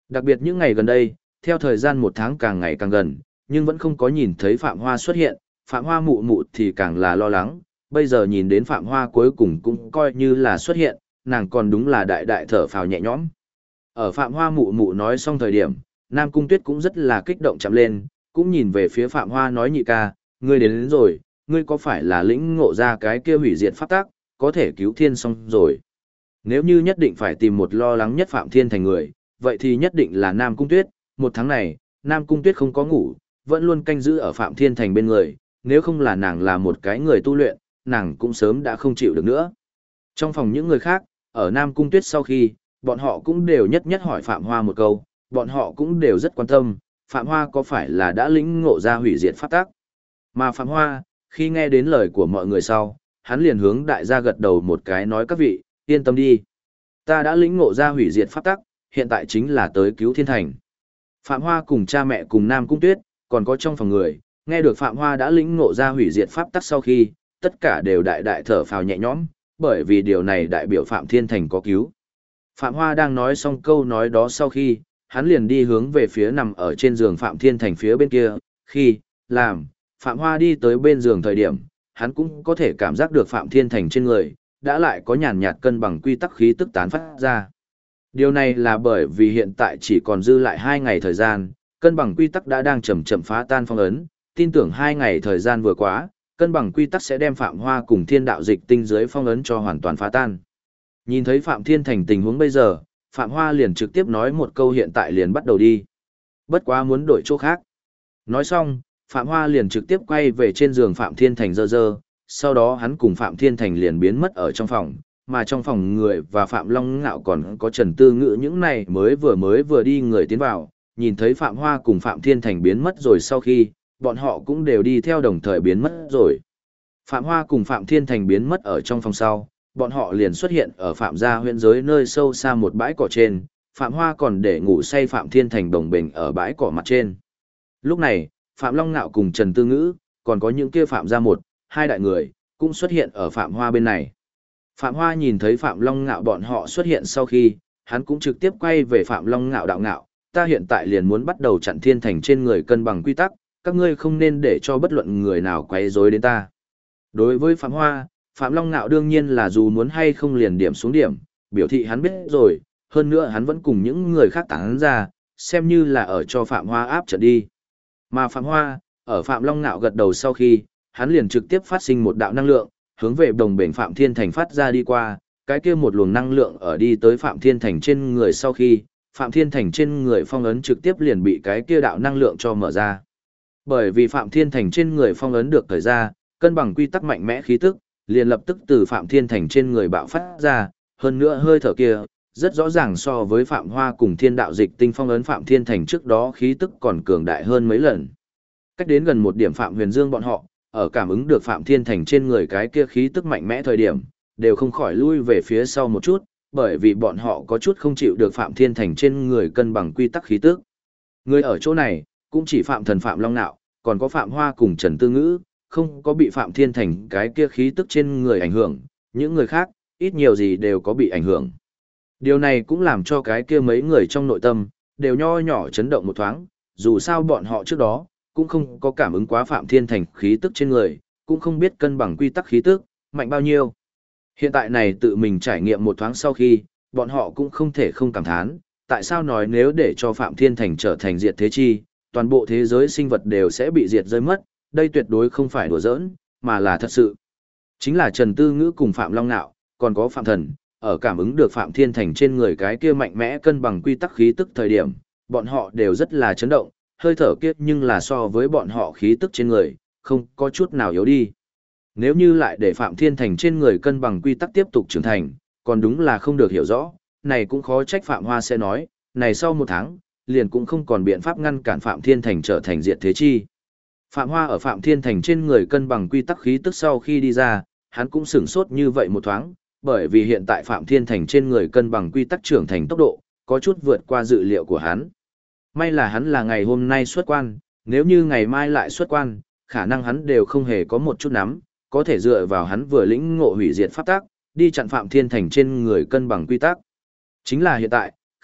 Đặc biệt những ngày gần đây, theo thời gian một tháng càng ngày càng gần, nhưng vẫn không có nhìn thấy Phạm Hoa xuất hiện, Phạm Hoa mụ mụ thì càng là lo lắng, bây giờ nhìn đến Phạm Hoa cuối cùng cũng coi như là xuất hiện, nàng còn đúng là đại đại thở phào nhẹ nhõm. Ở Phạm Hoa mụ mụ nói xong thời điểm, Nam Cung Tuyết cũng rất là kích động chạm lên, cũng nhìn về phía Phạm Hoa nói nhị ca, ngươi đến rồi, ngươi có phải là lĩnh ngộ ra cái kia hủy diệt pháp tắc, có thể cứu thiên xong rồi. Nếu như nhất định phải tìm một lo lắng nhất Phạm Thiên Thành người, vậy thì nhất định là Nam Cung Tuyết, một tháng này, Nam Cung Tuyết không có ngủ, vẫn luôn canh giữ ở Phạm Thiên Thành bên người, nếu không là nàng là một cái người tu luyện, nàng cũng sớm đã không chịu được nữa. Trong phòng những người khác, ở Nam Cung Tuyết sau khi, bọn họ cũng đều nhất nhất hỏi Phạm Hoa một câu, bọn họ cũng đều rất quan tâm, Phạm Hoa có phải là đã lĩnh ngộ ra hủy diệt pháp tắc. Mà Phạm Hoa, khi nghe đến lời của mọi người sau, hắn liền hướng đại gia gật đầu một cái nói các vị, yên tâm đi. Ta đã lĩnh ngộ ra hủy diệt pháp tắc, hiện tại chính là tới cứu thiên thành. Phạm Hoa cùng cha mẹ cùng Nam Cung Tuyết, còn có trong phòng người, nghe được Phạm Hoa đã lĩnh ngộ ra hủy diệt pháp tắc sau khi, tất cả đều đại đại thở phào nhẹ nhõm, bởi vì điều này đại biểu Phạm Thiên Thành có cứu. Phạm Hoa đang nói xong câu nói đó sau khi, hắn liền đi hướng về phía nằm ở trên giường Phạm Thiên Thành phía bên kia, khi, làm, Phạm Hoa đi tới bên giường thời điểm, hắn cũng có thể cảm giác được Phạm Thiên Thành trên người, đã lại có nhàn nhạt cân bằng quy tắc khí tức tán phát ra. Điều này là bởi vì hiện tại chỉ còn dư lại 2 ngày thời gian, cân bằng quy tắc đã đang chậm chậm phá tan phong ấn, tin tưởng 2 ngày thời gian vừa quá, cân bằng quy tắc sẽ đem Phạm Hoa cùng thiên đạo dịch tinh dưới phong ấn cho hoàn toàn phá tan. Nhìn thấy Phạm Thiên Thành tình huống bây giờ, Phạm Hoa liền trực tiếp nói một câu hiện tại liền bắt đầu đi. Bất quá muốn đổi chỗ khác. Nói xong, Phạm Hoa liền trực tiếp quay về trên giường Phạm Thiên Thành dơ dơ, sau đó hắn cùng Phạm Thiên Thành liền biến mất ở trong phòng, mà trong phòng người và Phạm Long Ngạo còn có Trần Tư Ngữ những này mới vừa đi người tiến vào, nhìn thấy Phạm Hoa cùng Phạm Thiên Thành biến mất rồi sau khi, bọn họ cũng đều đi theo đồng thời biến mất rồi. Phạm Hoa cùng Phạm Thiên Thành biến mất ở trong phòng sau, bọn họ liền xuất hiện ở Phạm gia huyện giới nơi sâu xa một bãi cỏ trên, Phạm Hoa còn để ngủ say Phạm Thiên Thành đồng bình ở bãi cỏ mặt trên. Lúc này, Phạm Long Nạo cùng Trần Tư Ngữ, còn có những kia Phạm gia một, hai đại người, cũng xuất hiện ở Phạm Hoa bên này. Phạm Hoa nhìn thấy Phạm Long Ngạo bọn họ xuất hiện sau khi, hắn cũng trực tiếp quay về Phạm Long Ngạo đạo ngạo, ta hiện tại liền muốn bắt đầu chặn Thiên Thành trên người cân bằng quy tắc, các ngươi không nên để cho bất luận người nào quấy rối đến ta. Đối với Phạm Hoa, Phạm Long Nạo đương nhiên là dù muốn hay không liền điểm xuống điểm, biểu thị hắn biết rồi, hơn nữa hắn vẫn cùng những người khác tán ra, xem như là ở cho Phạm Hoa áp trận đi. Mà Phạm Hoa, ở Phạm Long Nạo gật đầu sau khi, hắn liền trực tiếp phát sinh một đạo năng lượng, hướng về đồng bền Phạm Thiên Thành phát ra đi qua, cái kia một luồng năng lượng ở đi tới Phạm Thiên Thành trên người sau khi, Phạm Thiên Thành trên người phong ấn trực tiếp liền bị cái kia đạo năng lượng cho mở ra. Bởi vì Phạm Thiên Thành trên người phong ấn được thời ra, cân bằng quy tắc mạnh mẽ khí tức, liền lập tức từ Phạm Thiên Thành trên người bạo phát ra, hơn nữa hơi thở kia, rất rõ ràng so với Phạm Hoa cùng thiên đạo dịch tinh phong ấn Phạm Thiên Thành trước đó khí tức còn cường đại hơn mấy lần. Cách đến gần một điểm Phạm Huyền Dương bọn họ, ở cảm ứng được Phạm Thiên Thành trên người cái kia khí tức mạnh mẽ thời điểm, đều không khỏi lui về phía sau một chút, bởi vì bọn họ có chút không chịu được Phạm Thiên Thành trên người cân bằng quy tắc khí tức. Người ở chỗ này, cũng chỉ Phạm Thần Phạm Long Nạo, còn có Phạm Hoa cùng Trần Tư Ngữ, không có bị Phạm Thiên Thành cái kia khí tức trên người ảnh hưởng, những người khác, ít nhiều gì đều có bị ảnh hưởng. Điều này cũng làm cho cái kia mấy người trong nội tâm, đều nho nhỏ chấn động một thoáng, dù sao bọn họ trước đó, cũng không có cảm ứng quá Phạm Thiên Thành khí tức trên người, cũng không biết cân bằng quy tắc khí tức, mạnh bao nhiêu. Hiện tại này tự mình trải nghiệm một thoáng sau khi, bọn họ cũng không thể không cảm thán, tại sao nói nếu để cho Phạm Thiên Thành trở thành diệt thế chi, toàn bộ thế giới sinh vật đều sẽ bị diệt rơi mất, đây tuyệt đối không phải đùa giỡn, mà là thật sự. Chính là Trần Tư Ngữ cùng Phạm Long Nạo, còn có Phạm Thần, ở cảm ứng được Phạm Thiên Thành trên người cái kia mạnh mẽ cân bằng quy tắc khí tức thời điểm, bọn họ đều rất là chấn động, hơi thở kiết nhưng là so với bọn họ khí tức trên người, không có chút nào yếu đi. Nếu như lại để Phạm Thiên Thành trên người cân bằng quy tắc tiếp tục trưởng thành, còn đúng là không được hiểu rõ, này cũng khó trách Phạm Hoa sẽ nói, này sau một tháng, liền cũng không còn biện pháp ngăn cản Phạm Thiên Thành trở thành diệt thế chi. Phạm Hoa ở Phạm Thiên Thành trên người cân bằng quy tắc khí tức sau khi đi ra, hắn cũng sửng sốt như vậy một thoáng, bởi vì hiện tại Phạm Thiên Thành trên người cân bằng quy tắc trưởng thành tốc độ, có chút vượt qua dự liệu của hắn. May là hắn là ngày hôm nay xuất quan, nếu như ngày mai lại xuất quan, khả năng hắn đều không hề có một chút nắm, có thể dựa vào hắn vừa lĩnh ngộ hủy diệt pháp tắc, đi chặn Phạm Thiên Thành trên người cân bằng quy tắc. Chính là hiện tại,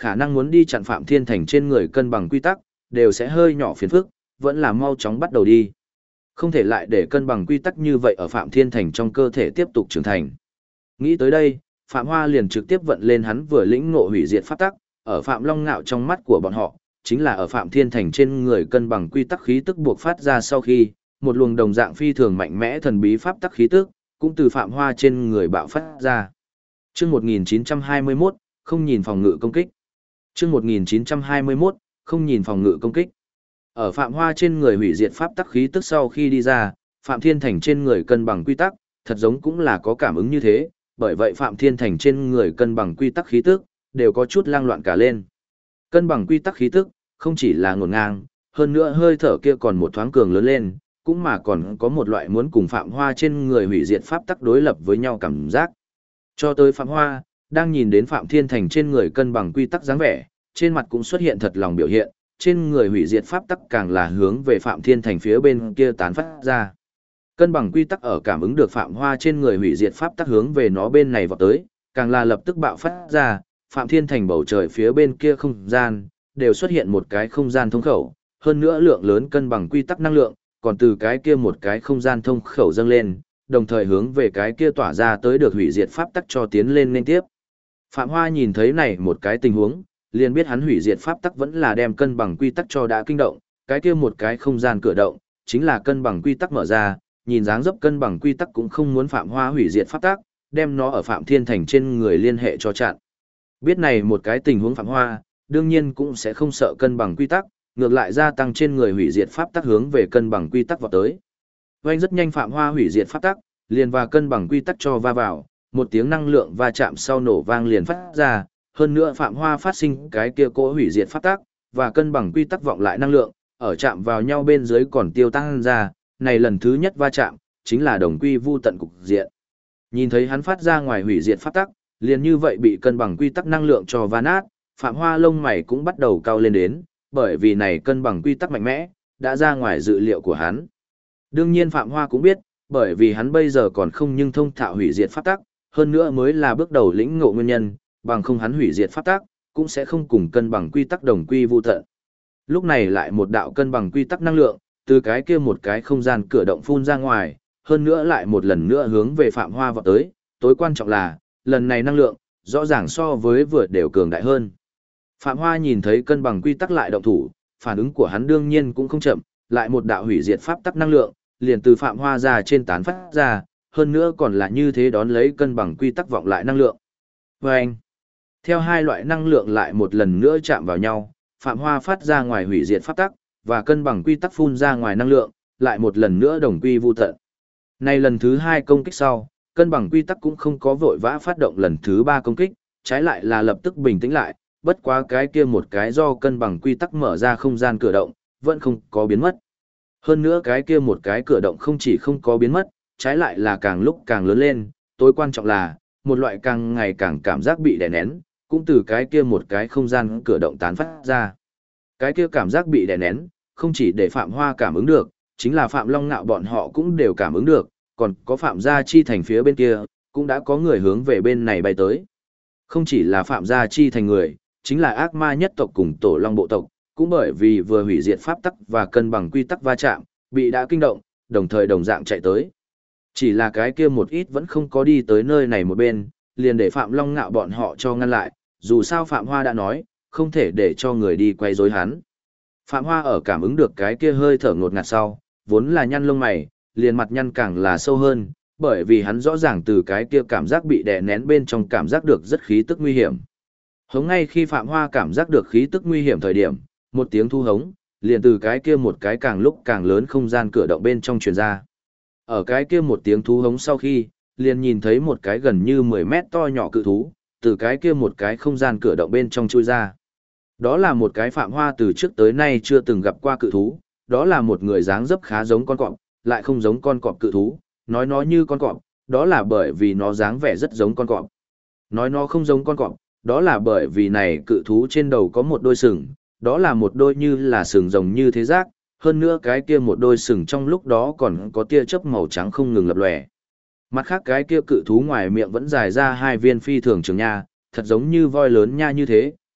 khả năng muốn đi chặn Phạm Thiên Thành trên người cân bằng quy tắc, đều sẽ hơi nhỏ phiền phức, vẫn là mau chóng bắt đầu đi. Không thể lại để cân bằng quy tắc như vậy ở Phạm Thiên Thành trong cơ thể tiếp tục trưởng thành. Nghĩ tới đây, Phạm Hoa liền trực tiếp vận lên hắn vừa lĩnh ngộ hủy diệt pháp tắc, ở Phạm Long Ngạo trong mắt của bọn họ, chính là ở Phạm Thiên Thành trên người cân bằng quy tắc khí tức buộc phát ra sau khi, một luồng đồng dạng phi thường mạnh mẽ thần bí pháp tắc khí tức, cũng từ Phạm Hoa trên người bạo phát ra. Chương 1921, không nhìn phòng ngự công kích. Chương 1921, không nhìn phòng ngự công kích. Ở Phạm Hoa trên người hủy diệt pháp tắc khí tức sau khi đi ra, Phạm Thiên Thành trên người cân bằng quy tắc, thật giống cũng là có cảm ứng như thế, bởi vậy Phạm Thiên Thành trên người cân bằng quy tắc khí tức, đều có chút lang loạn cả lên. Cân bằng quy tắc khí tức, không chỉ là ngổn ngang, hơn nữa hơi thở kia còn một thoáng cường lớn lên, cũng mà còn có một loại muốn cùng Phạm Hoa trên người hủy diệt pháp tắc đối lập với nhau cảm giác. Cho tới Phạm Hoa, đang nhìn đến Phạm Thiên Thành trên người cân bằng quy tắc dáng vẻ, trên mặt cũng xuất hiện thật lòng biểu hiện, trên người hủy diệt pháp tắc càng là hướng về Phạm Thiên Thành phía bên kia tán phát ra. Cân bằng quy tắc ở cảm ứng được Phạm Hoa trên người hủy diệt pháp tắc hướng về nó bên này vọt tới, càng là lập tức bạo phát ra, Phạm Thiên Thành bầu trời phía bên kia không gian, đều xuất hiện một cái không gian thông khẩu, hơn nữa lượng lớn cân bằng quy tắc năng lượng, còn từ cái kia một cái không gian thông khẩu dâng lên, đồng thời hướng về cái kia tỏa ra tới được hủy diệt pháp tắc cho tiến lên liên tiếp. Phạm Hoa nhìn thấy này một cái tình huống, liền biết hắn hủy diệt pháp tắc vẫn là đem cân bằng quy tắc cho đã kinh động, cái kia một cái không gian cửa động, chính là cân bằng quy tắc mở ra, nhìn dáng dấp cân bằng quy tắc cũng không muốn Phạm Hoa hủy diệt pháp tắc, đem nó ở Phạm Thiên Thành trên người liên hệ cho chặn. Biết này một cái tình huống Phạm Hoa, đương nhiên cũng sẽ không sợ cân bằng quy tắc, ngược lại gia tăng trên người hủy diệt pháp tắc hướng về cân bằng quy tắc vào tới. Oanh rất nhanh Phạm Hoa hủy diệt pháp tắc, liền và cân bằng quy tắc cho va vào, một tiếng năng lượng va chạm sau nổ vang liền phát ra, hơn nữa Phạm Hoa phát sinh cái kia cỗ hủy diệt pháp tắc và cân bằng quy tắc vọng lại năng lượng, ở chạm vào nhau bên dưới còn tiêu tăng ra, này lần thứ nhất va chạm, chính là đồng quy vu tận cục diện. Nhìn thấy hắn phát ra ngoài hủy diệt pháp tắc, liền như vậy bị cân bằng quy tắc năng lượng cho va nát, Phạm Hoa lông mày cũng bắt đầu cao lên đến, bởi vì này cân bằng quy tắc mạnh mẽ, đã ra ngoài dự liệu của hắn. Đương nhiên Phạm Hoa cũng biết, bởi vì hắn bây giờ còn không nhưng thông thạo hủy diệt pháp tắc, hơn nữa mới là bước đầu lĩnh ngộ nguyên nhân, bằng không hắn hủy diệt pháp tắc, cũng sẽ không cùng cân bằng quy tắc đồng quy vu tận. Lúc này lại một đạo cân bằng quy tắc năng lượng, từ cái kia một cái không gian cửa động phun ra ngoài, hơn nữa lại một lần nữa hướng về Phạm Hoa vọt tới, tối quan trọng là, lần này năng lượng, rõ ràng so với vừa đều cường đại hơn. Phạm Hoa nhìn thấy cân bằng quy tắc lại động thủ, phản ứng của hắn đương nhiên cũng không chậm, lại một đạo hủy diệt pháp tắc năng lượng, liền từ Phạm Hoa ra trên tán phát ra, hơn nữa còn là như thế đón lấy cân bằng quy tắc vọng lại năng lượng. Vâng! Theo hai loại năng lượng lại một lần nữa chạm vào nhau, Phạm Hoa phát ra ngoài hủy diệt pháp tắc, và cân bằng quy tắc phun ra ngoài năng lượng, lại một lần nữa đồng quy vu tận. Này lần thứ hai công kích sau, cân bằng quy tắc cũng không có vội vã phát động lần thứ ba công kích, trái lại là lập tức bình tĩnh lại, bất quá cái kia một cái do cân bằng quy tắc mở ra không gian cửa động, vẫn không có biến mất. Hơn nữa cái kia một cái cửa động không chỉ không có biến mất, trái lại là càng lúc càng lớn lên, tối quan trọng là, một loại càng ngày càng cảm giác bị đè nén, cũng từ cái kia một cái không gian cửa động tán phát ra. Cái kia cảm giác bị đè nén, không chỉ để Phạm Hoa cảm ứng được, chính là Phạm Long Nạo bọn họ cũng đều cảm ứng được, còn có Phạm Gia Chi Thành phía bên kia, cũng đã có người hướng về bên này bay tới. Không chỉ là Phạm Gia Chi Thành người, chính là ác ma nhất tộc cùng Tổ Long bộ tộc, cũng bởi vì vừa hủy diệt pháp tắc và cân bằng quy tắc va chạm, bị đã kinh động, đồng thời đồng dạng chạy tới. Chỉ là cái kia một ít vẫn không có đi tới nơi này một bên, liền để Phạm Long Ngạo bọn họ cho ngăn lại, dù sao Phạm Hoa đã nói, không thể để cho người đi quay rối hắn. Phạm Hoa ở cảm ứng được cái kia hơi thở ngột ngạt sau, vốn là nhăn lông mày, liền mặt nhăn càng là sâu hơn, bởi vì hắn rõ ràng từ cái kia cảm giác bị đè nén bên trong cảm giác được rất khí tức nguy hiểm. Hống ngay khi Phạm Hoa cảm giác được khí tức nguy hiểm thời điểm, một tiếng thu hống, liền từ cái kia một cái càng lúc càng lớn không gian cửa động bên trong truyền ra. Ở cái kia một tiếng thu hống sau khi, liền nhìn thấy một cái gần như 10 mét to nhỏ cự thú, từ cái kia một cái không gian cửa động bên trong chui ra. Đó là một cái Phạm Hoa từ trước tới nay chưa từng gặp qua cự thú, đó là một người dáng dấp khá giống con cọp, lại không giống con cọp cự thú, nói nó như con cọp, đó là bởi vì nó dáng vẻ rất giống con cọp. Nói nó không giống con cọp, đó là bởi vì này cự thú trên đầu có một đôi sừng, đó là một đôi như là sừng rồng như thế giác, hơn nữa cái kia một đôi sừng trong lúc đó còn có tia chớp màu trắng không ngừng lập lòe. Mặt khác cái kia cự thú ngoài miệng vẫn dài ra hai viên phi thường trường nha, thật giống như voi lớn nha như thế,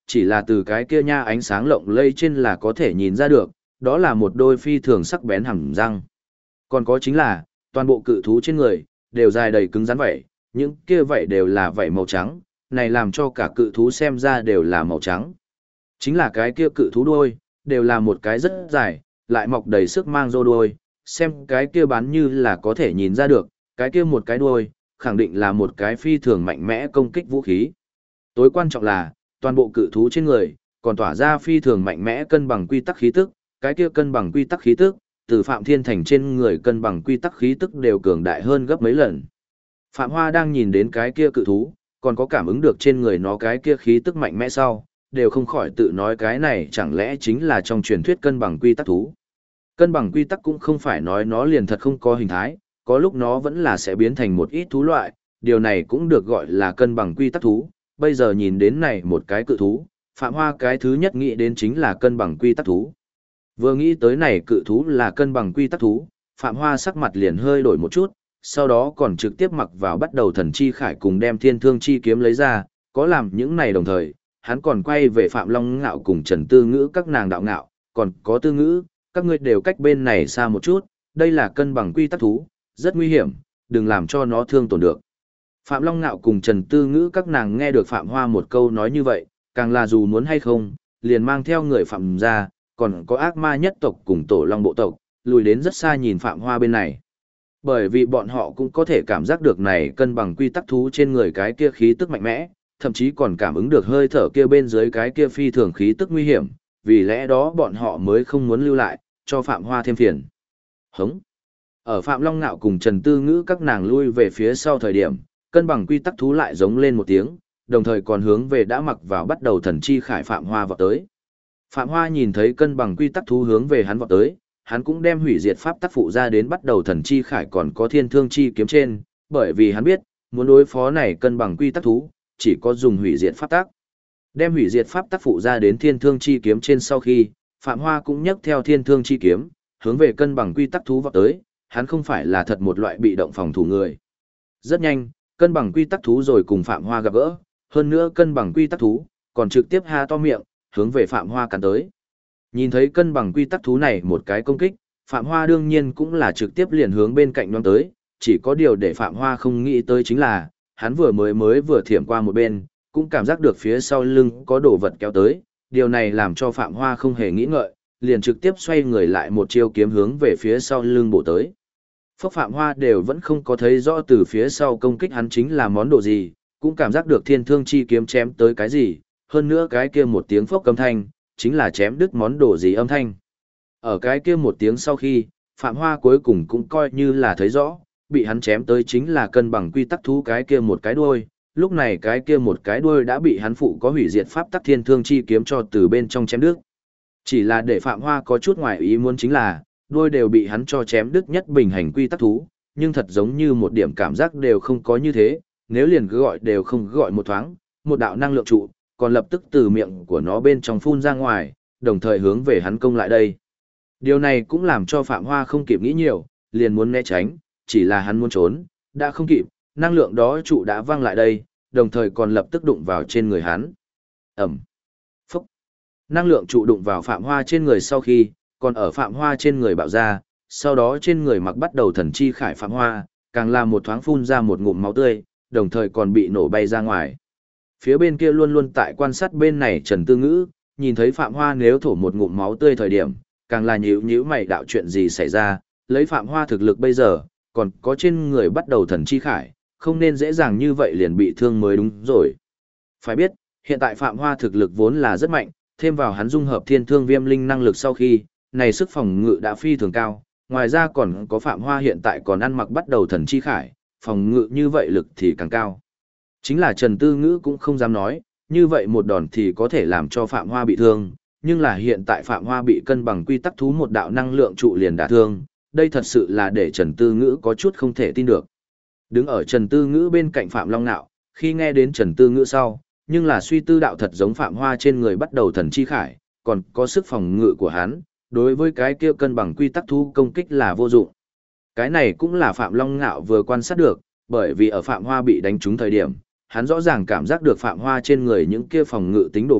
chỉ là từ cái kia nha ánh sáng lộng lây trên là có thể nhìn ra được, đó là một đôi phi thường sắc bén hàm răng. Còn có chính là, toàn bộ cự thú trên người, đều dài đầy cứng rắn vảy, những kia vảy đều là vảy màu trắng, này làm cho cả cự thú xem ra đều là màu trắng. Chính là cái kia cự thú đuôi, đều là một cái rất dài, lại mọc đầy sức mang rô đuôi, xem cái kia bán như là có thể nhìn ra được, cái kia một cái đuôi, khẳng định là một cái phi thường mạnh mẽ công kích vũ khí. Tối quan trọng là, toàn bộ cự thú trên người, còn tỏa ra phi thường mạnh mẽ cân bằng quy tắc khí tức, cái kia cân bằng quy tắc khí tức, từ Phạm Thiên Thành trên người cân bằng quy tắc khí tức đều cường đại hơn gấp mấy lần. Phạm Hoa đang nhìn đến cái kia cự thú, còn có cảm ứng được trên người nó cái kia khí tức mạnh mẽ sau, đều không khỏi tự nói cái này chẳng lẽ chính là trong truyền thuyết cân bằng quy tắc thú. Cân bằng quy tắc cũng không phải nói nó liền thật không có hình thái, có lúc nó vẫn là sẽ biến thành một ít thú loại, điều này cũng được gọi là cân bằng quy tắc thú. Bây giờ nhìn đến này một cái cự thú, Phạm Hoa cái thứ nhất nghĩ đến chính là cân bằng quy tắc thú. Vừa nghĩ tới này cự thú là cân bằng quy tắc thú, Phạm Hoa sắc mặt liền hơi đổi một chút, sau đó còn trực tiếp mặc vào bắt đầu thần chi khải cùng đem thiên thương chi kiếm lấy ra, có làm những này đồng thời, hắn còn quay về Phạm Long Ngạo cùng Trần Tư Ngữ các nàng đạo ngạo, còn có Tư Ngữ, các ngươi đều cách bên này xa một chút, đây là cân bằng quy tắc thú, rất nguy hiểm, đừng làm cho nó thương tổn được. Phạm Long Ngạo cùng Trần Tư Ngữ các nàng nghe được Phạm Hoa một câu nói như vậy, càng là dù muốn hay không, liền mang theo người Phạm ra, còn có ác ma nhất tộc cùng tổ long bộ tộc, lùi đến rất xa nhìn Phạm Hoa bên này. Bởi vì bọn họ cũng có thể cảm giác được này cân bằng quy tắc thú trên người cái kia khí tức mạnh mẽ, thậm chí còn cảm ứng được hơi thở kia bên dưới cái kia phi thường khí tức nguy hiểm, vì lẽ đó bọn họ mới không muốn lưu lại, cho Phạm Hoa thêm phiền. Hống! Ở Phạm Long Nạo cùng Trần Tư Ngữ các nàng lui về phía sau thời điểm, cân bằng quy tắc thú lại giống lên một tiếng, đồng thời còn hướng về đã mặc vào bắt đầu thần chi khải Phạm Hoa vọt tới. Phạm Hoa nhìn thấy cân bằng quy tắc thú hướng về hắn vọt tới, hắn cũng đem hủy diệt pháp tác phụ ra đến bắt đầu thần chi khải còn có thiên thương chi kiếm trên, bởi vì hắn biết, muốn đối phó này cân bằng quy tắc thú, chỉ có dùng hủy diệt pháp tác. Đem hủy diệt pháp tác phụ ra đến thiên thương chi kiếm trên sau khi, Phạm Hoa cũng nhấc theo thiên thương chi kiếm, hướng về cân bằng quy tắc thú vọt tới, hắn không phải là thật một loại bị động phòng thủ người. Rất nhanh, cân bằng quy tắc thú rồi cùng Phạm Hoa gặp gỡ, hơn nữa cân bằng quy tắc thú, còn trực tiếp há to miệng, hướng về Phạm Hoa cắn tới. Nhìn thấy cân bằng quy tắc thú này một cái công kích, Phạm Hoa đương nhiên cũng là trực tiếp liền hướng bên cạnh đoán tới, chỉ có điều để Phạm Hoa không nghĩ tới chính là, hắn vừa thiểm qua một bên, cũng cảm giác được phía sau lưng có đồ vật kéo tới, điều này làm cho Phạm Hoa không hề nghĩ ngợi, liền trực tiếp xoay người lại một chiêu kiếm hướng về phía sau lưng bổ tới. Phốc Phạm Hoa đều vẫn không có thấy rõ từ phía sau công kích hắn chính là món đồ gì, cũng cảm giác được thiên thương chi kiếm chém tới cái gì, hơn nữa cái kia một tiếng phốc âm thanh, chính là chém đứt món đồ gì âm thanh. Ở cái kia một tiếng sau khi, Phạm Hoa cuối cùng cũng coi như là thấy rõ, bị hắn chém tới chính là cân bằng quy tắc thú cái kia một cái đuôi, lúc này cái kia một cái đuôi đã bị hắn phụ có hủy diệt pháp tắc thiên thương chi kiếm cho từ bên trong chém đứt. Chỉ là để Phạm Hoa có chút ngoài ý muốn chính là, đuôi đều bị hắn cho chém đứt nhất bình hành quy tắc thú, nhưng thật giống như một điểm cảm giác đều không có như thế, nếu liền cứ gọi đều không gọi một thoáng, một đạo năng lượng trụ, còn lập tức từ miệng của nó bên trong phun ra ngoài, đồng thời hướng về hắn công lại đây. Điều này cũng làm cho Phạm Hoa không kịp nghĩ nhiều, liền muốn né tránh, chỉ là hắn muốn trốn, đã không kịp, năng lượng đó trụ đã văng lại đây, đồng thời còn lập tức đụng vào trên người hắn. Ẩm. Phúc. Năng lượng trụ đụng vào Phạm Hoa trên người sau khi, còn ở Phạm Hoa trên người bạo ra, sau đó trên người mặc bắt đầu thần chi khải Phạm Hoa, càng làm một thoáng phun ra một ngụm máu tươi, đồng thời còn bị nổ bay ra ngoài. Phía bên kia luôn luôn tại quan sát bên này Trần Tư Ngữ, nhìn thấy Phạm Hoa nếu thổ một ngụm máu tươi thời điểm, càng là nhíu mày đạo chuyện gì xảy ra, lấy Phạm Hoa thực lực bây giờ, còn có trên người bắt đầu thần chi khải, không nên dễ dàng như vậy liền bị thương mới đúng rồi. Phải biết, hiện tại Phạm Hoa thực lực vốn là rất mạnh, thêm vào hắn dung hợp thiên thương viêm linh năng lực sau khi, này sức phòng ngự đã phi thường cao, ngoài ra còn có Phạm Hoa hiện tại còn ăn mặc bắt đầu thần chi khải, phòng ngự như vậy lực thì càng cao. Chính là Trần Tư Ngữ cũng không dám nói, như vậy một đòn thì có thể làm cho Phạm Hoa bị thương, nhưng là hiện tại Phạm Hoa bị cân bằng quy tắc thú một đạo năng lượng trụ liền đả thương, đây thật sự là để Trần Tư Ngữ có chút không thể tin được. Đứng ở Trần Tư Ngữ bên cạnh Phạm Long Nạo, khi nghe đến Trần Tư Ngữ sau, nhưng là suy tư đạo thật giống Phạm Hoa trên người bắt đầu thần chi khải, còn có sức phòng ngự của hắn, đối với cái kia cân bằng quy tắc thú công kích là vô dụng. Cái này cũng là Phạm Long Nạo vừa quan sát được, bởi vì ở Phạm Hoa bị đánh trúng thời điểm, hắn rõ ràng cảm giác được Phạm Hoa trên người những kia phòng ngự tính đồ vật,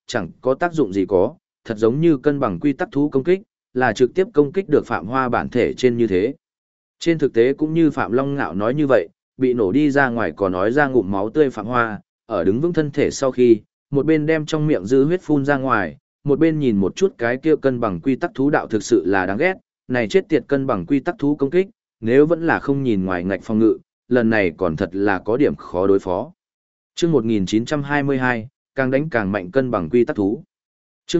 chẳng có tác dụng gì có, thật giống như cân bằng quy tắc thú công kích, là trực tiếp công kích được Phạm Hoa bản thể trên như thế. Trên thực tế cũng như Phạm Long Ngạo nói như vậy, bị nổ đi ra ngoài còn nói ra ngụm máu tươi Phạm Hoa, ở đứng vững thân thể sau khi, một bên đem trong miệng dư huyết phun ra ngoài, một bên nhìn một chút cái kia cân bằng quy tắc thú đạo thực sự là đáng ghét, này chết tiệt cân bằng quy tắc thú công kích, nếu vẫn là không nhìn ngoài ngạch phòng ngự, lần này còn thật là có điểm khó đối phó. Chương 1922, càng đánh càng mạnh cân bằng quy tắc thú. Chương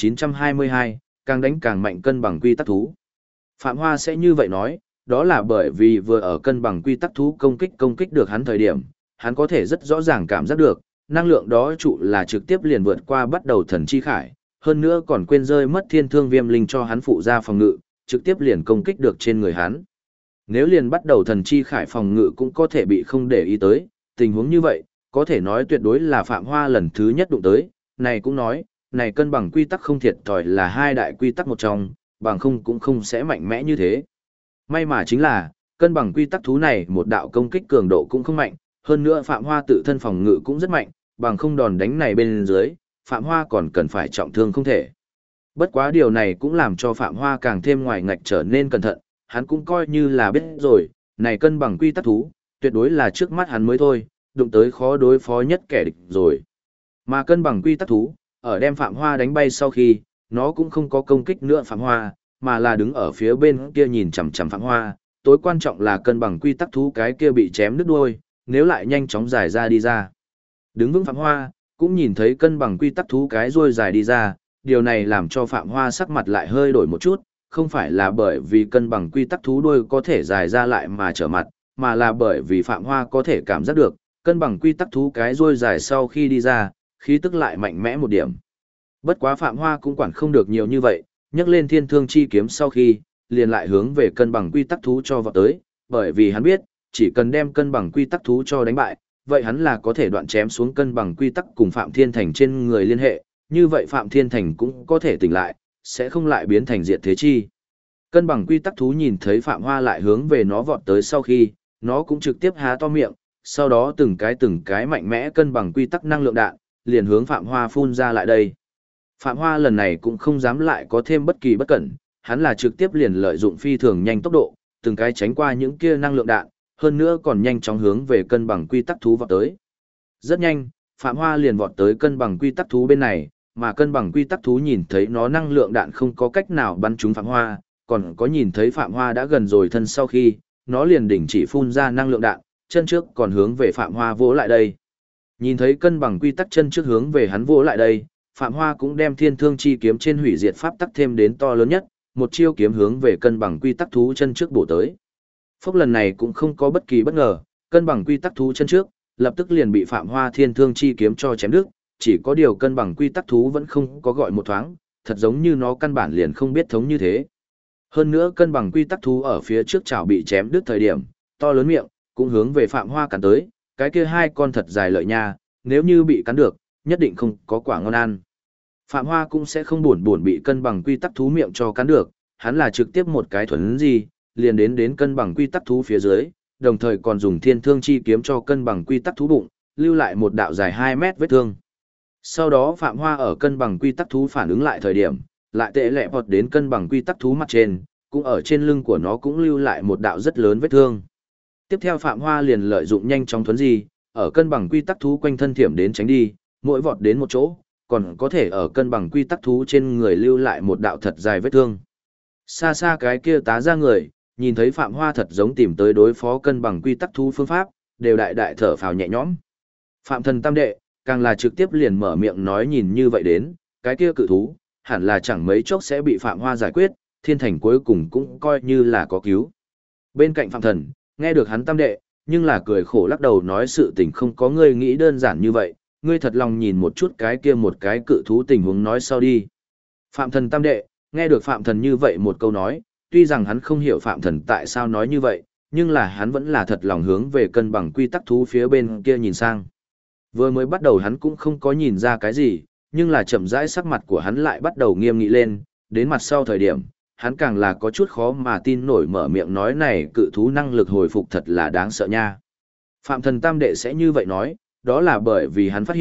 1922, càng đánh càng mạnh cân bằng quy tắc thú. Phạm Hoa sẽ như vậy nói, đó là bởi vì vừa ở cân bằng quy tắc thú công kích được hắn thời điểm, hắn có thể rất rõ ràng cảm giác được, năng lượng đó trụ là trực tiếp liền vượt qua bắt đầu thần chi khải, hơn nữa còn quên rơi mất thiên thương viêm linh cho hắn phụ ra phòng ngự, trực tiếp liền công kích được trên người hắn. Nếu liền bắt đầu thần chi khải phòng ngự cũng có thể bị không để ý tới, tình huống như vậy, có thể nói tuyệt đối là Phạm Hoa lần thứ nhất đụng tới, này cũng nói, này cân bằng quy tắc không thiệt thòi là hai đại quy tắc một trong, bằng không cũng không sẽ mạnh mẽ như thế. May mà chính là, cân bằng quy tắc thú này một đạo công kích cường độ cũng không mạnh, hơn nữa Phạm Hoa tự thân phòng ngự cũng rất mạnh, bằng không đòn đánh này bên dưới, Phạm Hoa còn cần phải trọng thương không thể. Bất quá điều này cũng làm cho Phạm Hoa càng thêm ngoài ngạch trở nên cẩn thận, hắn cũng coi như là biết rồi, này cân bằng quy tắc thú, tuyệt đối là trước mắt hắn mới thôi, đụng tới khó đối phó nhất kẻ địch rồi. Mà cân bằng quy tắc thú, ở đem Phạm Hoa đánh bay sau khi, nó cũng không có công kích nữa Phạm Hoa, mà là đứng ở phía bên kia nhìn chằm chằm Phạm Hoa, tối quan trọng là cân bằng quy tắc thú cái kia bị chém đứt đuôi, nếu lại nhanh chóng dài ra đi ra. Đứng vững Phạm Hoa, cũng nhìn thấy cân bằng quy tắc thú cái đuôi dài đi ra, điều này làm cho Phạm Hoa sắc mặt lại hơi đổi một chút, không phải là bởi vì cân bằng quy tắc thú đuôi có thể dài ra lại mà trở mặt, mà là bởi vì Phạm Hoa có thể cảm giác được, cân bằng quy tắc thú cái đuôi dài sau khi đi ra, khí tức lại mạnh mẽ một điểm. Bất quá Phạm Hoa cũng quản không được nhiều như vậy, nhấc lên thiên thương chi kiếm sau khi, liền lại hướng về cân bằng quy tắc thú cho vào tới, bởi vì hắn biết, chỉ cần đem cân bằng quy tắc thú cho đánh bại, vậy hắn là có thể đoạn chém xuống cân bằng quy tắc cùng Phạm Thiên Thành trên người liên hệ, như vậy Phạm Thiên Thành cũng có thể tỉnh lại, sẽ không lại biến thành diệt thế chi. Cân bằng quy tắc thú nhìn thấy Phạm Hoa lại hướng về nó vọt tới sau khi, nó cũng trực tiếp há to miệng, sau đó từng cái mạnh mẽ cân bằng quy tắc năng lượng đạn, liền hướng Phạm Hoa phun ra lại đây. Phạm Hoa lần này cũng không dám lại có thêm bất kỳ bất cẩn, hắn là trực tiếp liền lợi dụng phi thường nhanh tốc độ, từng cái tránh qua những kia năng lượng đạn, hơn nữa còn nhanh chóng hướng về cân bằng quy tắc thú vọt tới. Rất nhanh, Phạm Hoa liền vọt tới cân bằng quy tắc thú bên này, mà cân bằng quy tắc thú nhìn thấy nó năng lượng đạn không có cách nào bắn trúng Phạm Hoa, còn có nhìn thấy Phạm Hoa đã gần rồi thân sau khi, nó liền đình chỉ phun ra năng lượng đạn, chân trước còn hướng về Phạm Hoa vỗ lại đây. Nhìn thấy cân bằng quy tắc chân trước hướng về hắn vỗ lại đây, Phạm Hoa cũng đem thiên thương chi kiếm trên hủy diệt pháp tắc thêm đến to lớn nhất, một chiêu kiếm hướng về cân bằng quy tắc thú chân trước bổ tới. Phốc lần này cũng không có bất kỳ bất ngờ, cân bằng quy tắc thú chân trước, lập tức liền bị Phạm Hoa thiên thương chi kiếm cho chém đứt, chỉ có điều cân bằng quy tắc thú vẫn không có gọi một thoáng, thật giống như nó căn bản liền không biết thống như thế. Hơn nữa cân bằng quy tắc thú ở phía trước chảo bị chém đứt thời điểm, to lớn miệng, cũng hướng về Phạm Hoa cắn tới, cái kia hai con thật dài lợi nha, nếu như bị cắn được, nhất định không có quả ngon ăn. Phạm Hoa cũng sẽ không buồn bị cân bằng quy tắc thú miệng cho cắn được, hắn là trực tiếp một cái thuần gì, liền đến cân bằng quy tắc thú phía dưới, đồng thời còn dùng thiên thương chi kiếm cho cân bằng quy tắc thú bụng, lưu lại một đạo dài 2 mét vết thương. Sau đó Phạm Hoa ở cân bằng quy tắc thú phản ứng lại thời điểm, lại tệ lẹ vọt đến cân bằng quy tắc thú mặt trên, cũng ở trên lưng của nó cũng lưu lại một đạo rất lớn vết thương. Tiếp theo Phạm Hoa liền lợi dụng nhanh chóng thuấn di, ở cân bằng quy tắc thú quanh thân thiểm đến tránh đi, mỗi vọt đến một chỗ, còn có thể ở cân bằng quy tắc thú trên người lưu lại một đạo thật dài vết thương. Xa xa cái kia tá ra người, nhìn thấy Phạm Hoa thật giống tìm tới đối phó cân bằng quy tắc thú phương pháp, đều đại đại thở phào nhẹ nhõm. Phạm Thần Tam Đệ, càng là trực tiếp liền mở miệng nói nhìn như vậy đến, cái kia cự thú, hẳn là chẳng mấy chốc sẽ bị Phạm Hoa giải quyết, Thiên Thành cuối cùng cũng coi như là có cứu. Bên cạnh Phạm Thần, nghe được hắn Tam Đệ, nhưng là cười khổ lắc đầu nói sự tình không có ngươi nghĩ đơn giản như vậy, ngươi thật lòng nhìn một chút cái kia một cái cự thú tình huống nói sau đi. Phạm Thần Tam Đệ, nghe được Phạm Thần như vậy một câu nói, tuy rằng hắn không hiểu Phạm Thần tại sao nói như vậy, nhưng là hắn vẫn là thật lòng hướng về cân bằng quy tắc thú phía bên kia nhìn sang. Vừa mới bắt đầu hắn cũng không có nhìn ra cái gì, nhưng là chậm rãi sắc mặt của hắn lại bắt đầu nghiêm nghị lên, đến mặt sau thời điểm, hắn càng là có chút khó mà tin nổi mở miệng nói này cự thú năng lực hồi phục thật là đáng sợ nha. Phạm Thần Tam Đệ sẽ như vậy nói, đó là bởi vì hắn phát hiện,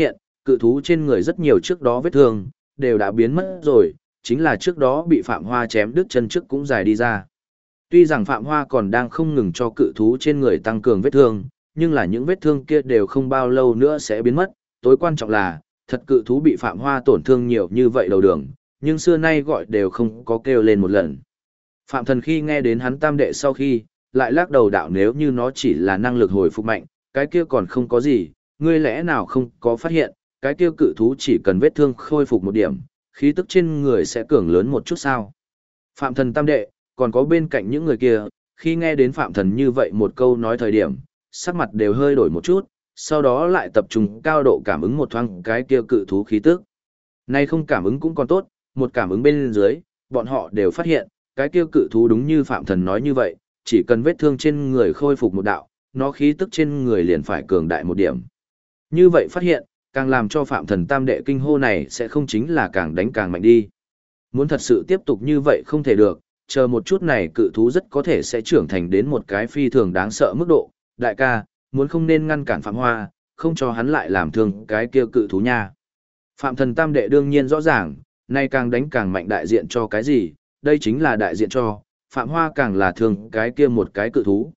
cự thú trên người rất nhiều trước đó vết thương, đều đã biến mất rồi, chính là trước đó bị Phạm Hoa chém đứt chân trước cũng dài đi ra. Tuy rằng Phạm Hoa còn đang không ngừng cho cự thú trên người tăng cường vết thương, nhưng là những vết thương kia đều không bao lâu nữa sẽ biến mất, tối quan trọng là, thật cự thú bị Phạm Hoa tổn thương nhiều như vậy đầu đường, nhưng xưa nay gọi đều không có kêu lên một lần. Phạm Thần khi nghe đến hắn tam đệ sau khi, lại lắc đầu đạo nếu như nó chỉ là năng lực hồi phục mạnh, cái kia còn không có gì, ngươi lẽ nào không có phát hiện, cái kia cự thú chỉ cần vết thương khôi phục một điểm, khí tức trên người sẽ cường lớn một chút sao. Phạm Thần tam đệ, còn có bên cạnh những người kia, khi nghe đến Phạm Thần như vậy một câu nói thời điểm, sắc mặt đều hơi đổi một chút, sau đó lại tập trung cao độ cảm ứng một thoáng cái kia cự thú khí tức. Nay không cảm ứng cũng còn tốt, một cảm ứng bên dưới, bọn họ đều phát hiện, cái kia cự thú đúng như Phạm Thần nói như vậy, chỉ cần vết thương trên người khôi phục một đạo, nó khí tức trên người liền phải cường đại một điểm. Như vậy phát hiện, càng làm cho Phạm Thần tam đệ kinh hô này sẽ không chính là càng đánh càng mạnh đi. Muốn thật sự tiếp tục như vậy không thể được, chờ một chút này cự thú rất có thể sẽ trưởng thành đến một cái phi thường đáng sợ mức độ. Đại ca, muốn không nên ngăn cản Phạm Hoa, không cho hắn lại làm thương cái kia cự thú nha. Phạm Thần tam đệ đương nhiên rõ ràng, nay càng đánh càng mạnh đại diện cho cái gì, đây chính là đại diện cho, Phạm Hoa càng là thương cái kia một cái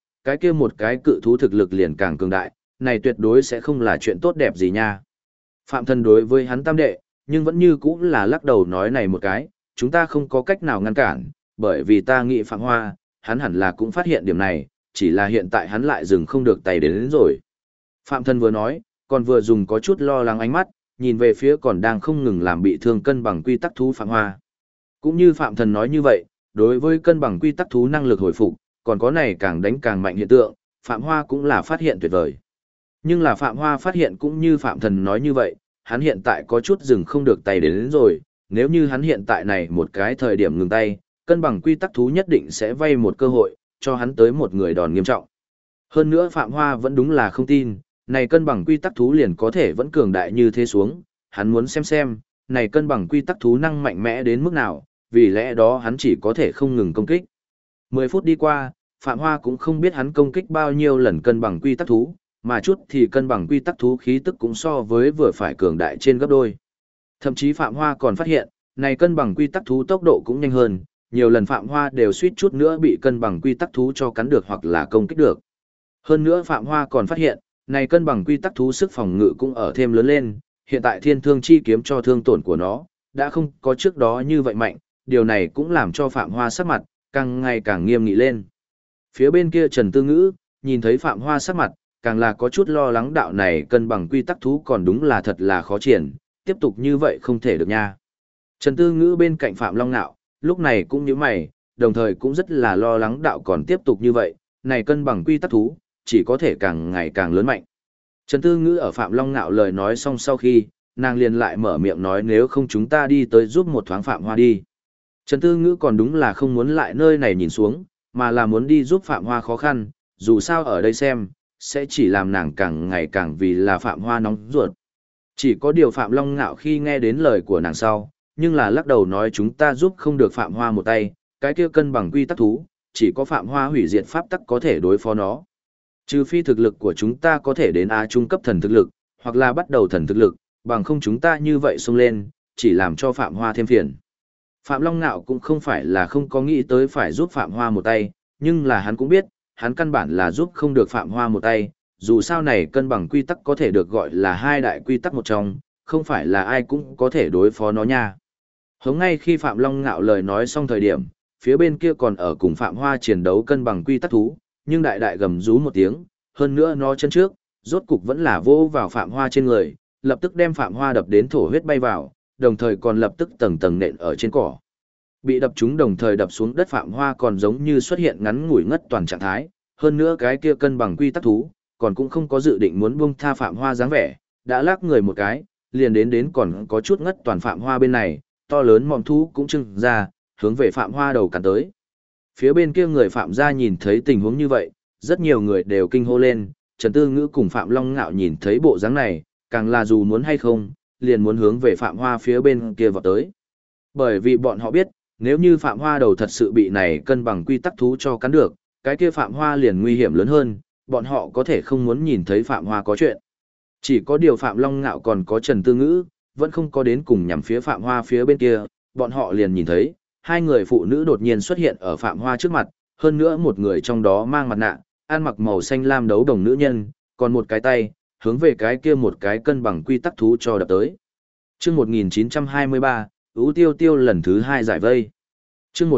cự thú thực lực liền càng cường đại, này tuyệt đối sẽ không là chuyện tốt đẹp gì nha. Phạm Thần đối với hắn tam đệ, nhưng vẫn như cũ là lắc đầu nói này một cái, chúng ta không có cách nào ngăn cản, bởi vì ta nghĩ Phạm Hoa, hắn hẳn là cũng phát hiện điểm này, chỉ là hiện tại hắn lại dừng không được tay đến rồi. Phạm Thần vừa nói, còn vừa dùng có chút lo lắng ánh mắt, nhìn về phía còn đang không ngừng làm bị thương cân bằng quy tắc thú Phạm Hoa. Cũng như Phạm Thần nói như vậy, đối với cân bằng quy tắc thú năng lực hồi phục, còn có này càng đánh càng mạnh hiện tượng, Phạm Hoa cũng là phát hiện tuyệt vời. Nhưng là Phạm Hoa phát hiện cũng như Phạm Thần nói như vậy, hắn hiện tại có chút dừng không được tay đến rồi, nếu như hắn hiện tại này một cái thời điểm ngừng tay, cân bằng quy tắc thú nhất định sẽ vay một cơ hội, cho hắn tới một người đòn nghiêm trọng. Hơn nữa Phạm Hoa vẫn đúng là không tin, này cân bằng quy tắc thú liền có thể vẫn cường đại như thế xuống, hắn muốn xem, này cân bằng quy tắc thú năng mạnh mẽ đến mức nào, vì lẽ đó hắn chỉ có thể không ngừng công kích. 10 phút đi qua, Phạm Hoa cũng không biết hắn công kích bao nhiêu lần cân bằng quy tắc thú, mà chút thì cân bằng quy tắc thú khí tức cũng so với vừa phải cường đại trên gấp đôi. Thậm chí Phạm Hoa còn phát hiện, này cân bằng quy tắc thú tốc độ cũng nhanh hơn, nhiều lần Phạm Hoa đều suýt chút nữa bị cân bằng quy tắc thú cho cắn được hoặc là công kích được. Hơn nữa Phạm Hoa còn phát hiện, này cân bằng quy tắc thú sức phòng ngự cũng ở thêm lớn lên, hiện tại thiên thương chi kiếm cho thương tổn của nó, đã không có trước đó như vậy mạnh, điều này cũng làm cho Phạm Hoa sắc mặt, càng ngày càng nghiêm nghị lên. Phía bên kia Trần Tư Ngữ, nhìn thấy Phạm Hoa sắc mặt, càng là có chút lo lắng đạo này cân bằng quy tắc thú còn đúng là thật là khó triển, tiếp tục như vậy không thể được nha. Trần Tư Ngữ bên cạnh Phạm Long Nạo, lúc này cũng như mày, đồng thời cũng rất là lo lắng đạo còn tiếp tục như vậy, này cân bằng quy tắc thú, chỉ có thể càng ngày càng lớn mạnh. Trần Tư Ngữ ở Phạm Long Nạo lời nói xong sau khi, nàng liền lại mở miệng nói nếu không chúng ta đi tới giúp một thoáng Phạm Hoa đi. Trần Tư Ngữ còn đúng là không muốn lại nơi này nhìn xuống, mà là muốn đi giúp Phạm Hoa khó khăn, dù sao ở đây xem, sẽ chỉ làm nàng càng ngày càng vì là Phạm Hoa nóng ruột. Chỉ có điều Phạm Long Ngạo khi nghe đến lời của nàng sau, nhưng là lắc đầu nói chúng ta giúp không được Phạm Hoa một tay, cái kia cân bằng quy tắc thú, chỉ có Phạm Hoa hủy diệt pháp tắc có thể đối phó nó. Trừ phi thực lực của chúng ta có thể đến A trung cấp thần thực lực, hoặc là bắt đầu thần thực lực, bằng không chúng ta như vậy xông lên, chỉ làm cho Phạm Hoa thêm phiền. Phạm Long Ngạo cũng không phải là không có nghĩ tới phải giúp Phạm Hoa một tay, nhưng là hắn cũng biết, hắn căn bản là giúp không được Phạm Hoa một tay, dù sao này cân bằng quy tắc có thể được gọi là hai đại quy tắc một trong, không phải là ai cũng có thể đối phó nó nha. Hống ngay khi Phạm Long Ngạo lời nói xong thời điểm, phía bên kia còn ở cùng Phạm Hoa chiến đấu cân bằng quy tắc thú, nhưng đại đại gầm rú một tiếng, hơn nữa nó chân trước, rốt cục vẫn là vô vào Phạm Hoa trên người, lập tức đem Phạm Hoa đập đến thổ huyết bay vào, đồng thời còn lập tức tầng tầng nện ở trên cỏ. Bị đập trúng đồng thời đập xuống đất Phạm Hoa còn giống như xuất hiện ngắn ngủi ngất toàn trạng thái, hơn nữa cái kia cân bằng quy tắc thú, còn cũng không có dự định muốn buông tha Phạm Hoa dáng vẻ, đã lắc người một cái, liền đến còn có chút ngất toàn Phạm Hoa bên này, to lớn mỏm thú cũng trưng ra, hướng về Phạm Hoa đầu cắn tới. Phía bên kia người Phạm gia nhìn thấy tình huống như vậy, rất nhiều người đều kinh hô lên, Trần Tư Ngữ cùng Phạm Long Ngạo nhìn thấy bộ dáng này, càng là dù muốn hay không, liền muốn hướng về Phạm Hoa phía bên kia vọt tới. Bởi vì bọn họ biết, nếu như Phạm Hoa đầu thật sự bị này cân bằng quy tắc thú cho cắn được, cái kia Phạm Hoa liền nguy hiểm lớn hơn, bọn họ có thể không muốn nhìn thấy Phạm Hoa có chuyện. Chỉ có điều Phạm Long Ngạo còn có Trần Tư Ngữ, vẫn không có đến cùng nhằm phía Phạm Hoa phía bên kia, bọn họ liền nhìn thấy, hai người phụ nữ đột nhiên xuất hiện ở Phạm Hoa trước mặt, hơn nữa một người trong đó mang mặt nạ, ăn mặc màu xanh lam đấu đồng nữ nhân, còn một cái tay, hướng về cái kia một cái cân bằng quy tắc thú cho đập tới. Chương 1923, Ú Tiêu Tiêu lần thứ 2 giải vây. Chương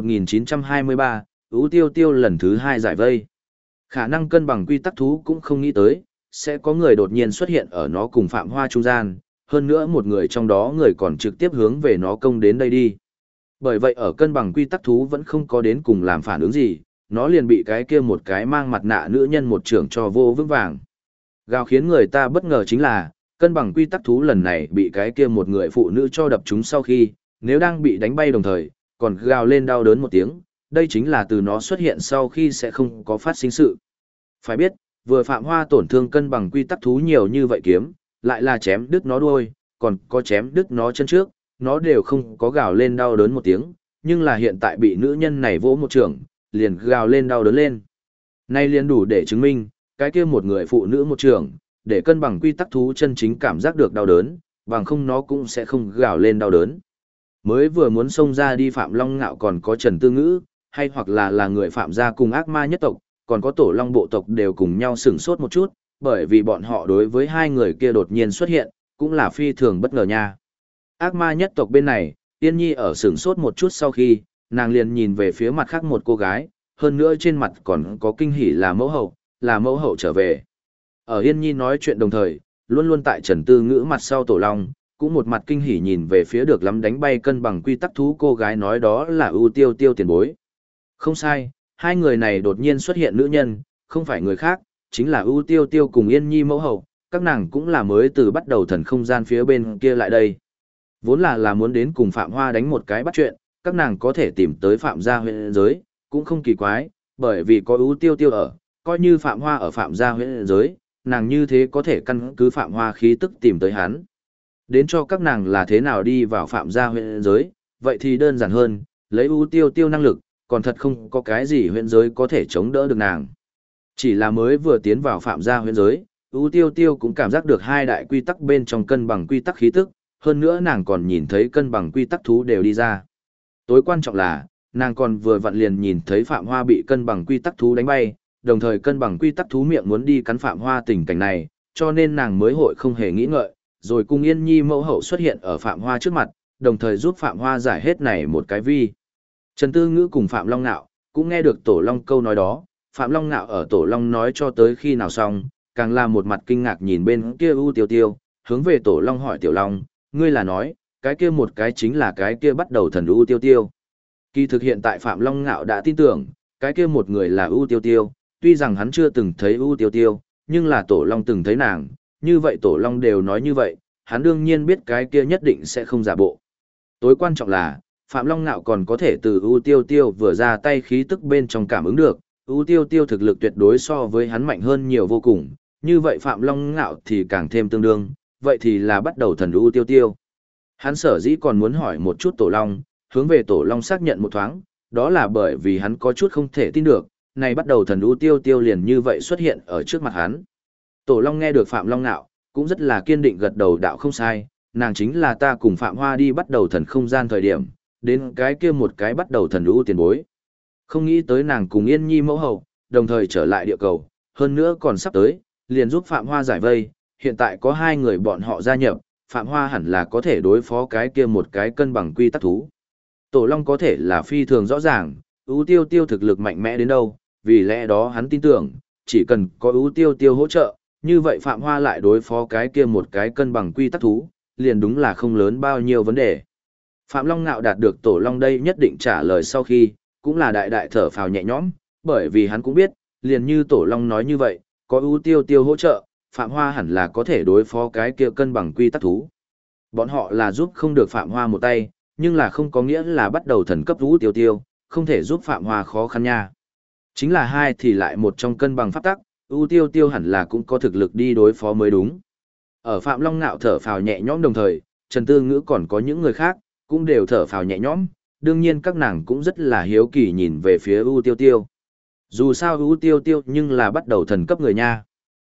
1923, Ú Tiêu Tiêu lần thứ 2 giải vây. Khả năng cân bằng quy tắc thú cũng không nghĩ tới, sẽ có người đột nhiên xuất hiện ở nó cùng Phạm Hoa trung gian, hơn nữa một người trong đó người còn trực tiếp hướng về nó công đến đây đi. Bởi vậy ở cân bằng quy tắc thú vẫn không có đến cùng làm phản ứng gì, nó liền bị cái kia một cái mang mặt nạ nữ nhân một trưởng cho vô vững vàng. Gào khiến người ta bất ngờ chính là, cân bằng quy tắc thú lần này bị cái kia một người phụ nữ cho đập trúng sau khi, nếu đang bị đánh bay đồng thời, còn gào lên đau đớn một tiếng, đây chính là từ nó xuất hiện sau khi sẽ không có phát sinh sự. Phải biết, vừa Phạm Hoa tổn thương cân bằng quy tắc thú nhiều như vậy kiếm, lại là chém đứt nó đuôi, còn có chém đứt nó chân trước, nó đều không có gào lên đau đớn một tiếng, nhưng là hiện tại bị nữ nhân này vỗ một trường, liền gào lên đau đớn lên. Nay liền đủ để chứng minh, cái kia một người phụ nữ một trường, để cân bằng quy tắc thú chân chính cảm giác được đau đớn, bằng không nó cũng sẽ không gào lên đau đớn. Mới vừa muốn xông ra đi Phạm Long Ngạo còn có Trần Tư Ngữ, hay hoặc là người Phạm gia cùng ác ma nhất tộc, còn có tổ long bộ tộc đều cùng nhau sửng sốt một chút, bởi vì bọn họ đối với hai người kia đột nhiên xuất hiện, cũng là phi thường bất ngờ nha. Ác ma nhất tộc bên này, Yên Nhi ở sửng sốt một chút sau khi, nàng liền nhìn về phía mặt khác một cô gái, hơn nữa trên mặt còn có kinh hỉ là mẫu hậu trở về. Ở Yên Nhi nói chuyện đồng thời, luôn luôn tại Trần Tư Ngữ mặt sau tổ long, cũng một mặt kinh hỉ nhìn về phía được lắm đánh bay cân bằng quy tắc thú cô gái nói đó là Ưu Tiêu Tiêu tiền bối. Không sai, hai người này đột nhiên xuất hiện nữ nhân, không phải người khác, chính là Ưu Tiêu Tiêu cùng Yên Nhi mẫu hậu, các nàng cũng là mới từ bắt đầu thần không gian phía bên kia lại đây. Vốn là muốn đến cùng Phạm Hoa đánh một cái bắt chuyện, các nàng có thể tìm tới Phạm gia huyện giới, cũng không kỳ quái, bởi vì có Ưu Tiêu Tiêu ở, coi như Phạm Hoa ở Phạm gia huyện giới, nàng như thế có thể căn cứ Phạm Hoa khí tức tìm tới hắn. Đến cho các nàng là thế nào đi vào Phạm gia huyện giới, vậy thì đơn giản hơn, lấy Ưu Tiêu Tiêu năng lực, còn thật không có cái gì huyện giới có thể chống đỡ được nàng. Chỉ là mới vừa tiến vào Phạm gia huyện giới, Ưu Tiêu Tiêu cũng cảm giác được hai đại quy tắc bên trong cân bằng quy tắc khí tức, hơn nữa nàng còn nhìn thấy cân bằng quy tắc thú đều đi ra. Tối quan trọng là, nàng còn vừa vặn liền nhìn thấy Phạm Hoa bị cân bằng quy tắc thú đánh bay, đồng thời cân bằng quy tắc thú miệng muốn đi cắn Phạm Hoa tình cảnh này, cho nên nàng mới hội không hề nghĩ ngợi, rồi cùng Yên Nhi mẫu hậu xuất hiện ở Phạm Hoa trước mặt, đồng thời giúp Phạm Hoa giải hết này một cái vi. Trần Tư Ngữ cùng Phạm Long Nạo cũng nghe được Tổ Long câu nói đó, Phạm Long Nạo ở Tổ Long nói cho tới khi nào xong, càng là một mặt kinh ngạc nhìn bên kia Ưu Tiêu Tiêu, hướng về Tổ Long hỏi Tiểu Long, ngươi là nói, cái kia một cái chính là cái kia bắt đầu thần Ưu Tiêu Tiêu. Kỳ thực hiện tại Phạm Long Nạo đã tin tưởng, cái kia một người là Ưu Tiêu Tiêu, tuy rằng hắn chưa từng thấy Ưu Tiêu Tiêu, nhưng là Tổ Long từng thấy nàng, như vậy Tổ Long đều nói như vậy, hắn đương nhiên biết cái kia nhất định sẽ không giả bộ. Tối quan trọng là, Phạm Long Nạo còn có thể từ Ưu Tiêu Tiêu vừa ra tay khí tức bên trong cảm ứng được, Ưu Tiêu Tiêu thực lực tuyệt đối so với hắn mạnh hơn nhiều vô cùng, như vậy Phạm Long Nạo thì càng thêm tương đương, vậy thì là bắt đầu thần Ưu Tiêu Tiêu. Hắn sở dĩ còn muốn hỏi một chút Tổ Long, hướng về Tổ Long xác nhận một thoáng, đó là bởi vì hắn có chút không thể tin được, này bắt đầu thần Ưu Tiêu Tiêu liền như vậy xuất hiện ở trước mặt hắn. Tổ Long nghe được Phạm Long Nạo, cũng rất là kiên định gật đầu đạo không sai, nàng chính là ta cùng Phạm Hoa đi bắt đầu thần không gian thời điểm, đến cái kia một cái bắt đầu thần Ưu tiền bối. Không nghĩ tới nàng cùng Yên Nhi mẫu hậu, đồng thời trở lại địa cầu, hơn nữa còn sắp tới, liền giúp Phạm Hoa giải vây, hiện tại có hai người bọn họ gia nhập, Phạm Hoa hẳn là có thể đối phó cái kia một cái cân bằng quy tắc thú. Tổ Long có thể là phi thường rõ ràng, Ưu Tiêu Tiêu thực lực mạnh mẽ đến đâu, vì lẽ đó hắn tin tưởng, chỉ cần có Ưu Tiêu Tiêu hỗ trợ, như vậy Phạm Hoa lại đối phó cái kia một cái cân bằng quy tắc thú, liền đúng là không lớn bao nhiêu vấn đề. Phạm Long Nạo đạt được Tổ Long đây nhất định trả lời sau khi, cũng là đại đại thở phào nhẹ nhõm, bởi vì hắn cũng biết, liền như Tổ Long nói như vậy, có Ưu Tiêu Tiêu hỗ trợ, Phạm Hoa hẳn là có thể đối phó cái kia cân bằng quy tắc thú. Bọn họ là giúp không được Phạm Hoa một tay, nhưng là không có nghĩa là bắt đầu thần cấp Ưu Tiêu Tiêu, không thể giúp Phạm Hoa khó khăn nha. Chính là hai thì lại một trong cân bằng pháp tắc, Ưu Tiêu Tiêu hẳn là cũng có thực lực đi đối phó mới đúng. Ở Phạm Long Nạo thở phào nhẹ nhõm đồng thời, Trần Tư Ngữ còn có những người khác, cũng đều thở phào nhẹ nhõm, đương nhiên các nàng cũng rất là hiếu kỳ nhìn về phía Ưu Tiêu Tiêu. Dù sao Ưu Tiêu Tiêu nhưng là bắt đầu thần cấp người nha.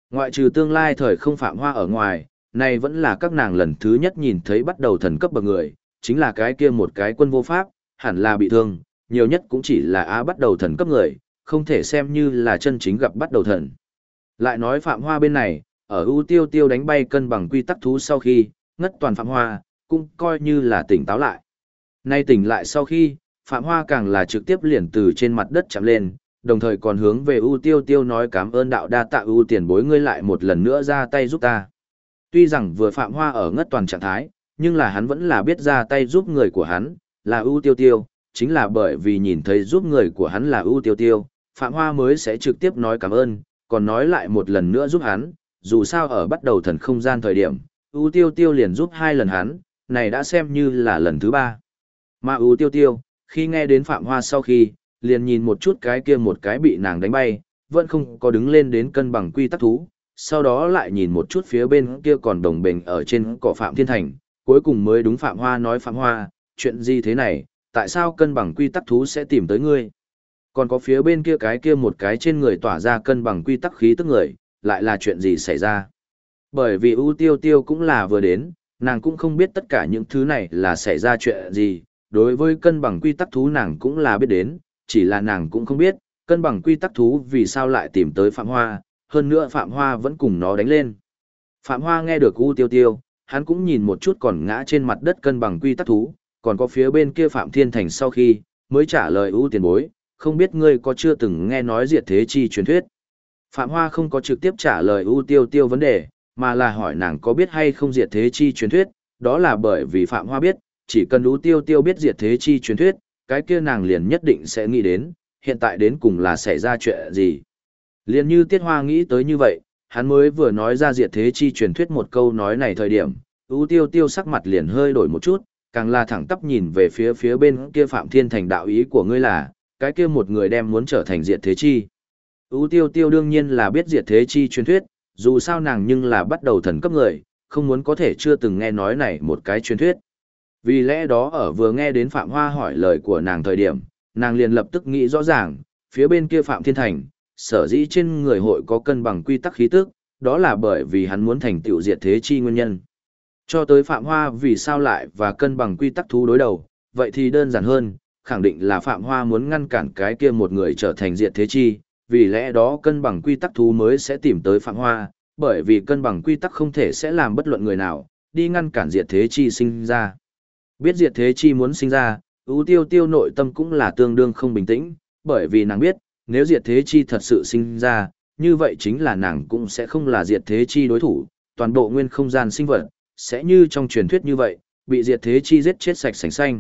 Ngoại trừ tương lai thời không Phạm Hoa ở ngoài, này vẫn là các nàng lần thứ nhất nhìn thấy bắt đầu thần cấp bậc người, chính là cái kia một cái quân vô pháp, hẳn là bị thương, nhiều nhất cũng chỉ là bắt đầu thần cấp người, không thể xem như là chân chính gặp bắt đầu thần. Lại nói Phạm Hoa bên này, ở ưu tiêu tiêu đánh bay cân bằng quy tắc thú sau khi, ngất toàn Phạm Hoa, cũng coi như là tỉnh táo lại. Nay tỉnh lại sau khi, Phạm Hoa càng là trực tiếp liền từ trên mặt đất chạm lên, đồng thời còn hướng về ưu tiêu tiêu nói cảm ơn đạo đa tạ ưu tiền bối ngươi lại một lần nữa ra tay giúp ta. Tuy rằng vừa Phạm Hoa ở ngất toàn trạng thái, nhưng là hắn vẫn là biết ra tay giúp người của hắn, là ưu tiêu tiêu, chính là bởi vì nhìn thấy giúp người của hắn là ưu tiêu tiêu, Phạm Hoa mới sẽ trực tiếp nói cảm ơn, còn nói lại một lần nữa giúp hắn, dù sao ở bắt đầu thần không gian thời điểm, ưu tiêu tiêu liền giúp 2 lần hắn, này đã xem như là lần thứ 3. Mà ưu tiêu tiêu, khi nghe đến Phạm Hoa sau khi, liền nhìn một chút cái kia một cái bị nàng đánh bay, vẫn không có đứng lên đến cân bằng quy tắc thú, sau đó lại nhìn một chút phía bên kia còn đồng bình ở trên cỏ Phạm Thiên Thành, cuối cùng mới đúng Phạm Hoa nói Phạm Hoa, chuyện gì thế này, tại sao cân bằng quy tắc thú sẽ tìm tới ngươi? Còn có phía bên kia một cái trên người tỏa ra cân bằng quy tắc khí tức người, lại là chuyện gì xảy ra? Bởi vì ưu tiêu tiêu cũng là vừa đến, nàng cũng không biết tất cả những thứ này là xảy ra chuyện gì, đối với cân bằng quy tắc thú nàng cũng là biết đến, chỉ là nàng cũng không biết, cân bằng quy tắc thú vì sao lại tìm tới Phạm Hoa, hơn nữa Phạm Hoa vẫn cùng nó đánh lên. Phạm Hoa nghe được ưu tiêu tiêu, hắn cũng nhìn một chút còn ngã trên mặt đất cân bằng quy tắc thú, còn có phía bên kia Phạm Thiên Thành sau khi, mới trả lời ưu tiền bối, không biết ngươi có chưa từng nghe nói diệt thế chi truyền thuyết. Phạm Hoa không có trực tiếp trả lời ưu tiêu tiêu vấn đề, mà là hỏi nàng có biết hay không diệt thế chi truyền thuyết, đó là bởi vì Phạm Hoa biết, chỉ cần ưu tiêu tiêu biết diệt thế chi truyền thuyết, cái kia nàng liền nhất định sẽ nghĩ đến, hiện tại đến cùng là xảy ra chuyện gì. Liền như Tiết Hoa nghĩ tới như vậy, hắn mới vừa nói ra diệt thế chi truyền thuyết một câu nói này thời điểm, ưu tiêu tiêu sắc mặt liền hơi đổi một chút, càng là thẳng tắp nhìn về phía bên kia Phạm Thiên Thành đạo ý của ngươi là, cái kia một người đem muốn trở thành diệt thế chi. Ưu tiêu tiêu đương nhiên là biết diệt thế chi truyền thuyết, dù sao nàng nhưng là bắt đầu thần cấp người, không muốn có thể chưa từng nghe nói này một cái truyền thuyết. Vì lẽ đó ở vừa nghe đến Phạm Hoa hỏi lời của nàng thời điểm, nàng liền lập tức nghĩ rõ ràng, phía bên kia Phạm Thiên Thành, sở dĩ trên người hội có cân bằng quy tắc khí tức, đó là bởi vì hắn muốn thành tựu diệt thế chi nguyên nhân. Cho tới Phạm Hoa vì sao lại và cân bằng quy tắc thú đối đầu, vậy thì đơn giản hơn, khẳng định là Phạm Hoa muốn ngăn cản cái kia một người trở thành diệt thế chi, vì lẽ đó cân bằng quy tắc thú mới sẽ tìm tới Phạm Hoa, bởi vì cân bằng quy tắc không thể sẽ làm bất luận người nào, đi ngăn cản diệt thế chi sinh ra. Biết diệt thế chi muốn sinh ra, ưu tiêu tiêu nội tâm cũng là tương đương không bình tĩnh, bởi vì nàng biết, nếu diệt thế chi thật sự sinh ra, như vậy chính là nàng cũng sẽ không là diệt thế chi đối thủ, toàn bộ nguyên không gian sinh vật, sẽ như trong truyền thuyết như vậy, bị diệt thế chi giết chết sạch sành xanh.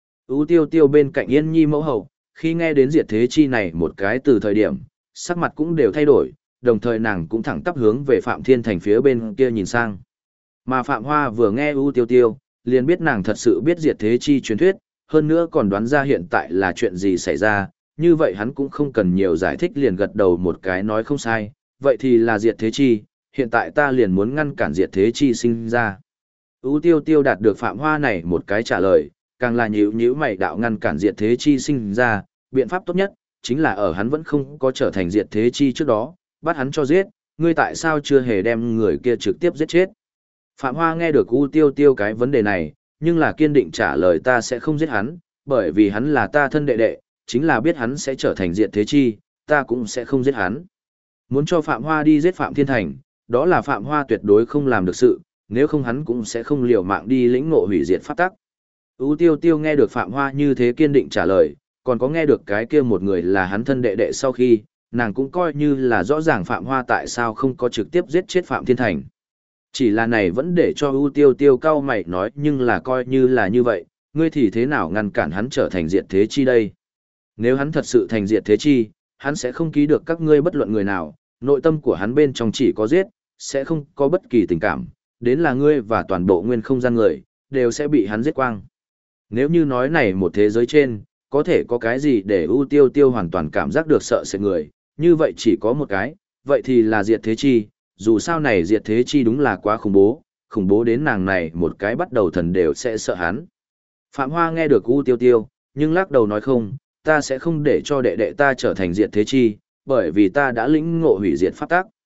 Ú tiêu tiêu bên cạnh Yên Nhi mẫu hậu, khi nghe đến diệt thế chi này một cái từ thời điểm, sắc mặt cũng đều thay đổi, đồng thời nàng cũng thẳng tắp hướng về Phạm Thiên Thành phía bên kia nhìn sang. Mà Phạm Hoa vừa nghe Ú tiêu tiêu, liền biết nàng thật sự biết diệt thế chi truyền thuyết, hơn nữa còn đoán ra hiện tại là chuyện gì xảy ra, như vậy hắn cũng không cần nhiều giải thích liền gật đầu một cái nói không sai, vậy thì là diệt thế chi, hiện tại ta liền muốn ngăn cản diệt thế chi sinh ra. Ú tiêu tiêu đạt được Phạm Hoa này một cái trả lời, càng là nhíu mày đạo ngăn cản diệt thế chi sinh ra, biện pháp tốt nhất, chính là ở hắn vẫn không có trở thành diệt thế chi trước đó, bắt hắn cho giết, ngươi tại sao chưa hề đem người kia trực tiếp giết chết. Phạm Hoa nghe được Ú tiêu tiêu cái vấn đề này, nhưng là kiên định trả lời ta sẽ không giết hắn, bởi vì hắn là ta thân đệ đệ, chính là biết hắn sẽ trở thành diệt thế chi, ta cũng sẽ không giết hắn. Muốn cho Phạm Hoa đi giết Phạm Thiên Thành, đó là Phạm Hoa tuyệt đối không làm được sự, nếu không hắn cũng sẽ không liều mạng đi lĩnh ngộ hủy diệt pháp tắc. Ú tiêu tiêu nghe được Phạm Hoa như thế kiên định trả lời, còn có nghe được cái kia một người là hắn thân đệ đệ sau khi, nàng cũng coi như là rõ ràng Phạm Hoa tại sao không có trực tiếp giết chết Phạm Thiên Thành. Chỉ là này vẫn để cho Ú tiêu tiêu cau mày nói nhưng là coi như là như vậy, ngươi thì thế nào ngăn cản hắn trở thành diệt thế chi đây? Nếu hắn thật sự thành diệt thế chi, hắn sẽ không ký được các ngươi bất luận người nào, nội tâm của hắn bên trong chỉ có giết, sẽ không có bất kỳ tình cảm, đến là ngươi và toàn bộ nguyên không gian người, đều sẽ bị hắn giết quang. Nếu như nói này một thế giới trên, có thể có cái gì để ưu tiêu tiêu hoàn toàn cảm giác được sợ sệt người, như vậy chỉ có một cái, vậy thì là diệt thế chi, dù sao này diệt thế chi đúng là quá khủng bố đến nàng này một cái bắt đầu thần đều sẽ sợ hắn. Phạm Hoa nghe được ưu tiêu tiêu, nhưng lắc đầu nói không, ta sẽ không để cho đệ đệ ta trở thành diệt thế chi, bởi vì ta đã lĩnh ngộ hủy diệt pháp tắc.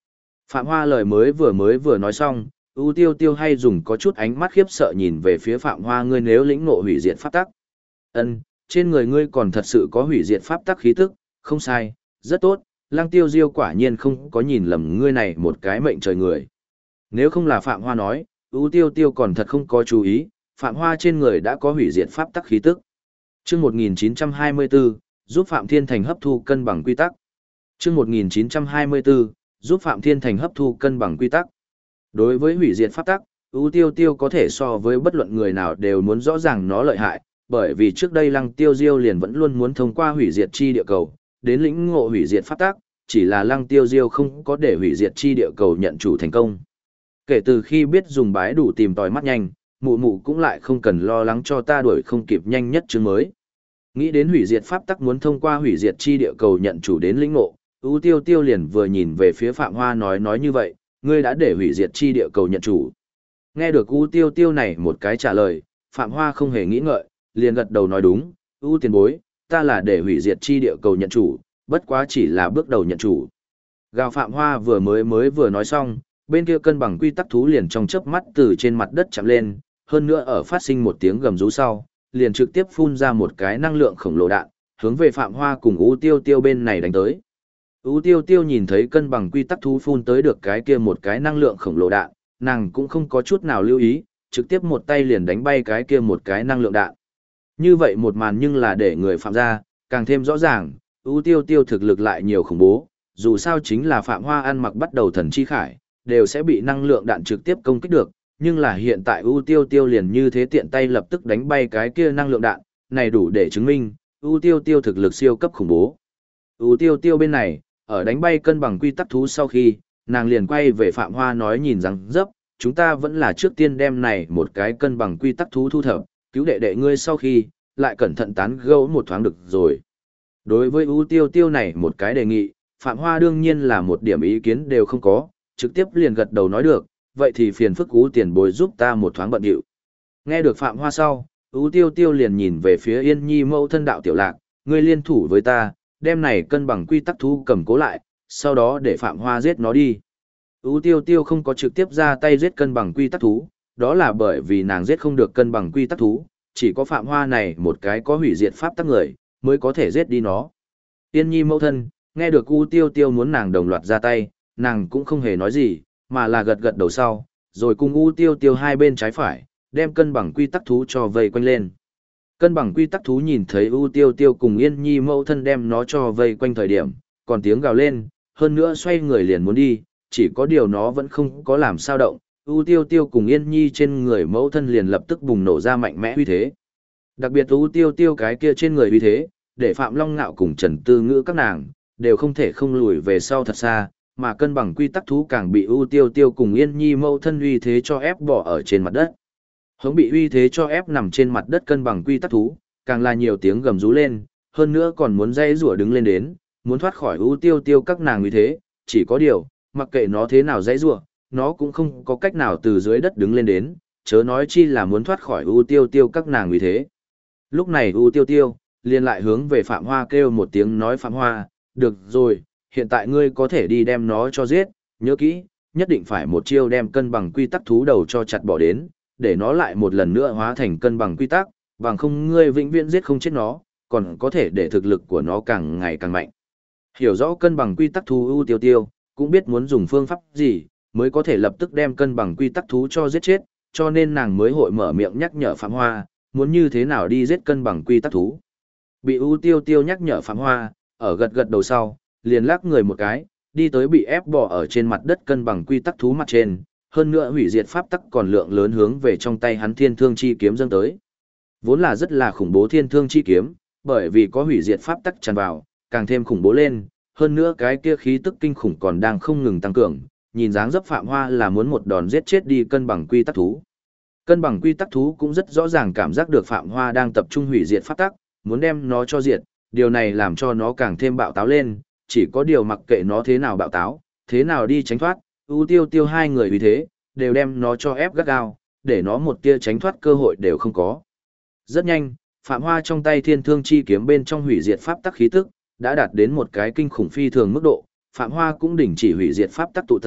Phạm Hoa lời mới vừa nói xong, ưu tiêu tiêu hay dùng có chút ánh mắt khiếp sợ nhìn về phía Phạm Hoa, ngươi nếu lĩnh ngộ hủy diệt pháp tắc. Ân, trên người ngươi còn thật sự có hủy diệt pháp tắc khí tức, không sai, rất tốt, Lăng Tiêu Diêu quả nhiên không có nhìn lầm ngươi này một cái mệnh trời người. Nếu không là Phạm Hoa nói, ưu tiêu tiêu còn thật không có chú ý, Phạm Hoa trên người đã có hủy diệt pháp tắc khí tức. Chương 1924, giúp Phạm Thiên Thành hấp thu cân bằng quy tắc. Chương 1924, giúp Phạm Thiên Thành hấp thu cân bằng quy tắc. Đối với hủy diệt pháp tắc, ưu tiêu tiêu có thể so với bất luận người nào đều muốn rõ ràng nó lợi hại, bởi vì trước đây Lăng Tiêu Diêu liền vẫn luôn muốn thông qua hủy diệt chi địa cầu, đến lĩnh ngộ hủy diệt pháp tắc, chỉ là Lăng Tiêu Diêu không có để hủy diệt chi địa cầu nhận chủ thành công. Kể từ khi biết dùng bái đủ tìm tòi mắt nhanh, mụ mụ cũng lại không cần lo lắng cho ta đuổi không kịp nhanh nhất chương mới. Nghĩ đến hủy diệt pháp tắc muốn thông qua hủy diệt chi địa cầu nhận chủ đến lĩnh ngộ, ưu tiêu tiêu liền vừa nhìn về phía Phạm Hoa nói như vậy, ngươi đã để hủy diệt chi địa cầu nhận chủ. Nghe được ưu tiêu tiêu này một cái trả lời, Phạm Hoa không hề nghĩ ngợi, liền gật đầu nói đúng, ưu tiền bối, ta là để hủy diệt chi địa cầu nhận chủ, bất quá chỉ là bước đầu nhận chủ. Gào Phạm Hoa mới vừa nói xong, bên kia cân bằng quy tắc thú liền trong chớp mắt từ trên mặt đất chạm lên, hơn nữa ở phát sinh một tiếng gầm rú sau, liền trực tiếp phun ra một cái năng lượng khổng lồ đạn, hướng về Phạm Hoa cùng ưu tiêu tiêu bên này đánh tới. Ưu tiêu tiêu nhìn thấy cân bằng quy tắc thú phun tới được cái kia một cái năng lượng khổng lồ đạn, nàng cũng không có chút nào lưu ý, trực tiếp một tay liền đánh bay cái kia một cái năng lượng đạn. Như vậy một màn nhưng là để người Phạm ra, càng thêm rõ ràng, ưu tiêu tiêu thực lực lại nhiều khủng bố, dù sao chính là Phạm Hoa ăn mặc bắt đầu thần chi khải, đều sẽ bị năng lượng đạn trực tiếp công kích được, nhưng là hiện tại ưu tiêu tiêu liền như thế tiện tay lập tức đánh bay cái kia năng lượng đạn, này đủ để chứng minh, ưu tiêu tiêu thực lực siêu cấp khủng bố. Ưu tiêu tiêu bên này, ở đánh bay cân bằng quy tắc thú sau khi, nàng liền quay về Phạm Hoa nói nhìn rằng dấp, chúng ta vẫn là trước tiên đem này một cái cân bằng quy tắc thú thu thập, cứu đệ đệ ngươi sau khi, lại cẩn thận tán gẫu một thoáng được rồi. Đối với ưu tiêu tiêu này một cái đề nghị, Phạm Hoa đương nhiên là một điểm ý kiến đều không có, trực tiếp liền gật đầu nói được, vậy thì phiền phức ưu tiền bối giúp ta một thoáng bận điệu. Nghe được Phạm Hoa sau, ưu tiêu tiêu liền nhìn về phía Yên Nhi mẫu thân Đạo Tiểu Lạc, ngươi liên thủ với ta, đem này cân bằng quy tắc thú cầm cố lại, sau đó để Phạm Hoa giết nó đi. Ưu tiêu tiêu không có trực tiếp ra tay giết cân bằng quy tắc thú, đó là bởi vì nàng giết không được cân bằng quy tắc thú, chỉ có Phạm Hoa này một cái có hủy diệt pháp tắc người, mới có thể giết đi nó. Yên Nhi mẫu thân, nghe được Ưu tiêu tiêu muốn nàng đồng loạt ra tay, nàng cũng không hề nói gì, mà là gật gật đầu sau, rồi cùng Ưu tiêu tiêu hai bên trái phải, đem cân bằng quy tắc thú cho vây quanh lên. Cân bằng quy tắc thú nhìn thấy Ưu tiêu tiêu cùng Yên Nhi mẫu thân đem nó cho vây quanh thời điểm, còn tiếng gào lên, hơn nữa xoay người liền muốn đi, chỉ có điều nó vẫn không có làm sao động. Ưu tiêu tiêu cùng Yên Nhi trên người mẫu thân liền lập tức bùng nổ ra mạnh mẽ uy thế. Đặc biệt Ưu tiêu tiêu cái kia trên người uy thế, để Phạm Long Ngạo cùng Trần Tư Ngữ các nàng, đều không thể không lùi về sau thật xa, mà cân bằng quy tắc thú càng bị Ưu tiêu tiêu cùng Yên Nhi mẫu thân uy thế cho ép bỏ ở trên mặt đất. Hống bị uy thế cho ép nằm trên mặt đất cân bằng quy tắc thú, càng là nhiều tiếng gầm rú lên, hơn nữa còn muốn dây rủa đứng lên đến, muốn thoát khỏi Ưu tiêu tiêu các nàng uy thế, chỉ có điều, mặc kệ nó thế nào dây rủa, nó cũng không có cách nào từ dưới đất đứng lên đến, chớ nói chi là muốn thoát khỏi Ưu tiêu tiêu các nàng uy thế. Lúc này Ưu tiêu tiêu, liền lại hướng về Phạm Hoa kêu một tiếng nói Phạm Hoa, được rồi, hiện tại ngươi có thể đi đem nó cho giết, nhớ kỹ, nhất định phải một chiêu đem cân bằng quy tắc thú đầu cho chặt bỏ đến, để nó lại một lần nữa hóa thành cân bằng quy tắc, bằng không ngươi vĩnh viễn giết không chết nó, còn có thể để thực lực của nó càng ngày càng mạnh. Hiểu rõ cân bằng quy tắc thú Ưu tiêu tiêu, cũng biết muốn dùng phương pháp gì, mới có thể lập tức đem cân bằng quy tắc thú cho giết chết, cho nên nàng mới hội mở miệng nhắc nhở Phạm Hoa, muốn như thế nào đi giết cân bằng quy tắc thú. Bị Ưu tiêu tiêu nhắc nhở Phạm Hoa, ở gật gật đầu sau, liền lắc người một cái, đi tới bị ép bỏ ở trên mặt đất cân bằng quy tắc thú mặt trên, hơn nữa hủy diệt pháp tắc còn lượng lớn hướng về trong tay hắn thiên thương chi kiếm dâng tới. Vốn là rất là khủng bố thiên thương chi kiếm, bởi vì có hủy diệt pháp tắc tràn vào, càng thêm khủng bố lên, hơn nữa cái kia khí tức kinh khủng còn đang không ngừng tăng cường, nhìn dáng dấp Phạm Hoa là muốn một đòn giết chết đi cân bằng quy tắc thú. Cân bằng quy tắc thú cũng rất rõ ràng cảm giác được Phạm Hoa đang tập trung hủy diệt pháp tắc, muốn đem nó cho diệt, điều này làm cho nó càng thêm bạo táo lên, chỉ có điều mặc kệ nó thế nào bạo táo, thế nào đi tránh thoát, Ưu tiêu tiêu hai người vì thế, đều đem nó cho ép gắt gao, để nó một tia tránh thoát cơ hội đều không có. Rất nhanh, Phạm Hoa trong tay thiên thương chi kiếm bên trong hủy diệt pháp tắc khí tức, đã đạt đến một cái kinh khủng phi thường mức độ, Phạm Hoa cũng đình chỉ hủy diệt pháp tắc tụ tập,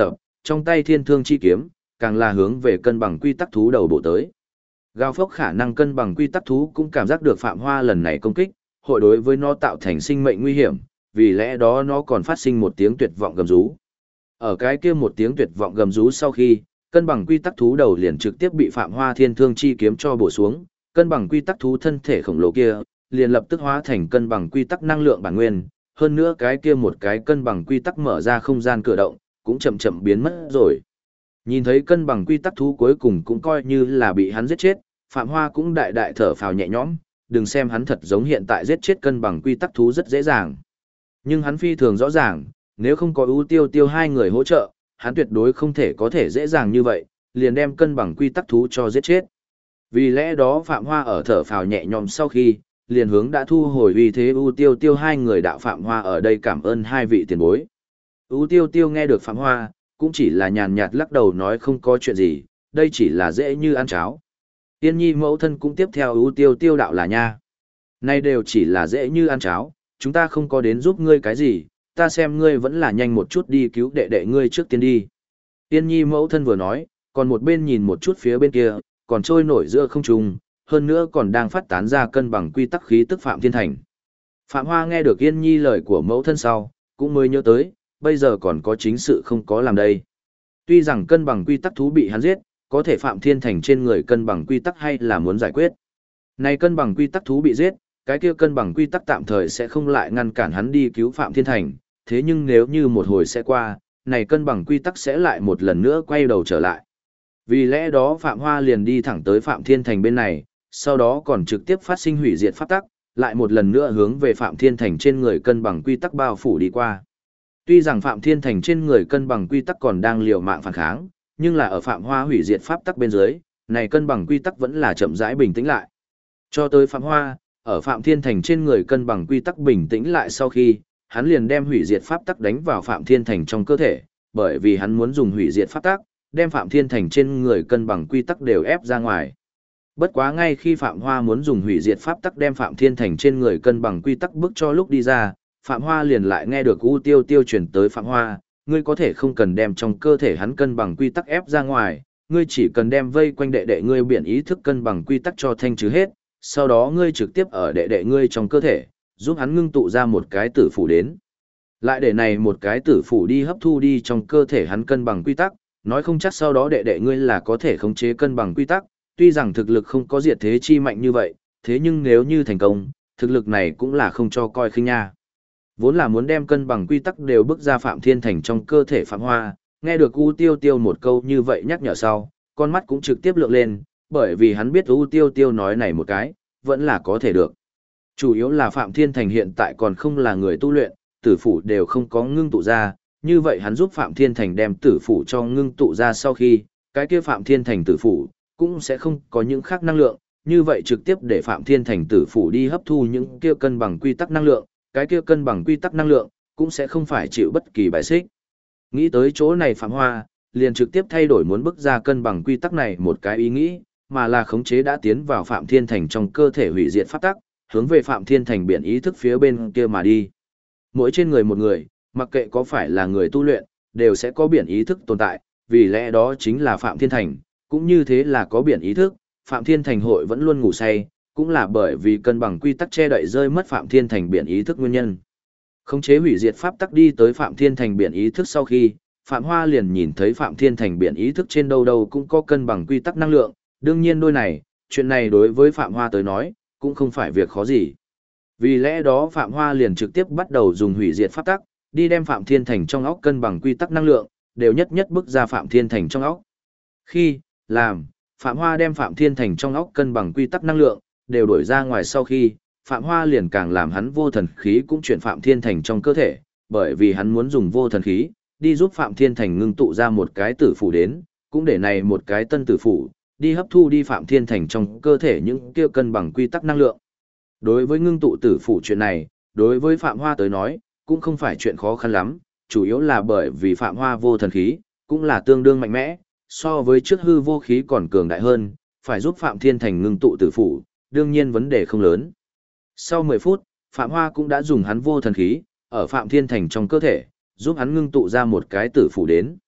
trong tay thiên thương chi kiếm, càng là hướng về cân bằng quy tắc thú đầu bộ tới. Gào phốc khả năng cân bằng quy tắc thú cũng cảm giác được Phạm Hoa lần này công kích, hội đối với nó tạo thành sinh mệnh nguy hiểm, vì lẽ đó nó còn phát sinh một tiếng tuyệt vọng gầm rú. Ở cái kia một tiếng tuyệt vọng gầm rú sau khi, cân bằng quy tắc thú đầu liền trực tiếp bị Phạm Hoa thiên thương chi kiếm cho bổ xuống, cân bằng quy tắc thú thân thể khổng lồ kia, liền lập tức hóa thành cân bằng quy tắc năng lượng bản nguyên, hơn nữa cái kia một cái cân bằng quy tắc mở ra không gian cửa động, cũng chậm chậm biến mất rồi. Nhìn thấy cân bằng quy tắc thú cuối cùng cũng coi như là bị hắn giết chết, Phạm Hoa cũng đại đại thở phào nhẹ nhõm, đừng xem hắn thật giống hiện tại giết chết cân bằng quy tắc thú rất dễ dàng. Nhưng hắn phi thường rõ ràng, nếu không có ưu tiêu tiêu hai người hỗ trợ, hắn tuyệt đối không thể có thể dễ dàng như vậy, liền đem cân bằng quy tắc thú cho giết chết. Vì lẽ đó Phạm Hoa ở thở phào nhẹ nhõm sau khi, liền hướng đã thu hồi uy thế ưu tiêu tiêu hai người đạo Phạm Hoa ở đây cảm ơn hai vị tiền bối. Ưu tiêu tiêu nghe được Phạm Hoa, cũng chỉ là nhàn nhạt lắc đầu nói không có chuyện gì, đây chỉ là dễ như ăn cháo. Tiên nhi mẫu thân cũng tiếp theo ưu tiêu tiêu đạo là nha. Nay đều chỉ là dễ như ăn cháo, chúng ta không có đến giúp ngươi cái gì, ta xem ngươi vẫn là nhanh một chút đi cứu đệ đệ ngươi trước tiên đi. Tiên nhi mẫu thân vừa nói, còn một bên nhìn một chút phía bên kia, còn trôi nổi giữa không trung, hơn nữa còn đang phát tán ra cân bằng quy tắc khí tức Phạm Thiên Thành. Phạm Hoa nghe được Yên Nhi lời của mẫu thân sau, cũng mới nhớ tới, bây giờ còn có chính sự không có làm đây. Tuy rằng cân bằng quy tắc thú bị hắn giết, có thể Phạm Thiên Thành trên người cân bằng quy tắc hay là muốn giải quyết. Này cân bằng quy tắc thú bị giết, cái kia cân bằng quy tắc tạm thời sẽ không lại ngăn cản hắn đi cứu Phạm Thiên Thành, thế nhưng nếu như một hồi sẽ qua, này cân bằng quy tắc sẽ lại một lần nữa quay đầu trở lại. Vì lẽ đó Phạm Hoa liền đi thẳng tới Phạm Thiên Thành bên này, sau đó còn trực tiếp phát sinh hủy diệt pháp tắc, lại một lần nữa hướng về Phạm Thiên Thành trên người cân bằng quy tắc bao phủ đi qua. Tuy rằng Phạm Thiên Thành trên người cân bằng quy tắc còn đang liều mạng phản kháng, nhưng là ở Phạm Hoa hủy diệt pháp tắc bên dưới, này cân bằng quy tắc vẫn là chậm rãi bình tĩnh lại. Cho tới Phạm Hoa, ở Phạm Thiên Thành trên người cân bằng quy tắc bình tĩnh lại sau khi, hắn liền đem hủy diệt pháp tắc đánh vào Phạm Thiên Thành trong cơ thể, bởi vì hắn muốn dùng hủy diệt pháp tắc, đem Phạm Thiên Thành trên người cân bằng quy tắc đều ép ra ngoài. Bất quá ngay khi Phạm Hoa muốn dùng hủy diệt pháp tắc đem Phạm Thiên Thành trên người cân bằng quy tắc bước cho lúc đi ra, Phạm Hoa liền lại nghe được U Tiêu Tiêu chuyển tới Phạm Hoa, ngươi có thể không cần đem trong cơ thể hắn cân bằng quy tắc ép ra ngoài, ngươi chỉ cần đem vây quanh đệ đệ ngươi biển ý thức cân bằng quy tắc cho thanh trừ hết, sau đó ngươi trực tiếp ở đệ đệ ngươi trong cơ thể, giúp hắn ngưng tụ ra một cái tử phủ đến. Lại để này một cái tử phủ đi hấp thu đi trong cơ thể hắn cân bằng quy tắc, nói không chắc sau đó đệ đệ ngươi là có thể khống chế cân bằng quy tắc, tuy rằng thực lực không có diệt thế chi mạnh như vậy, thế nhưng nếu như thành công, thực lực này cũng là không cho coi khinh nha. Vốn là muốn đem cân bằng quy tắc đều bước ra Phạm Thiên Thành trong cơ thể Phạm Hoa, nghe được U Tiêu Tiêu một câu như vậy nhắc nhở sau, con mắt cũng trực tiếp lượng lên, bởi vì hắn biết U Tiêu Tiêu nói này một cái, vẫn là có thể được. Chủ yếu là Phạm Thiên Thành hiện tại còn không là người tu luyện, tử phủ đều không có ngưng tụ ra, như vậy hắn giúp Phạm Thiên Thành đem tử phủ cho ngưng tụ ra sau khi, cái kia Phạm Thiên Thành tử phủ cũng sẽ không có những khác năng lượng, như vậy trực tiếp để Phạm Thiên Thành tử phủ đi hấp thu những kia cân bằng quy tắc năng lượng, cái kia cân bằng quy tắc năng lượng cũng sẽ không phải chịu bất kỳ bài xích. Nghĩ tới chỗ này Phạm Hoa liền trực tiếp thay đổi muốn bức ra cân bằng quy tắc này một cái ý nghĩ, mà là khống chế đã tiến vào Phạm Thiên Thành trong cơ thể hủy diệt pháp tắc, hướng về Phạm Thiên Thành biển ý thức phía bên kia mà đi. Mỗi trên người một người, mặc kệ có phải là người tu luyện, đều sẽ có biển ý thức tồn tại, vì lẽ đó chính là Phạm Thiên Thành, cũng như thế là có biển ý thức, Phạm Thiên Thành hội vẫn luôn ngủ say, cũng là bởi vì cân bằng quy tắc che đậy rơi mất Phạm Thiên Thành biển ý thức nguyên nhân. Khống chế hủy diệt pháp tắc đi tới Phạm Thiên Thành biển ý thức sau khi, Phạm Hoa liền nhìn thấy Phạm Thiên Thành biển ý thức trên đâu đâu cũng có cân bằng quy tắc năng lượng, đương nhiên đôi này, chuyện này đối với Phạm Hoa tới nói, cũng không phải việc khó gì. Vì lẽ đó Phạm Hoa liền trực tiếp bắt đầu dùng hủy diệt pháp tắc, đi đem Phạm Thiên Thành trong óc cân bằng quy tắc năng lượng, đều nhất nhất bức ra Phạm Thiên Thành trong óc. Khi, làm, Phạm Hoa đem Phạm Thiên Thành trong óc cân bằng quy tắc năng lượng, đều đổi ra ngoài sau khi, Phạm Hoa liền càng làm hắn vô thần khí cũng chuyển Phạm Thiên Thành trong cơ thể, bởi vì hắn muốn dùng vô thần khí, đi giúp Phạm Thiên Thành ngưng tụ ra một cái tử phủ đến, cũng để này một cái tân tử phủ, đi hấp thu đi Phạm Thiên Thành trong cơ thể những kia cân bằng quy tắc năng lượng. Đối với ngưng tụ tử phủ chuyện này, đối với Phạm Hoa tới nói, cũng không phải chuyện khó khăn lắm, chủ yếu là bởi vì Phạm Hoa vô thần khí, cũng là tương đương mạnh mẽ, so với trước hư vô khí còn cường đại hơn, phải giúp Phạm Thiên Thành ngưng tụ tử phủ, đương nhiên vấn đề không lớn. Sau 10 phút, Phạm Hoa cũng đã dùng hắn vô thần khí, ở Phạm Thiên Thành trong cơ thể, giúp hắn ngưng tụ ra một cái tử phủ đến.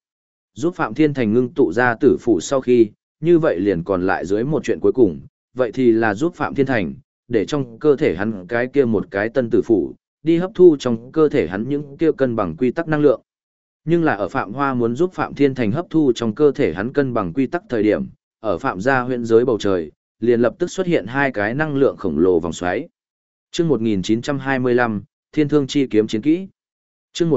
giúp Phạm Thiên Thành ngưng tụ ra tử phủ sau khi, như vậy liền còn lại dưới một chuyện cuối cùng, vậy thì là giúp Phạm Thiên Thành, để trong cơ thể hắn cái kia một cái tân tử phủ, đi hấp thu trong cơ thể hắn những kia cân bằng quy tắc năng lượng. Nhưng là ở Phạm Hoa muốn giúp Phạm Thiên Thành hấp thu trong cơ thể hắn cân bằng quy tắc thời điểm, ở Phạm gia huyện giới bầu trời, liền lập tức xuất hiện hai cái năng lượng khổng lồ vòng xoáy. Chương 1925, Thiên Thương Chi Kiếm Chiến Kỹ. Chương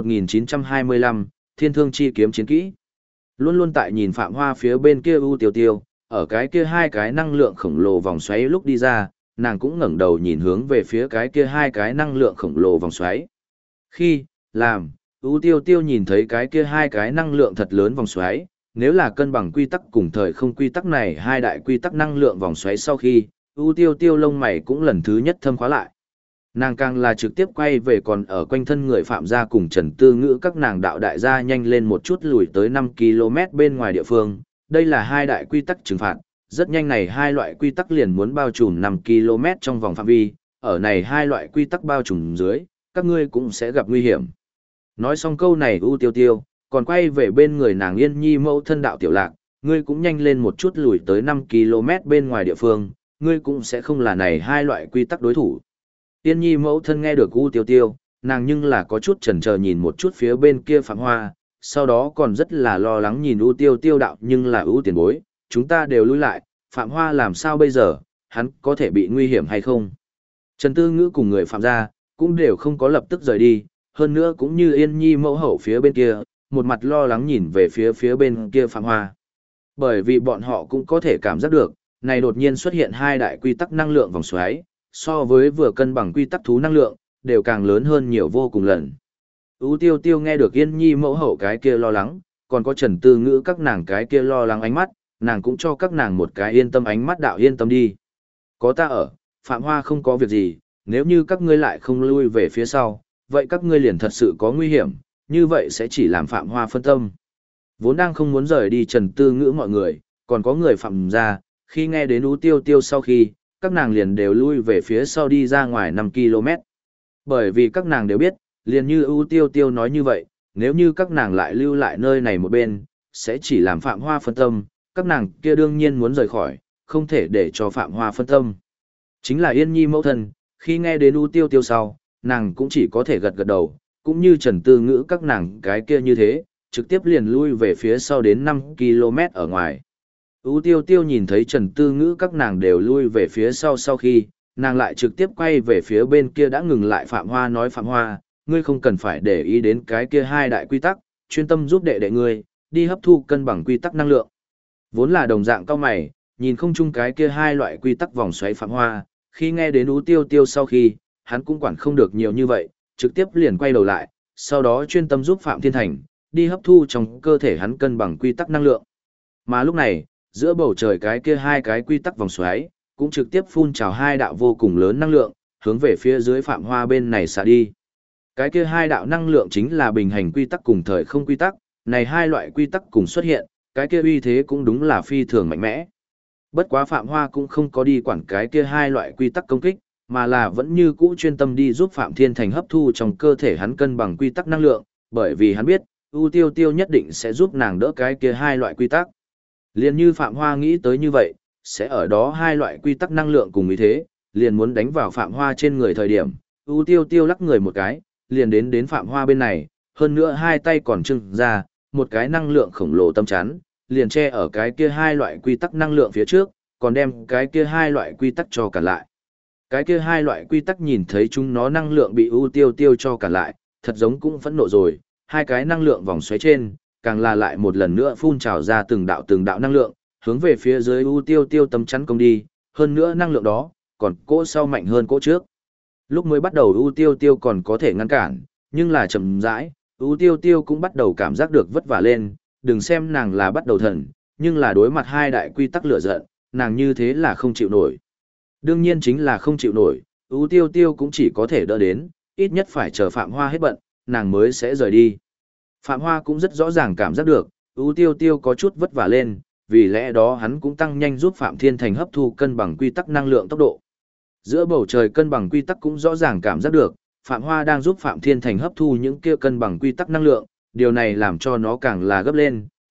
1925, Thiên Thương Chi Kiếm Chiến Kỹ. Luôn luôn tại nhìn Phạm Hoa phía bên kia U Tiêu Tiêu, ở cái kia hai cái năng lượng khổng lồ vòng xoáy lúc đi ra, nàng cũng ngẩng đầu nhìn hướng về phía cái kia hai cái năng lượng khổng lồ vòng xoáy. Khi làm U Tiêu Tiêu nhìn thấy cái kia hai cái năng lượng thật lớn vòng xoáy, nếu là cân bằng quy tắc cùng thời không quy tắc này hai đại quy tắc năng lượng vòng xoáy sau khi, U Tiêu Tiêu lông mày cũng lần thứ nhất thâm khóa lại. Nàng càng là trực tiếp quay về còn ở quanh thân người Phạm gia cùng Trần Tư Ngữ các nàng đạo đại gia nhanh lên một chút lùi tới 5 km bên ngoài địa phương, đây là hai đại quy tắc trừng phạt, rất nhanh này hai loại quy tắc liền muốn bao trùm 5 km trong vòng phạm vi, ở này hai loại quy tắc bao trùm dưới, các ngươi cũng sẽ gặp nguy hiểm. Nói xong câu này U Tiêu Tiêu, còn quay về bên người nàng Yên Nhi mẫu thân đạo Tiểu Lạc, ngươi cũng nhanh lên một chút lùi tới 5 km bên ngoài địa phương, ngươi cũng sẽ không là này hai loại quy tắc đối thủ. Yên Nhi mẫu thân nghe được U Tiêu Tiêu, nàng nhưng là có chút chần chờ nhìn một chút phía bên kia Phạm Hoa, sau đó còn rất là lo lắng nhìn U Tiêu Tiêu đạo nhưng là U tiền bối, chúng ta đều lui lại, Phạm Hoa làm sao bây giờ, hắn có thể bị nguy hiểm hay không? Trần Tư Ngữ cùng người Phạm gia, cũng đều không có lập tức rời đi, hơn nữa cũng như Yên Nhi mẫu hậu phía bên kia, một mặt lo lắng nhìn về phía bên kia Phạm Hoa. Bởi vì bọn họ cũng có thể cảm giác được, này đột nhiên xuất hiện hai đại quy tắc năng lượng vòng xoáy, so với vừa cân bằng quy tắc thú năng lượng, đều càng lớn hơn nhiều vô cùng lần. U Tiêu Tiêu nghe được Yên Nhi mẫu hậu cái kia lo lắng, còn có Trần Tư Ngữ các nàng cái kia lo lắng ánh mắt, nàng cũng cho các nàng một cái yên tâm ánh mắt đạo yên tâm đi. Có ta ở, Phạm Hoa không có việc gì, nếu như các ngươi lại không lui về phía sau, vậy các ngươi liền thật sự có nguy hiểm, như vậy sẽ chỉ làm Phạm Hoa phân tâm. Vốn đang không muốn rời đi Trần Tư Ngữ mọi người, còn có người Phạm gia, khi nghe đến U Tiêu Tiêu sau khi, các nàng liền đều lui về phía sau đi ra ngoài 5 km. Bởi vì các nàng đều biết, liền như U Tiêu Tiêu nói như vậy, nếu như các nàng lại lưu lại nơi này một bên, sẽ chỉ làm Phạm Hoa phân tâm, các nàng kia đương nhiên muốn rời khỏi, không thể để cho Phạm Hoa phân tâm. Chính là Yên Nhi mẫu thân, khi nghe đến U Tiêu Tiêu sau, nàng cũng chỉ có thể gật gật đầu, cũng như Trần Tư Ngữ các nàng cái kia như thế, trực tiếp liền lui về phía sau đến 5 km ở ngoài. U Tiêu Tiêu nhìn thấy Trần Tư Ngữ các nàng đều lui về phía sau khi, nàng lại trực tiếp quay về phía bên kia đã ngừng lại Phạm Hoa nói Phạm Hoa, ngươi không cần phải để ý đến cái kia hai đại quy tắc, chuyên tâm giúp đệ đệ ngươi, đi hấp thu cân bằng quy tắc năng lượng. Vốn là đồng dạng cao mày, nhìn không chung cái kia hai loại quy tắc vòng xoáy Phạm Hoa, khi nghe đến U Tiêu Tiêu sau khi, hắn cũng quản không được nhiều như vậy, trực tiếp liền quay đầu lại, sau đó chuyên tâm giúp Phạm Thiên Thành, đi hấp thu trong cơ thể hắn cân bằng quy tắc năng lượng. Mà lúc này, giữa bầu trời cái kia hai cái quy tắc vòng xoáy, cũng trực tiếp phun trào hai đạo vô cùng lớn năng lượng, hướng về phía dưới Phạm Hoa bên này xả đi. Cái kia hai đạo năng lượng chính là bình hành quy tắc cùng thời không quy tắc, này hai loại quy tắc cùng xuất hiện, cái kia uy thế cũng đúng là phi thường mạnh mẽ. Bất quá Phạm Hoa cũng không có đi quản cái kia hai loại quy tắc công kích, mà là vẫn như cũ chuyên tâm đi giúp Phạm Thiên Thành hấp thu trong cơ thể hắn cân bằng quy tắc năng lượng, bởi vì hắn biết, U Tiêu Tiêu nhất định sẽ giúp nàng đỡ cái kia hai loại quy tắc. Liền như Phạm Hoa nghĩ tới như vậy, sẽ ở đó hai loại quy tắc năng lượng cùng ý thế, liền muốn đánh vào Phạm Hoa trên người thời điểm, U Tiêu Tiêu lắc người một cái, liền đến Phạm Hoa bên này, hơn nữa hai tay còn trưng ra, một cái năng lượng khổng lồ tâm chắn, liền che ở cái kia hai loại quy tắc năng lượng phía trước, còn đem cái kia hai loại quy tắc cho cản lại. Cái kia hai loại quy tắc nhìn thấy chúng nó năng lượng bị U Tiêu Tiêu cho cản lại, thật giống cũng phẫn nộ rồi, hai cái năng lượng vòng xoáy trên, càng là lại một lần nữa phun trào ra từng đạo năng lượng, hướng về phía dưới U Tiêu Tiêu tấm chắn công đi, hơn nữa năng lượng đó, còn cỗ sau mạnh hơn cỗ trước. Lúc mới bắt đầu U Tiêu Tiêu còn có thể ngăn cản, nhưng là chậm rãi, U Tiêu Tiêu cũng bắt đầu cảm giác được vất vả lên, đừng xem nàng là bắt đầu thần, nhưng là đối mặt hai đại quy tắc lửa giận, nàng như thế là không chịu nổi. Đương nhiên chính là không chịu nổi, U Tiêu Tiêu cũng chỉ có thể đỡ đến, ít nhất phải chờ Phạm Hoa hết bận, nàng mới sẽ rời đi. Phạm Hoa cũng rất rõ ràng cảm giác được, U Tiêu Tiêu có chút vất vả lên, vì lẽ đó hắn cũng tăng nhanh giúp Phạm Thiên Thành hấp thu cân bằng quy tắc năng lượng tốc độ. Giữa bầu trời cân bằng quy tắc cũng rõ ràng cảm giác được, Phạm Hoa đang giúp Phạm Thiên Thành hấp thu những kia cân bằng quy tắc năng lượng, điều này làm cho nó càng là gấp lên,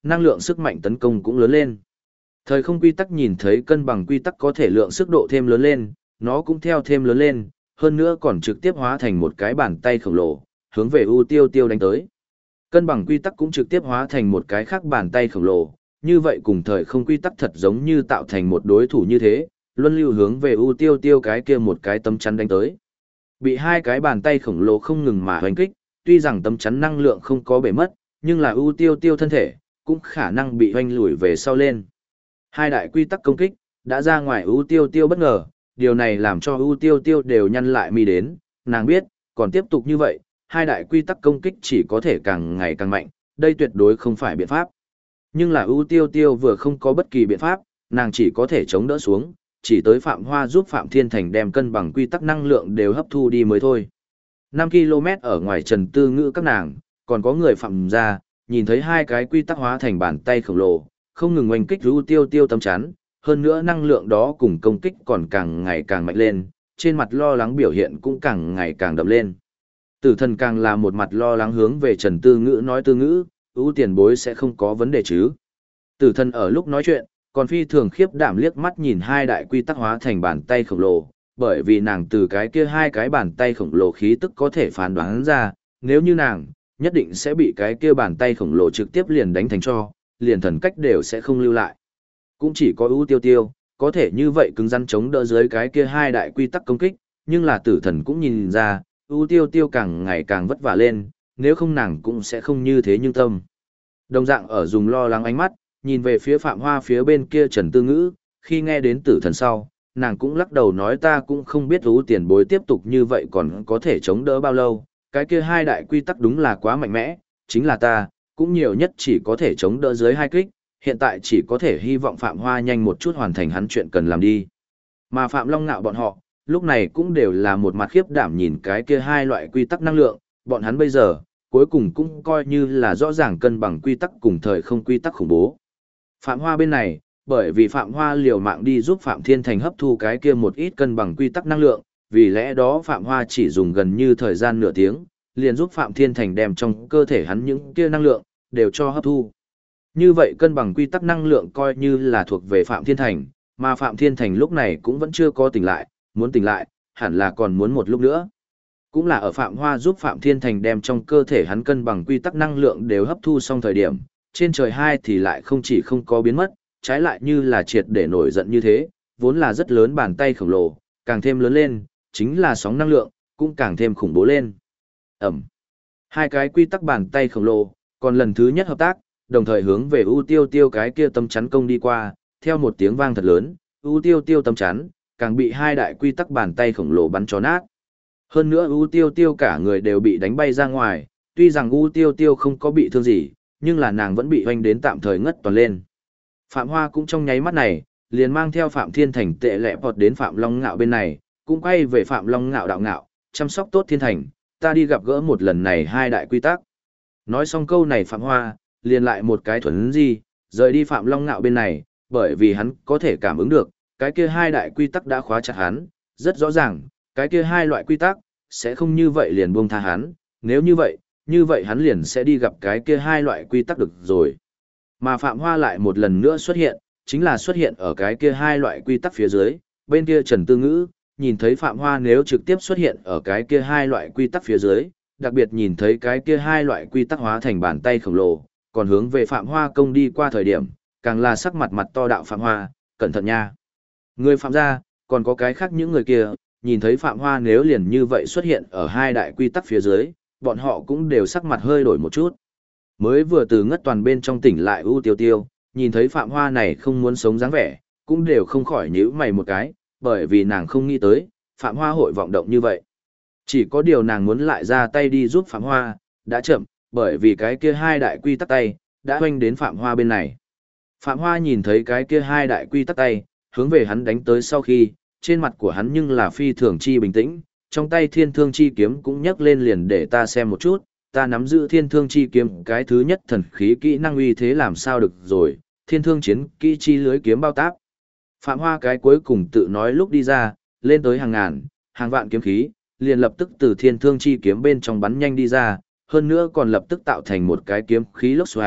năng lượng sức mạnh tấn công cũng lớn lên. Thời không quy tắc nhìn thấy cân bằng quy tắc có thể lượng sức độ thêm lớn lên, nó cũng theo thêm lớn lên, hơn nữa còn trực tiếp hóa thành một cái bàn tay khổng lồ, hướng về U Tiêu Tiêu đánh tới. Cân bằng quy tắc cũng trực tiếp hóa thành một cái khác bàn tay khổng lồ, như vậy cùng thời không quy tắc thật giống như tạo thành một đối thủ như thế, luân lưu hướng về U Tiêu Tiêu cái kia một cái tấm chắn đánh tới. Bị hai cái bàn tay khổng lồ không ngừng mà hoành kích, tuy rằng tấm chắn năng lượng không có bể mất, nhưng là U Tiêu Tiêu thân thể cũng khả năng bị hoành lùi về sau lên. Hai đại quy tắc công kích đã ra ngoài U Tiêu Tiêu bất ngờ, điều này làm cho U Tiêu Tiêu đều nhăn lại mi đến, nàng biết, còn tiếp tục như vậy, hai đại quy tắc công kích chỉ có thể càng ngày càng mạnh, đây tuyệt đối không phải biện pháp. Nhưng là U Tiêu Tiêu vừa không có bất kỳ biện pháp, nàng chỉ có thể chống đỡ xuống, chỉ tới Phạm Hoa giúp Phạm Thiên Thành đem cân bằng quy tắc năng lượng đều hấp thu đi mới thôi. 5 km ở ngoài Trần Tư Ngữ các nàng, còn có người Phạm gia, nhìn thấy hai cái quy tắc hóa thành bàn tay khổng lồ, không ngừng oanh kích U Tiêu Tiêu tấm chắn, hơn nữa năng lượng đó cùng công kích còn càng ngày càng mạnh lên, trên mặt lo lắng biểu hiện cũng càng ngày càng đậm lên. Tử thần càng là một mặt lo lắng hướng về Trần Tư Ngữ nói Tư Ngữ, ưu tiền bối sẽ không có vấn đề chứ. Tử thần ở lúc nói chuyện, còn phi thường khiếp đảm liếc mắt nhìn hai đại quy tắc hóa thành bàn tay khổng lồ, bởi vì nàng từ cái kia hai cái bàn tay khổng lồ khí tức có thể phán đoán ra, nếu như nàng, nhất định sẽ bị cái kia bàn tay khổng lồ trực tiếp liền đánh thành cho, liền thần cách đều sẽ không lưu lại. Cũng chỉ có ưu tiêu tiêu, có thể như vậy cứng rắn chống đỡ dưới cái kia hai đại quy tắc công kích, nhưng là tử thần cũng nhìn ra, ưu tiêu tiêu càng ngày càng vất vả lên, nếu không nàng cũng sẽ không như thế nhưng tâm. Đồng dạng ở dùng lo lắng ánh mắt, nhìn về phía Phạm Hoa phía bên kia Trần Tư Ngữ, khi nghe đến tử thần sau, nàng cũng lắc đầu nói ta cũng không biết ưu tiền bối tiếp tục như vậy còn có thể chống đỡ bao lâu, cái kia hai đại quy tắc đúng là quá mạnh mẽ, chính là ta, cũng nhiều nhất chỉ có thể chống đỡ dưới hai kích, hiện tại chỉ có thể hy vọng Phạm Hoa nhanh một chút hoàn thành hắn chuyện cần làm đi. Mà Phạm Long Nạo bọn họ, lúc này cũng đều là một mặt khiếp đảm nhìn cái kia hai loại quy tắc năng lượng, bọn hắn bây giờ, cuối cùng cũng coi như là rõ ràng cân bằng quy tắc cùng thời không quy tắc khủng bố. Phạm Hoa bên này, bởi vì Phạm Hoa liều mạng đi giúp Phạm Thiên Thành hấp thu cái kia một ít cân bằng quy tắc năng lượng, vì lẽ đó Phạm Hoa chỉ dùng gần như thời gian nửa tiếng, liền giúp Phạm Thiên Thành đem trong cơ thể hắn những kia năng lượng, đều cho hấp thu. Như vậy cân bằng quy tắc năng lượng coi như là thuộc về Phạm Thiên Thành, mà Phạm Thiên Thành lúc này cũng vẫn chưa có tỉnh lại, muốn tỉnh lại, hẳn là còn muốn một lúc nữa. Cũng là ở Phạm Hoa giúp Phạm Thiên Thành đem trong cơ thể hắn cân bằng quy tắc năng lượng đều hấp thu xong thời điểm, trên trời hai thì lại không chỉ không có biến mất, trái lại như là triệt để nổi giận như thế, vốn là rất lớn bàn tay khổng lồ, càng thêm lớn lên, chính là sóng năng lượng, cũng càng thêm khủng bố lên. Ẩm. Hai cái quy tắc bàn tay khổng lồ, còn lần thứ nhất hợp tác, đồng thời hướng về ưu tiêu tiêu cái kia tâm chắn công đi qua, theo một tiếng vang thật lớn, ưu tiêu tiêu tâm chắn, càng bị hai đại quy tắc bàn tay khổng lồ bắn cho nát. Hơn nữa ưu tiêu tiêu cả người đều bị đánh bay ra ngoài, tuy rằng ưu tiêu tiêu không có bị thương gì, nhưng là nàng vẫn bị hoanh đến tạm thời ngất toàn lên. Phạm Hoa cũng trong nháy mắt này, liền mang theo Phạm Thiên Thành tệ lẹ vọt đến Phạm Long Ngạo bên này, cũng quay về Phạm Long Ngạo đạo ngạo, chăm sóc tốt Thiên Thành, ta đi gặp gỡ một lần này hai đại quy tắc. Nói xong câu này Phạm Hoa, liền lại một cái thuần di, rời đi Phạm Long Ngạo bên này, bởi vì hắn có thể cảm ứng được, cái kia hai đại quy tắc đã khóa chặt hắn, rất rõ ràng, cái kia hai loại quy tắc, sẽ không như vậy liền buông tha hắn, nếu như vậy hắn liền sẽ đi gặp cái kia hai loại quy tắc được rồi. Mà Phạm Hoa lại một lần nữa xuất hiện, chính là xuất hiện ở cái kia hai loại quy tắc phía dưới, bên kia Trần Tư Ngữ, nhìn thấy Phạm Hoa nếu trực tiếp xuất hiện ở cái kia hai loại quy tắc phía dưới, đặc biệt nhìn thấy cái kia hai loại quy tắc hóa thành bàn tay khổng lồ, còn hướng về Phạm Hoa công đi qua thời điểm, càng là sắc mặt mặt to đạo Phạm Hoa, cẩn thận nha. Người Phạm gia, còn có cái khác những người kia, nhìn thấy Phạm Hoa nếu liền như vậy xuất hiện ở hai đại quy tắc phía dưới, bọn họ cũng đều sắc mặt hơi đổi một chút. Mới vừa từ ngất toàn bên trong tỉnh lại ưu tiêu tiêu, nhìn thấy Phạm Hoa này không muốn sống dáng vẻ, cũng đều không khỏi nhíu mày một cái, bởi vì nàng không nghĩ tới, Phạm Hoa hội vọng động như vậy. Chỉ có điều nàng muốn lại ra tay đi giúp Phạm Hoa, đã chậm, bởi vì cái kia hai đại quy tắc tay, đã hoanh đến Phạm Hoa bên này. Phạm Hoa nhìn thấy cái kia hai đại quy tắc tay, hướng về hắn đánh tới sau khi, trên mặt của hắn nhưng là phi thường chi bình tĩnh, trong tay thiên thương chi kiếm cũng nhấc lên liền để ta xem một chút, ta nắm giữ thiên thương chi kiếm cái thứ nhất thần khí kỹ năng uy thế làm sao được rồi, thiên thương chiến kỹ chi lưới kiếm bao táp. Phạm Hoa cái cuối cùng tự nói lúc đi ra, lên tới hàng ngàn, hàng vạn kiếm khí, liền lập tức từ thiên thương chi kiếm bên trong bắn nhanh đi ra, hơn nữa còn lập tức tạo thành một cái kiếm khí lốc xoáy,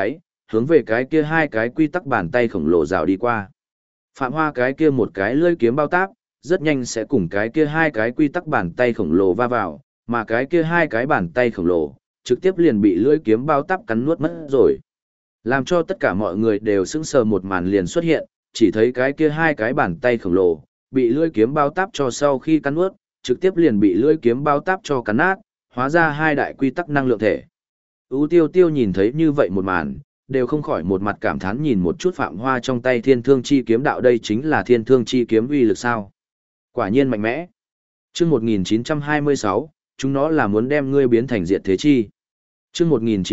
hướng về cái kia hai cái quy tắc bàn tay khổng lồ rào đi qua. Phạm Hoa cái kia một cái lưỡi kiếm bao táp, rất nhanh sẽ cùng cái kia hai cái quy tắc bàn tay khổng lồ va vào, mà cái kia hai cái bàn tay khổng lồ, trực tiếp liền bị lưỡi kiếm bao táp cắn nuốt mất rồi. Làm cho tất cả mọi người đều sững sờ một màn liền xuất hiện, chỉ thấy cái kia hai cái bàn tay khổng lồ, bị lưỡi kiếm bao táp cho sau khi cắn nuốt, trực tiếp liền bị lưỡi kiếm bao táp cho cắn nát, hóa ra hai đại quy tắc năng lượng thể. U Tiêu Tiêu nhìn thấy như vậy một màn, đều không khỏi một mặt cảm thán nhìn một chút Phạm Hoa trong tay Thiên Thương Chi kiếm đạo, đây chính là Thiên Thương Chi kiếm uy lực sao? Quả nhiên mạnh mẽ. Chương 1926, chúng nó là muốn đem ngươi biến thành diệt thế chi. Chương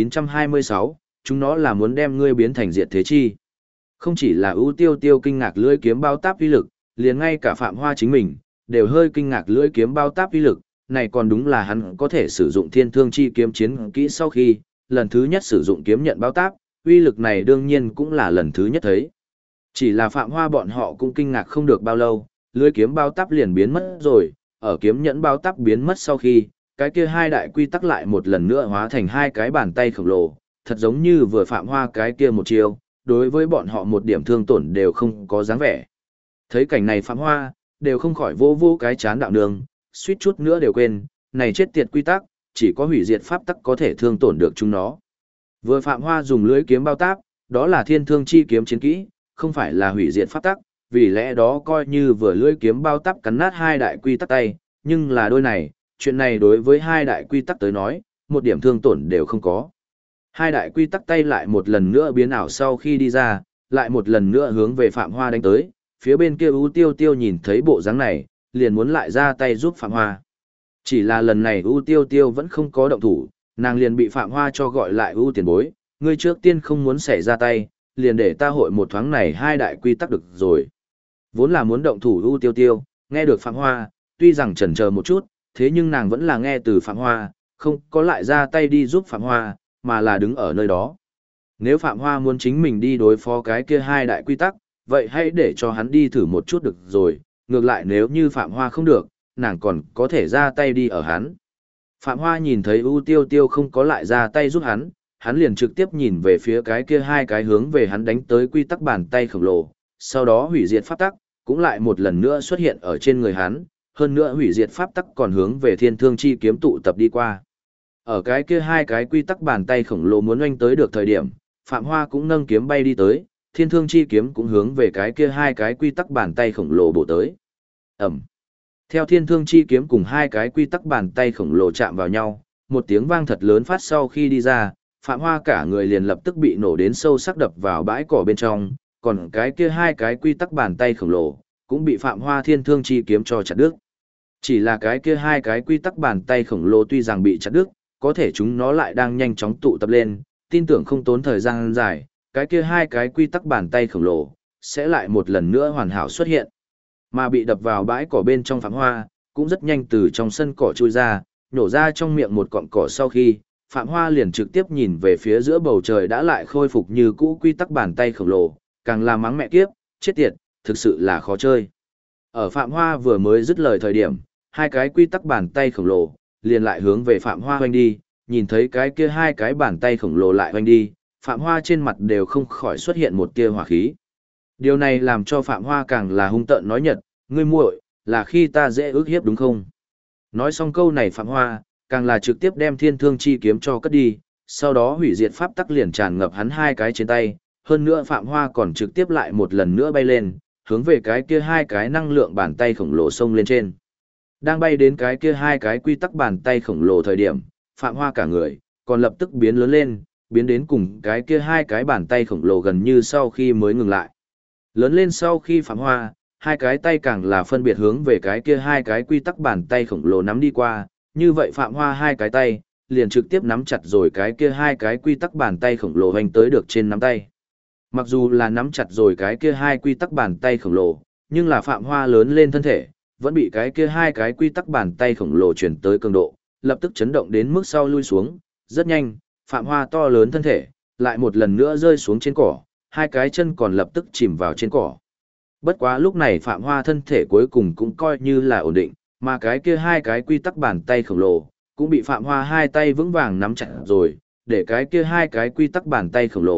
1926, chúng nó là muốn đem ngươi biến thành diệt thế chi. Không chỉ là U Tiêu Tiêu kinh ngạc lưỡi kiếm bao táp uy lực, liền ngay cả Phạm Hoa chính mình đều hơi kinh ngạc lưỡi kiếm bao táp uy lực, này còn đúng là hắn có thể sử dụng Thiên Thương Chi kiếm chiến kỹ sau khi lần thứ nhất sử dụng kiếm nhận bao táp, uy lực này đương nhiên cũng là lần thứ nhất thấy. Chỉ là Phạm Hoa bọn họ cũng kinh ngạc không được bao lâu, lưỡi kiếm bao táp liền biến mất rồi, ở kiếm nhẫn bao táp biến mất sau khi, cái kia hai đại quy tắc lại một lần nữa hóa thành hai cái bàn tay khổng lồ, thật giống như vừa Phạm Hoa cái kia một chiêu, đối với bọn họ một điểm thương tổn đều không có dáng vẻ. Thấy cảnh này Phạm Hoa, đều không khỏi vô vô cái chán đạo nương, suýt chút nữa đều quên, này chết tiệt quy tắc, chỉ có hủy diệt pháp tắc có thể thương tổn được chúng nó. Vừa Phạm Hoa dùng lưỡi kiếm bao táp, đó là Thiên Thương Chi kiếm chiến kỹ, không phải là hủy diệt pháp tắc, vì lẽ đó coi như vừa lưỡi kiếm bao táp cắn nát hai đại quy tắc tay, nhưng là đôi này, chuyện này đối với hai đại quy tắc tới nói, một điểm thương tổn đều không có. Hai đại quy tắc tay lại một lần nữa biến ảo sau khi đi ra, lại một lần nữa hướng về Phạm Hoa đánh tới, phía bên kia U Tiêu Tiêu nhìn thấy bộ dáng này, liền muốn lại ra tay giúp Phạm Hoa. Chỉ là lần này U Tiêu Tiêu vẫn không có động thủ, nàng liền bị Phạm Hoa cho gọi lại. U tiền bối, ngươi trước tiên không muốn xảy ra tay, liền để ta hội một thoáng này hai đại quy tắc được rồi. Vốn là muốn động thủ U Tiêu Tiêu, nghe được Phạm Hoa, tuy rằng chần chờ một chút, thế nhưng nàng vẫn là nghe từ Phạm Hoa, không có lại ra tay đi giúp Phạm Hoa, mà là đứng ở nơi đó. Nếu Phạm Hoa muốn chính mình đi đối phó cái kia hai đại quy tắc, vậy hãy để cho hắn đi thử một chút được rồi, ngược lại nếu như Phạm Hoa không được, nàng còn có thể ra tay đi ở hắn. Phạm Hoa nhìn thấy U Tiêu Tiêu không có lại ra tay giúp hắn, hắn liền trực tiếp nhìn về phía cái kia hai cái hướng về hắn đánh tới quy tắc bàn tay khổng lồ, sau đó hủy diệt pháp tắc, cũng lại một lần nữa xuất hiện ở trên người hắn, hơn nữa hủy diệt pháp tắc còn hướng về Thiên Thương Chi kiếm tụ tập đi qua. Ở cái kia hai cái quy tắc bàn tay khổng lồ muốn oanh tới được thời điểm, Phạm Hoa cũng nâng kiếm bay đi tới, Thiên Thương Chi kiếm cũng hướng về cái kia hai cái quy tắc bàn tay khổng lồ bổ tới. Ẩm. Theo Thiên Thương Chi kiếm cùng hai cái quy tắc bàn tay khổng lồ chạm vào nhau, một tiếng vang thật lớn phát sau khi đi ra, Phạm Hoa cả người liền lập tức bị nổ đến sâu sắc đập vào bãi cỏ bên trong, còn cái kia hai cái quy tắc bàn tay khổng lồ cũng bị Phạm Hoa Thiên Thương Chi kiếm cho chặt đứt. Chỉ là cái kia hai cái quy tắc bàn tay khổng lồ tuy rằng bị chặt đứt, có thể chúng nó lại đang nhanh chóng tụ tập lên, tin tưởng không tốn thời gian dài, cái kia hai cái quy tắc bàn tay khổng lồ sẽ lại một lần nữa hoàn hảo xuất hiện. Mà bị đập vào bãi cỏ bên trong Phạm Hoa, cũng rất nhanh từ trong sân cỏ chui ra, nhổ ra trong miệng một cọng cỏ sau khi, Phạm Hoa liền trực tiếp nhìn về phía giữa bầu trời đã lại khôi phục như cũ quy tắc bàn tay khổng lồ, càng là mắng mẹ kiếp, chết tiệt, thực sự là khó chơi. Ở Phạm Hoa vừa mới dứt lời thời điểm, hai cái quy tắc bàn tay khổng lồ liền lại hướng về Phạm Hoa hoành đi, nhìn thấy cái kia hai cái bàn tay khổng lồ lại hoành đi, Phạm Hoa trên mặt đều không khỏi xuất hiện một tia hỏa khí. Điều này làm cho Phạm Hoa càng là hung tợn nói nhật, ngươi muội, là khi ta dễ ước hiếp đúng không? Nói xong câu này Phạm Hoa, càng là trực tiếp đem Thiên Thương Chi kiếm cho cất đi, sau đó hủy diệt pháp tắc liền tràn ngập hắn hai cái trên tay, hơn nữa Phạm Hoa còn trực tiếp lại một lần nữa bay lên, hướng về cái kia hai cái năng lượng bàn tay khổng lồ xông lên trên. Đang bay đến cái kia hai cái quy tắc bàn tay khổng lồ thời điểm, Phạm Hoa cả người, còn lập tức biến lớn lên, biến đến cùng cái kia hai cái bàn tay khổng lồ gần như sau khi mới ngừng lại. Lớn lên sau khi Phạm Hoa, hai cái tay càng là phân biệt hướng về cái kia hai cái quy tắc bàn tay khổng lồ nắm đi qua, như vậy Phạm Hoa hai cái tay, liền trực tiếp nắm chặt rồi cái kia hai cái quy tắc bàn tay khổng lồ hoành tới được trên nắm tay. Mặc dù là nắm chặt rồi cái kia hai quy tắc bàn tay khổng lồ, nhưng là Phạm Hoa lớn lên thân thể, vẫn bị cái kia hai cái quy tắc bàn tay khổng lồ chuyển tới cường độ, lập tức chấn động đến mức sau lui xuống, rất nhanh, Phạm Hoa to lớn thân thể, lại một lần nữa rơi xuống trên cỏ, hai cái chân còn lập tức chìm vào trên cỏ. Bất quá lúc này Phạm Hoa thân thể cuối cùng cũng coi như là ổn định, mà cái kia hai cái quy tắc bàn tay khổng lồ, cũng bị Phạm Hoa hai tay vững vàng nắm chặt rồi, để cái kia hai cái quy tắc bàn tay khổng lồ,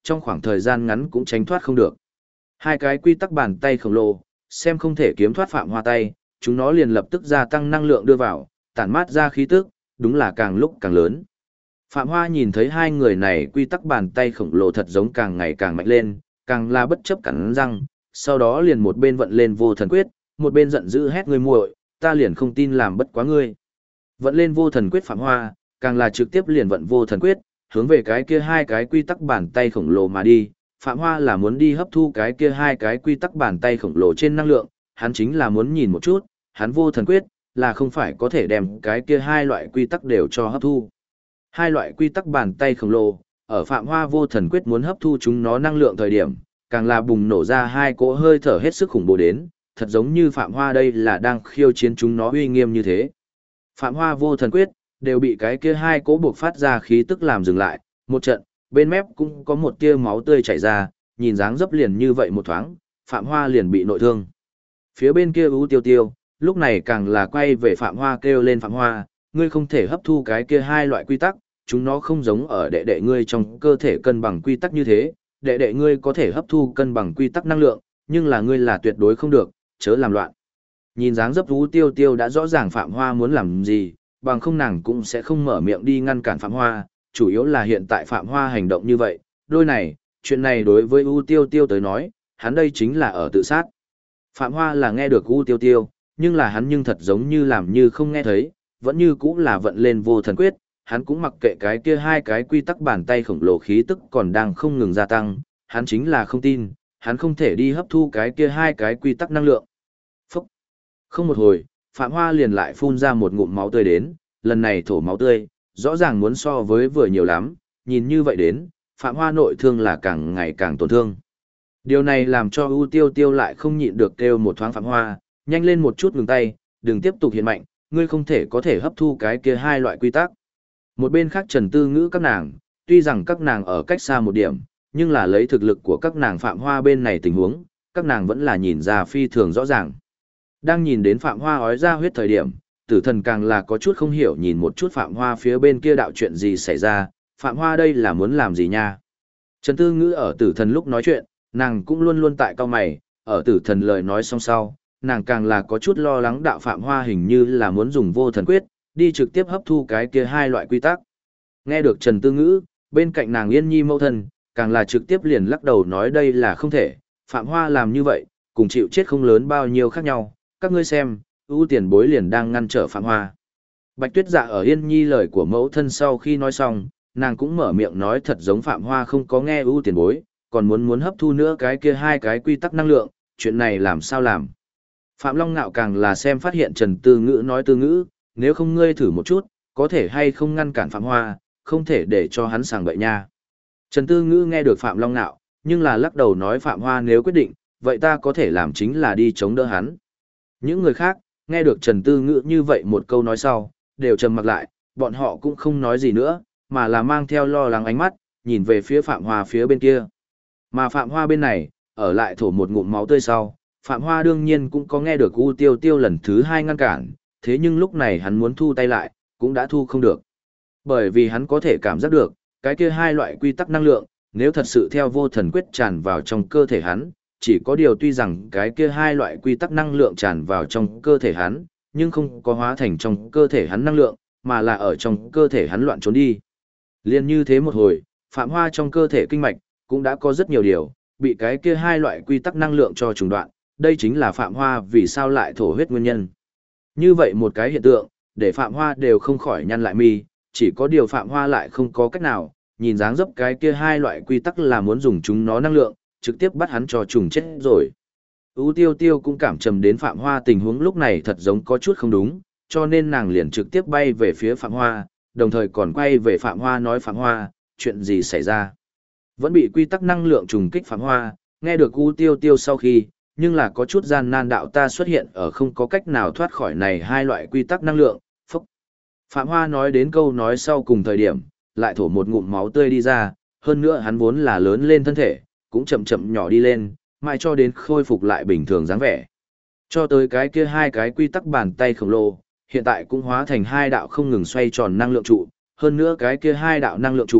trong khoảng thời gian ngắn cũng tránh thoát không được. Hai cái quy tắc bàn tay khổng lồ, xem không thể kiếm thoát Phạm Hoa tay, chúng nó liền lập tức gia tăng năng lượng đưa vào, tản mát ra khí tức, đúng là càng lúc càng lớn. Phạm Hoa nhìn thấy hai người này quy tắc bàn tay khổng lồ thật giống càng ngày càng mạnh lên, càng là bất chấp cắn răng, sau đó liền một bên vận lên vô thần quyết, một bên giận dữ hét ngươi muội, ta liền không tin làm bất quá ngươi. Vận lên vô thần quyết Phạm Hoa, càng là trực tiếp liền vận vô thần quyết, hướng về cái kia hai cái quy tắc bàn tay khổng lồ mà đi. Phạm Hoa là muốn đi hấp thu cái kia hai cái quy tắc bàn tay khổng lồ trên năng lượng, hắn chính là muốn nhìn một chút, hắn vô thần quyết, là không phải có thể đem cái kia hai loại quy tắc đều cho hấp thu. Hai loại quy tắc bàn tay khổng lồ, ở Phạm Hoa vô thần quyết muốn hấp thu chúng nó năng lượng thời điểm, càng là bùng nổ ra hai cỗ hơi thở hết sức khủng bố đến, thật giống như Phạm Hoa đây là đang khiêu chiến chúng nó uy nghiêm như thế. Phạm Hoa vô thần quyết, đều bị cái kia hai cỗ buộc phát ra khí tức làm dừng lại, một trận, bên mép cũng có một tia máu tươi chảy ra, nhìn dáng dấp liền như vậy một thoáng, Phạm Hoa liền bị nội thương. Phía bên kia U Tiêu Tiêu, lúc này càng là quay về Phạm Hoa kêu lên Phạm Hoa, ngươi không thể hấp thu cái kia hai loại quy tắc, chúng nó không giống ở đệ đệ ngươi trong cơ thể cân bằng quy tắc như thế, đệ đệ ngươi có thể hấp thu cân bằng quy tắc năng lượng, nhưng là ngươi là tuyệt đối không được, chớ làm loạn. Nhìn dáng dấp U Tiêu Tiêu đã rõ ràng Phạm Hoa muốn làm gì, bằng không nàng cũng sẽ không mở miệng đi ngăn cản Phạm Hoa, chủ yếu là hiện tại Phạm Hoa hành động như vậy, đôi này, chuyện này đối với U Tiêu Tiêu tới nói, hắn đây chính là ở tự sát. Phạm Hoa là nghe được U Tiêu Tiêu, nhưng là hắn nhưng thật giống như làm như không nghe thấy, vẫn như cũng là vận lên vô thần quyết, hắn cũng mặc kệ cái kia hai cái quy tắc bàn tay khổng lồ khí tức còn đang không ngừng gia tăng, hắn chính là không tin, hắn không thể đi hấp thu cái kia hai cái quy tắc năng lượng. Phúc! Không một hồi, Phạm Hoa liền lại phun ra một ngụm máu tươi đến, lần này thổ máu tươi, rõ ràng muốn so với vừa nhiều lắm, nhìn như vậy đến, Phạm Hoa nội thương là càng ngày càng tổn thương. Điều này làm cho U Tiêu Tiêu lại không nhịn được kêu một thoáng Phạm Hoa, nhanh lên một chút ngừng tay, đừng tiếp tục hiện mạnh, ngươi không thể có thể hấp thu cái kia hai loại quy tắc. Một bên khác Trần Tư Ngữ các nàng, tuy rằng các nàng ở cách xa một điểm, nhưng là lấy thực lực của các nàng Phạm Hoa bên này tình huống, các nàng vẫn là nhìn ra phi thường rõ ràng. Đang nhìn đến Phạm Hoa ói ra huyết thời điểm, Tử Thần càng là có chút không hiểu nhìn một chút Phạm Hoa phía bên kia đạo chuyện gì xảy ra, Phạm Hoa đây là muốn làm gì nha. Trần Tư Ngữ ở Tử Thần lúc nói chuyện, nàng cũng luôn luôn tại cao mày, ở Tử Thần lời nói xong sau, nàng càng là có chút lo lắng đạo Phạm Hoa hình như là muốn dùng vô thần quyết, đi trực tiếp hấp thu cái kia hai loại quy tắc. Nghe được Trần Tư Ngữ, bên cạnh nàng Yên Nhi mẫu thân, càng là trực tiếp liền lắc đầu nói đây là không thể, Phạm Hoa làm như vậy, cùng chịu chết không lớn bao nhiêu khác nhau, các ngươi xem, ưu tiền bối liền đang ngăn trở Phạm Hoa. Bạch Tuyết Dạ ở Yên Nhi lời của mẫu thân sau khi nói xong, nàng cũng mở miệng nói thật giống Phạm Hoa không có nghe ưu tiền bối, còn muốn hấp thu nữa cái kia hai cái quy tắc năng lượng, chuyện này làm sao làm. Phạm Long Nạo càng là xem phát hiện Trần Tư Ngữ nói Tư Ngữ, nếu không ngươi thử một chút, có thể hay không ngăn cản Phạm Hoa, không thể để cho hắn sàng bậy nha. Trần Tư Ngữ nghe được Phạm Long Nạo, nhưng là lắc đầu nói Phạm Hoa nếu quyết định, vậy ta có thể làm chính là đi chống đỡ hắn. Những người khác, nghe được Trần Tư Ngữ như vậy một câu nói sau, đều trầm mặc lại, bọn họ cũng không nói gì nữa, mà là mang theo lo lắng ánh mắt, nhìn về phía Phạm Hoa phía bên kia. Mà Phạm Hoa bên này, ở lại thổ một ngụm máu tươi sau, Phạm Hoa đương nhiên cũng có nghe được U Tiêu Tiêu lần thứ hai ngăn cản, thế nhưng lúc này hắn muốn thu tay lại, cũng đã thu không được. Bởi vì hắn có thể cảm giác được, cái kia hai loại quy tắc năng lượng, nếu thật sự theo vô thần quyết tràn vào trong cơ thể hắn, chỉ có điều tuy rằng cái kia hai loại quy tắc năng lượng tràn vào trong cơ thể hắn, nhưng không có hóa thành trong cơ thể hắn năng lượng, mà là ở trong cơ thể hắn loạn trốn đi. Liên như thế một hồi, Phạm Hoa trong cơ thể kinh mạch, cũng đã có rất nhiều điều, bị cái kia hai loại quy tắc năng lượng cho trùng đoạn, đây chính là Phạm Hoa vì sao lại thổ huyết nguyên nhân. Như vậy một cái hiện tượng, để Phạm Hoa đều không khỏi nhăn lại mi, chỉ có điều Phạm Hoa lại không có cách nào, nhìn dáng dấp cái kia hai loại quy tắc là muốn dùng chúng nó năng lượng, trực tiếp bắt hắn cho trùng chết rồi. U Tiêu Tiêu cũng cảm trầm đến Phạm Hoa tình huống lúc này thật giống có chút không đúng, cho nên nàng liền trực tiếp bay về phía Phạm Hoa, đồng thời còn quay về Phạm Hoa nói Phạm Hoa, chuyện gì xảy ra. Vẫn bị quy tắc năng lượng trùng kích Phạm Hoa, nghe được U Tiêu Tiêu sau khi, nhưng là có chút gian nan đạo ta xuất hiện ở không có cách nào thoát khỏi này hai loại quy tắc năng lượng, phúc. Phạm Hoa nói đến câu nói sau cùng thời điểm, lại thổ một ngụm máu tươi đi ra, hơn nữa hắn vốn là lớn lên thân thể, cũng chậm chậm nhỏ đi lên, mãi cho đến khôi phục lại bình thường dáng vẻ. Cho tới cái kia hai cái quy tắc bàn tay khổng lồ, hiện tại cũng hóa thành hai đạo không ngừng xoay tròn năng lượng trụ, hơn nữa cái kia hai đạo năng lượng trụ,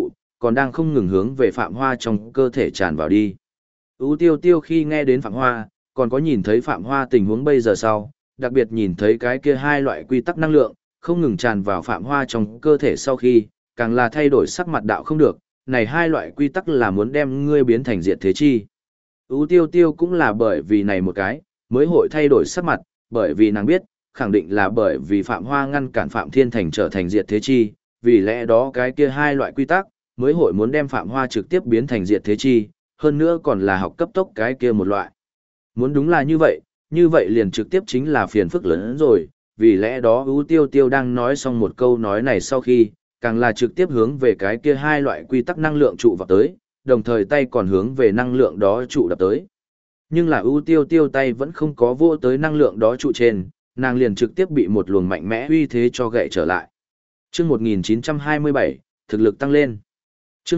còn đang không ngừng hướng về Phạm Hoa trong cơ thể tràn vào đi. U Tiêu Tiêu khi nghe đến Phạm Hoa, còn có nhìn thấy Phạm Hoa tình huống bây giờ sau, đặc biệt nhìn thấy cái kia hai loại quy tắc năng lượng, không ngừng tràn vào Phạm Hoa trong cơ thể sau khi, càng là thay đổi sắc mặt đạo không được, này hai loại quy tắc là muốn đem ngươi biến thành diệt thế chi. U Tiêu Tiêu cũng là bởi vì này một cái, mới hội thay đổi sắc mặt, bởi vì nàng biết, khẳng định là bởi vì Phạm Hoa ngăn cản Phạm Thiên Thành trở thành diệt thế chi, vì lẽ đó cái kia hai loại quy tắc, mới hội muốn đem Phạm Hoa trực tiếp biến thành diệt thế chi, hơn nữa còn là học cấp tốc cái kia một loại. Muốn đúng là như vậy liền trực tiếp chính là phiền phức lớn hơn rồi, vì lẽ đó U Tiêu Tiêu đang nói xong một câu nói này sau khi, càng là trực tiếp hướng về cái kia hai loại quy tắc năng lượng trụ vào tới, đồng thời tay còn hướng về năng lượng đó trụ đập tới. Nhưng là U Tiêu Tiêu tay vẫn không có vô tới năng lượng đó trụ trên, nàng liền trực tiếp bị một luồng mạnh mẽ uy thế cho gậy trở lại. Chương 1927, thực lực tăng lên. Chương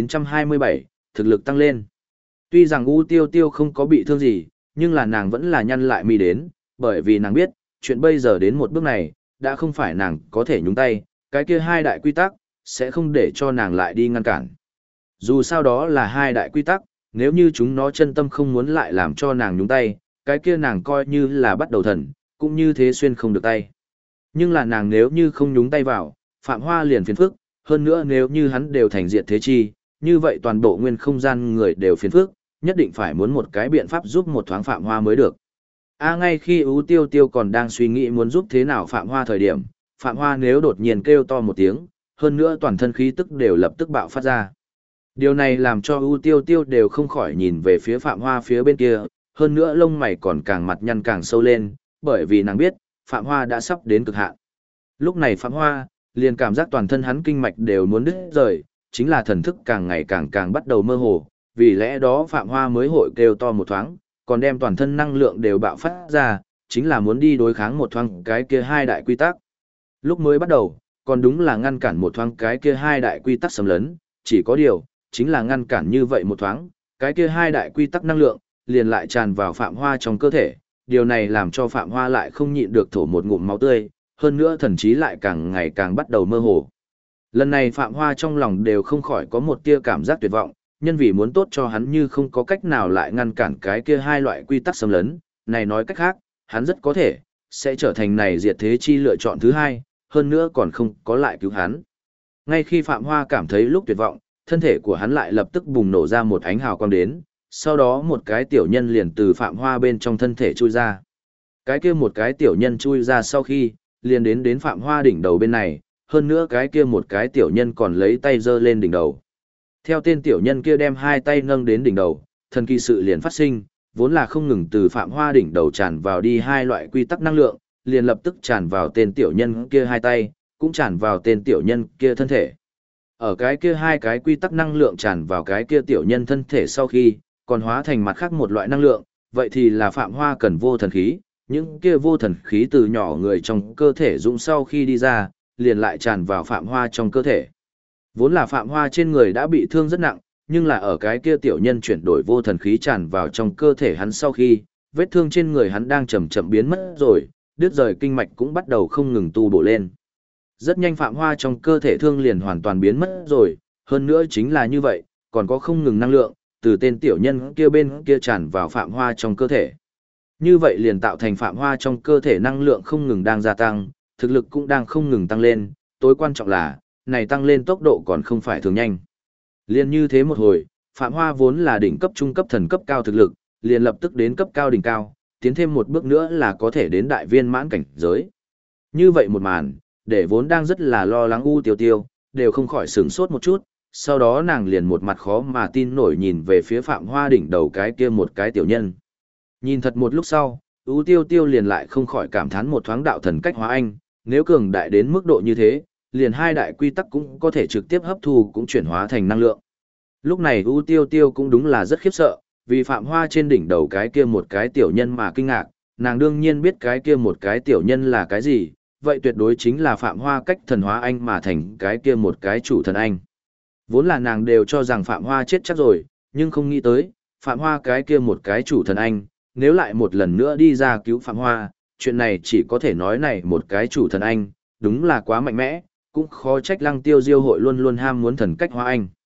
1927, thực lực tăng lên. Tuy rằng U Tiêu Tiêu không có bị thương gì, nhưng là nàng vẫn là nhăn lại mi đến, bởi vì nàng biết, chuyện bây giờ đến một bước này, đã không phải nàng có thể nhúng tay, cái kia hai đại quy tắc, sẽ không để cho nàng lại đi ngăn cản. Dù sao đó là hai đại quy tắc, nếu như chúng nó chân tâm không muốn lại làm cho nàng nhúng tay, cái kia nàng coi như là bắt đầu thần, cũng như thế xuyên không được tay. Nhưng là nàng nếu như không nhúng tay vào, Phạm Hoa liền phiền phức, hơn nữa nếu như hắn đều thành diệt thế chi, như vậy toàn bộ nguyên không gian người đều phiền phức, nhất định phải muốn một cái biện pháp giúp một thoáng Phạm Hoa mới được. Ngay khi U Tiêu Tiêu còn đang suy nghĩ muốn giúp thế nào Phạm Hoa thời điểm, Phạm Hoa nếu đột nhiên kêu to một tiếng, hơn nữa toàn thân khí tức đều lập tức bạo phát ra. Điều này làm cho U Tiêu Tiêu đều không khỏi nhìn về phía Phạm Hoa phía bên kia, hơn nữa lông mày còn càng mặt nhăn càng sâu lên, bởi vì nàng biết, Phạm Hoa đã sắp đến cực hạn. Lúc này Phạm Hoa, liền cảm giác toàn thân hắn kinh mạch đều muốn đứt rời, chính là thần thức càng ngày càng bắt đầu mơ hồ, vì lẽ đó Phạm Hoa mới hội kêu to một thoáng, còn đem toàn thân năng lượng đều bạo phát ra, chính là muốn đi đối kháng một thoáng cái kia hai đại quy tắc. Lúc mới bắt đầu, còn đúng là ngăn cản một thoáng cái kia hai đại quy tắc xâm lấn, chỉ có điều, chính là ngăn cản như vậy một thoáng, cái kia hai đại quy tắc năng lượng, liền lại tràn vào Phạm Hoa trong cơ thể, điều này làm cho Phạm Hoa lại không nhịn được thổ một ngụm máu tươi, hơn nữa thần trí lại càng ngày càng bắt đầu mơ hồ. Lần này Phạm Hoa trong lòng đều không khỏi có một tia cảm giác tuyệt vọng, nhân vì muốn tốt cho hắn như không có cách nào lại ngăn cản cái kia hai loại quy tắc xâm lấn, này nói cách khác, hắn rất có thể, sẽ trở thành này diệt thế chi lựa chọn thứ hai, hơn nữa còn không có lại cứu hắn. Ngay khi Phạm Hoa cảm thấy lúc tuyệt vọng, thân thể của hắn lại lập tức bùng nổ ra một ánh hào quang đến, sau đó một cái tiểu nhân liền từ Phạm Hoa bên trong thân thể chui ra. Cái kia một cái tiểu nhân chui ra sau khi, liền đến Phạm Hoa đỉnh đầu bên này, hơn nữa cái kia một cái tiểu nhân còn lấy tay giơ lên đỉnh đầu. Theo tên tiểu nhân kia đem hai tay nâng đến đỉnh đầu, thần kỳ sự liền phát sinh, vốn là không ngừng từ Phạm Hoa đỉnh đầu tràn vào đi hai loại quy tắc năng lượng, liền lập tức tràn vào tên tiểu nhân kia hai tay, cũng tràn vào tên tiểu nhân kia thân thể. Ở cái kia hai cái quy tắc năng lượng tràn vào cái kia tiểu nhân thân thể sau khi, còn hóa thành mặt khác một loại năng lượng, vậy thì là Phạm Hoa cần vô thần khí, những kia vô thần khí từ nhỏ người trong cơ thể dũng sau khi đi ra, liền lại tràn vào Phạm Hoa trong cơ thể. Vốn là Phạm Hoa trên người đã bị thương rất nặng, nhưng là ở cái kia tiểu nhân chuyển đổi vô thần khí tràn vào trong cơ thể hắn sau khi, vết thương trên người hắn đang chậm chậm biến mất rồi, đứt rời kinh mạch cũng bắt đầu không ngừng tu bổ lên. Rất nhanh Phạm Hoa trong cơ thể thương liền hoàn toàn biến mất rồi, hơn nữa chính là như vậy, còn có không ngừng năng lượng, từ tên tiểu nhân kia bên kia tràn vào Phạm Hoa trong cơ thể. Như vậy liền tạo thành Phạm Hoa trong cơ thể năng lượng không ngừng đang gia tăng, thực lực cũng đang không ngừng tăng lên, tối quan trọng là, này tăng lên tốc độ còn không phải thường nhanh. Liền như thế một hồi, Phạm Hoa vốn là đỉnh cấp trung cấp thần cấp cao thực lực, liền lập tức đến cấp cao đỉnh cao, tiến thêm một bước nữa là có thể đến đại viên mãn cảnh giới. Như vậy một màn, để vốn đang rất là lo lắng U Tiêu Tiêu, đều không khỏi sửng sốt một chút, sau đó nàng liền một mặt khó mà tin nổi nhìn về phía Phạm Hoa đỉnh đầu cái kia một cái tiểu nhân. Nhìn thật một lúc sau, U Tiêu Tiêu liền lại không khỏi cảm thán một thoáng đạo thần cách hóa anh, nếu cường đại đến mức độ như thế, liền hai đại quy tắc cũng có thể trực tiếp hấp thu cũng chuyển hóa thành năng lượng. Lúc này U Tiêu Tiêu cũng đúng là rất khiếp sợ, vì Phạm Hoa trên đỉnh đầu cái kia một cái tiểu nhân mà kinh ngạc, nàng đương nhiên biết cái kia một cái tiểu nhân là cái gì, vậy tuyệt đối chính là Phạm Hoa cách thần hóa anh mà thành cái kia một cái chủ thần anh. Vốn là nàng đều cho rằng Phạm Hoa chết chắc rồi, nhưng không nghĩ tới, Phạm Hoa cái kia một cái chủ thần anh, nếu lại một lần nữa đi ra cứu Phạm Hoa, chuyện này chỉ có thể nói này một cái chủ thần anh, đúng là quá mạnh mẽ, cũng khó trách Lăng Tiêu Diêu hội luôn luôn ham muốn thần cách hóa anh.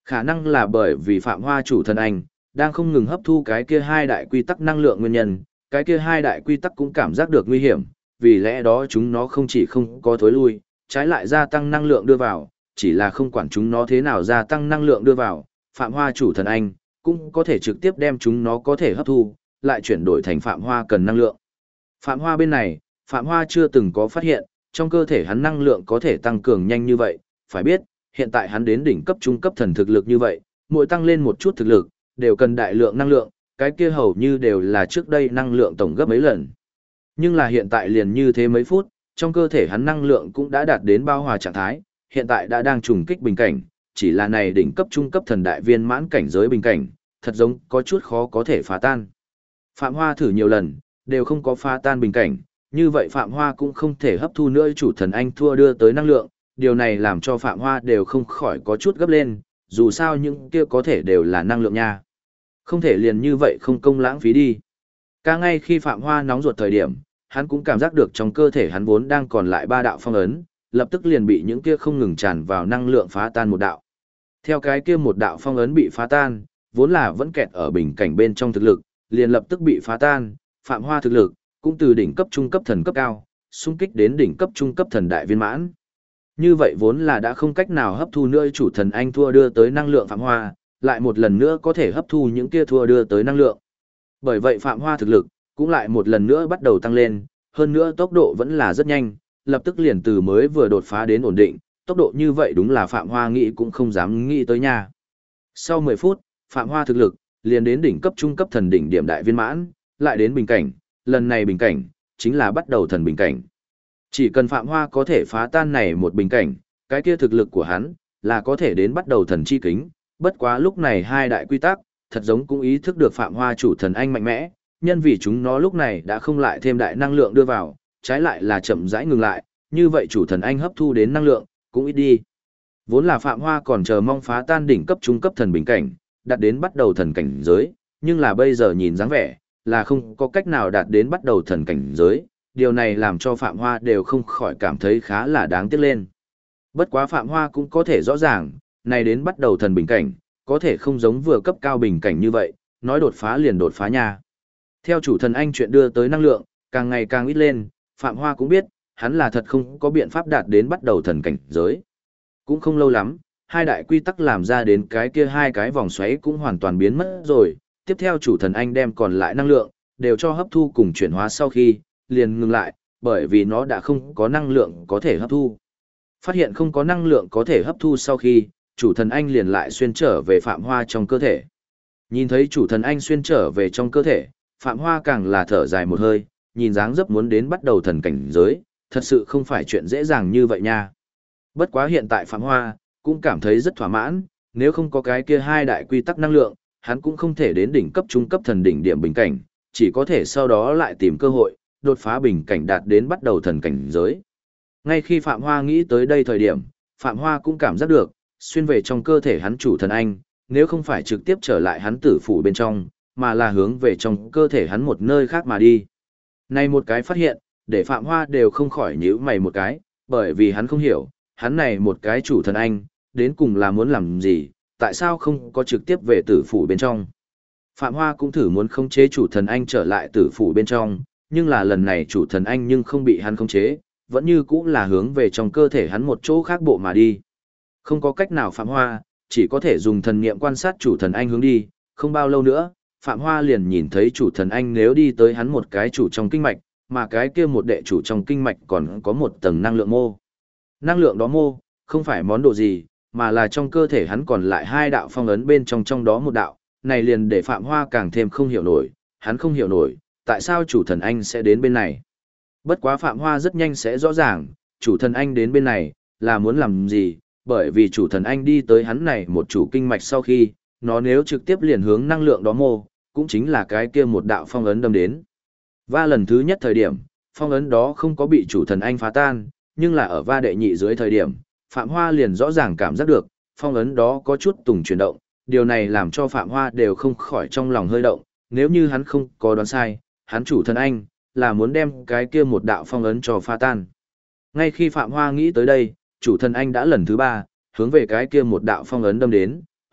Khả năng là bởi vì Phạm Hoa chủ thần anh đang không ngừng hấp thu cái kia hai đại quy tắc năng lượng nguyên nhân, cái kia hai đại quy tắc cũng cảm giác được nguy hiểm, vì lẽ đó chúng nó không chỉ không có thối lui, trái lại gia tăng năng lượng đưa vào, chỉ là không quản chúng nó thế nào gia tăng năng lượng đưa vào, Phạm Hoa chủ thần anh cũng có thể trực tiếp đem chúng nó có thể hấp thu, lại chuyển đổi thành Phạm Hoa cần năng lượng. Phạm Hoa bên này, Phạm Hoa chưa từng có phát hiện, trong cơ thể hắn năng lượng có thể tăng cường nhanh như vậy, phải biết, hiện tại hắn đến đỉnh cấp trung cấp thần thực lực như vậy, mỗi tăng lên một chút thực lực, đều cần đại lượng năng lượng, cái kia hầu như đều là trước đây năng lượng tổng gấp mấy lần. Nhưng là hiện tại liền như thế mấy phút, trong cơ thể hắn năng lượng cũng đã đạt đến bao hòa trạng thái, hiện tại đã đang trùng kích bình cảnh, chỉ là này đỉnh cấp trung cấp thần đại viên mãn cảnh giới bình cảnh, thật giống có chút khó có thể phá tan. Phạm Hoa thử nhiều lần, đều không có phá tan bình cảnh, như vậy Phạm Hoa cũng không thể hấp thu nữa chủ thần anh thua đưa tới năng lượng, điều này làm cho Phạm Hoa đều không khỏi có chút gấp lên, dù sao những kia có thể đều là năng lượng nha. Không thể liền như vậy không công lãng phí đi. Cả ngay khi Phạm Hoa nóng ruột thời điểm, hắn cũng cảm giác được trong cơ thể hắn vốn đang còn lại 3 đạo phong ấn, lập tức liền bị những kia không ngừng tràn vào năng lượng phá tan một đạo. Theo cái kia một đạo phong ấn bị phá tan, vốn là vẫn kẹt ở bình cảnh bên trong thực lực, liền lập tức bị phá tan, Phạm Hoa thực lực cũng từ đỉnh cấp trung cấp thần cấp cao, xung kích đến đỉnh cấp trung cấp thần đại viên mãn. Như vậy vốn là đã không cách nào hấp thu nữa chủ thần anh thua đưa tới năng lượng Phạm Hoa, lại một lần nữa có thể hấp thu những kia thua đưa tới năng lượng. Bởi vậy Phạm Hoa thực lực cũng lại một lần nữa bắt đầu tăng lên, hơn nữa tốc độ vẫn là rất nhanh, lập tức liền từ mới vừa đột phá đến ổn định, tốc độ như vậy đúng là Phạm Hoa nghĩ cũng không dám nghĩ tới nha. Sau 10 phút, Phạm Hoa thực lực liền đến đỉnh cấp trung cấp thần đỉnh điểm đại viên mãn, lại đến bình cảnh, lần này bình cảnh chính là bắt đầu thần bình cảnh. Chỉ cần Phạm Hoa có thể phá tan này một bình cảnh, cái kia thực lực của hắn là có thể đến bắt đầu thần chi kính, bất quá lúc này hai đại quy tắc, thật giống cũng ý thức được Phạm Hoa chủ thần anh mạnh mẽ, nhân vì chúng nó lúc này đã không lại thêm đại năng lượng đưa vào, trái lại là chậm rãi ngừng lại, như vậy chủ thần anh hấp thu đến năng lượng cũng ít đi. Vốn là Phạm Hoa còn chờ mong phá tan đỉnh cấp trung cấp thần bình cảnh, đạt đến bắt đầu thần cảnh giới, nhưng là bây giờ nhìn dáng vẻ là không có cách nào đạt đến bắt đầu thần cảnh giới, điều này làm cho Phạm Hoa đều không khỏi cảm thấy khá là đáng tiếc lên. Bất quá Phạm Hoa cũng có thể rõ ràng, này đến bắt đầu thần bình cảnh, có thể không giống vừa cấp cao bình cảnh như vậy, nói đột phá liền đột phá nha. Theo chủ thần anh chuyện đưa tới năng lượng, càng ngày càng ít lên, Phạm Hoa cũng biết, hắn là thật không có biện pháp đạt đến bắt đầu thần cảnh giới. Cũng không lâu lắm, hai đại quy tắc làm ra đến cái kia hai cái vòng xoáy cũng hoàn toàn biến mất rồi, tiếp theo chủ thần anh đem còn lại năng lượng, đều cho hấp thu cùng chuyển hóa sau khi, liền ngừng lại, bởi vì nó đã không có năng lượng có thể hấp thu. Phát hiện không có năng lượng có thể hấp thu sau khi, chủ thần anh liền lại xuyên trở về Phạm Hoa trong cơ thể. Nhìn thấy chủ thần anh xuyên trở về trong cơ thể, Phạm Hoa càng là thở dài một hơi, nhìn dáng dấp muốn đến bắt đầu thần cảnh giới, thật sự không phải chuyện dễ dàng như vậy nha. Bất quá hiện tại Phạm Hoa cũng cảm thấy rất thỏa mãn, nếu không có cái kia hai đại quy tắc năng lượng, hắn cũng không thể đến đỉnh cấp trung cấp thần đỉnh điểm bình cảnh, chỉ có thể sau đó lại tìm cơ hội, đột phá bình cảnh đạt đến bắt đầu thần cảnh giới. Ngay khi Phạm Hoa nghĩ tới đây thời điểm, Phạm Hoa cũng cảm giác được, xuyên về trong cơ thể hắn chủ thần anh, nếu không phải trực tiếp trở lại hắn tử phủ bên trong, mà là hướng về trong cơ thể hắn một nơi khác mà đi. Này một cái phát hiện, để Phạm Hoa đều không khỏi nhíu mày một cái, bởi vì hắn không hiểu, hắn này một cái chủ thần anh, đến cùng là muốn làm gì, tại sao không có trực tiếp về tử phủ bên trong. Phạm Hoa cũng thử muốn khống chế chủ thần anh trở lại tử phủ bên trong, nhưng là lần này chủ thần anh nhưng không bị hắn khống chế, vẫn như cũ là hướng về trong cơ thể hắn một chỗ khác bộ mà đi. Không có cách nào Phạm Hoa, chỉ có thể dùng thần niệm quan sát chủ thần anh hướng đi, không bao lâu nữa, Phạm Hoa liền nhìn thấy chủ thần anh nếu đi tới hắn một cái chủ trong kinh mạch, mà cái kia một đệ chủ trong kinh mạch còn có một tầng năng lượng mô. Năng lượng đó mô, không phải món đồ gì, mà là trong cơ thể hắn còn lại hai đạo phong ấn bên trong đó một đạo, này liền để Phạm Hoa càng thêm không hiểu nổi, hắn không hiểu nổi, tại sao chủ thần anh sẽ đến bên này. Bất quá Phạm Hoa rất nhanh sẽ rõ ràng, chủ thần anh đến bên này, là muốn làm gì, bởi vì chủ thần anh đi tới hắn này một chủ kinh mạch sau khi, nó nếu trực tiếp liền hướng năng lượng đó mô, cũng chính là cái kia một đạo phong ấn đâm đến. Va lần thứ nhất thời điểm, phong ấn đó không có bị chủ thần anh phá tan, nhưng là ở va đệ nhị dưới thời điểm, Phạm Hoa liền rõ ràng cảm giác được, phong ấn đó có chút tùng chuyển động, điều này làm cho Phạm Hoa đều không khỏi trong lòng hơi động, nếu như hắn không có đoán sai, hắn chủ thần anh, là muốn đem cái kia một đạo phong ấn cho phá tan. Ngay khi Phạm Hoa nghĩ tới đây, chủ thần anh đã lần thứ ba, hướng về cái kia một đạo phong ấn đâm đến,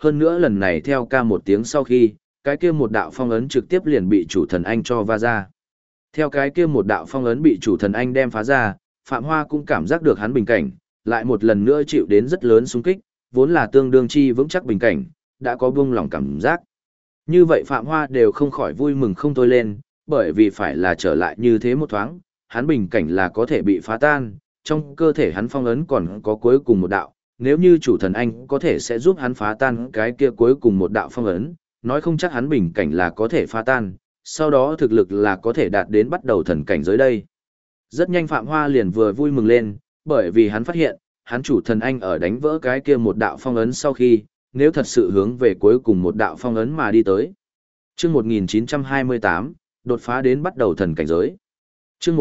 hơn nữa lần này theo ca một tiếng sau khi, cái kia một đạo phong ấn trực tiếp liền bị chủ thần anh cho va ra. Theo cái kia một đạo phong ấn bị chủ thần anh đem phá ra, Phạm Hoa cũng cảm giác được hắn bình cảnh, lại một lần nữa chịu đến rất lớn xung kích, vốn là tương đương chi vững chắc bình cảnh, đã có buông lỏng cảm giác. Như vậy Phạm Hoa đều không khỏi vui mừng không thôi lên, bởi vì phải là trở lại như thế một thoáng, hắn bình cảnh là có thể bị phá tan, trong cơ thể hắn phong ấn còn có cuối cùng một đạo, nếu như chủ thần anh có thể sẽ giúp hắn phá tan cái kia cuối cùng một đạo phong ấn, nói không chắc hắn bình cảnh là có thể phá tan, sau đó thực lực là có thể đạt đến bắt đầu thần cảnh giới đây. Rất nhanh Phạm Hoa liền vừa vui mừng lên, bởi vì hắn phát hiện, hắn chủ thần anh ở đánh vỡ cái kia một đạo phong ấn sau khi, nếu thật sự hướng về cuối cùng một đạo phong ấn mà đi tới. Chương 1928, đột phá đến bắt đầu thần cảnh giới. Chương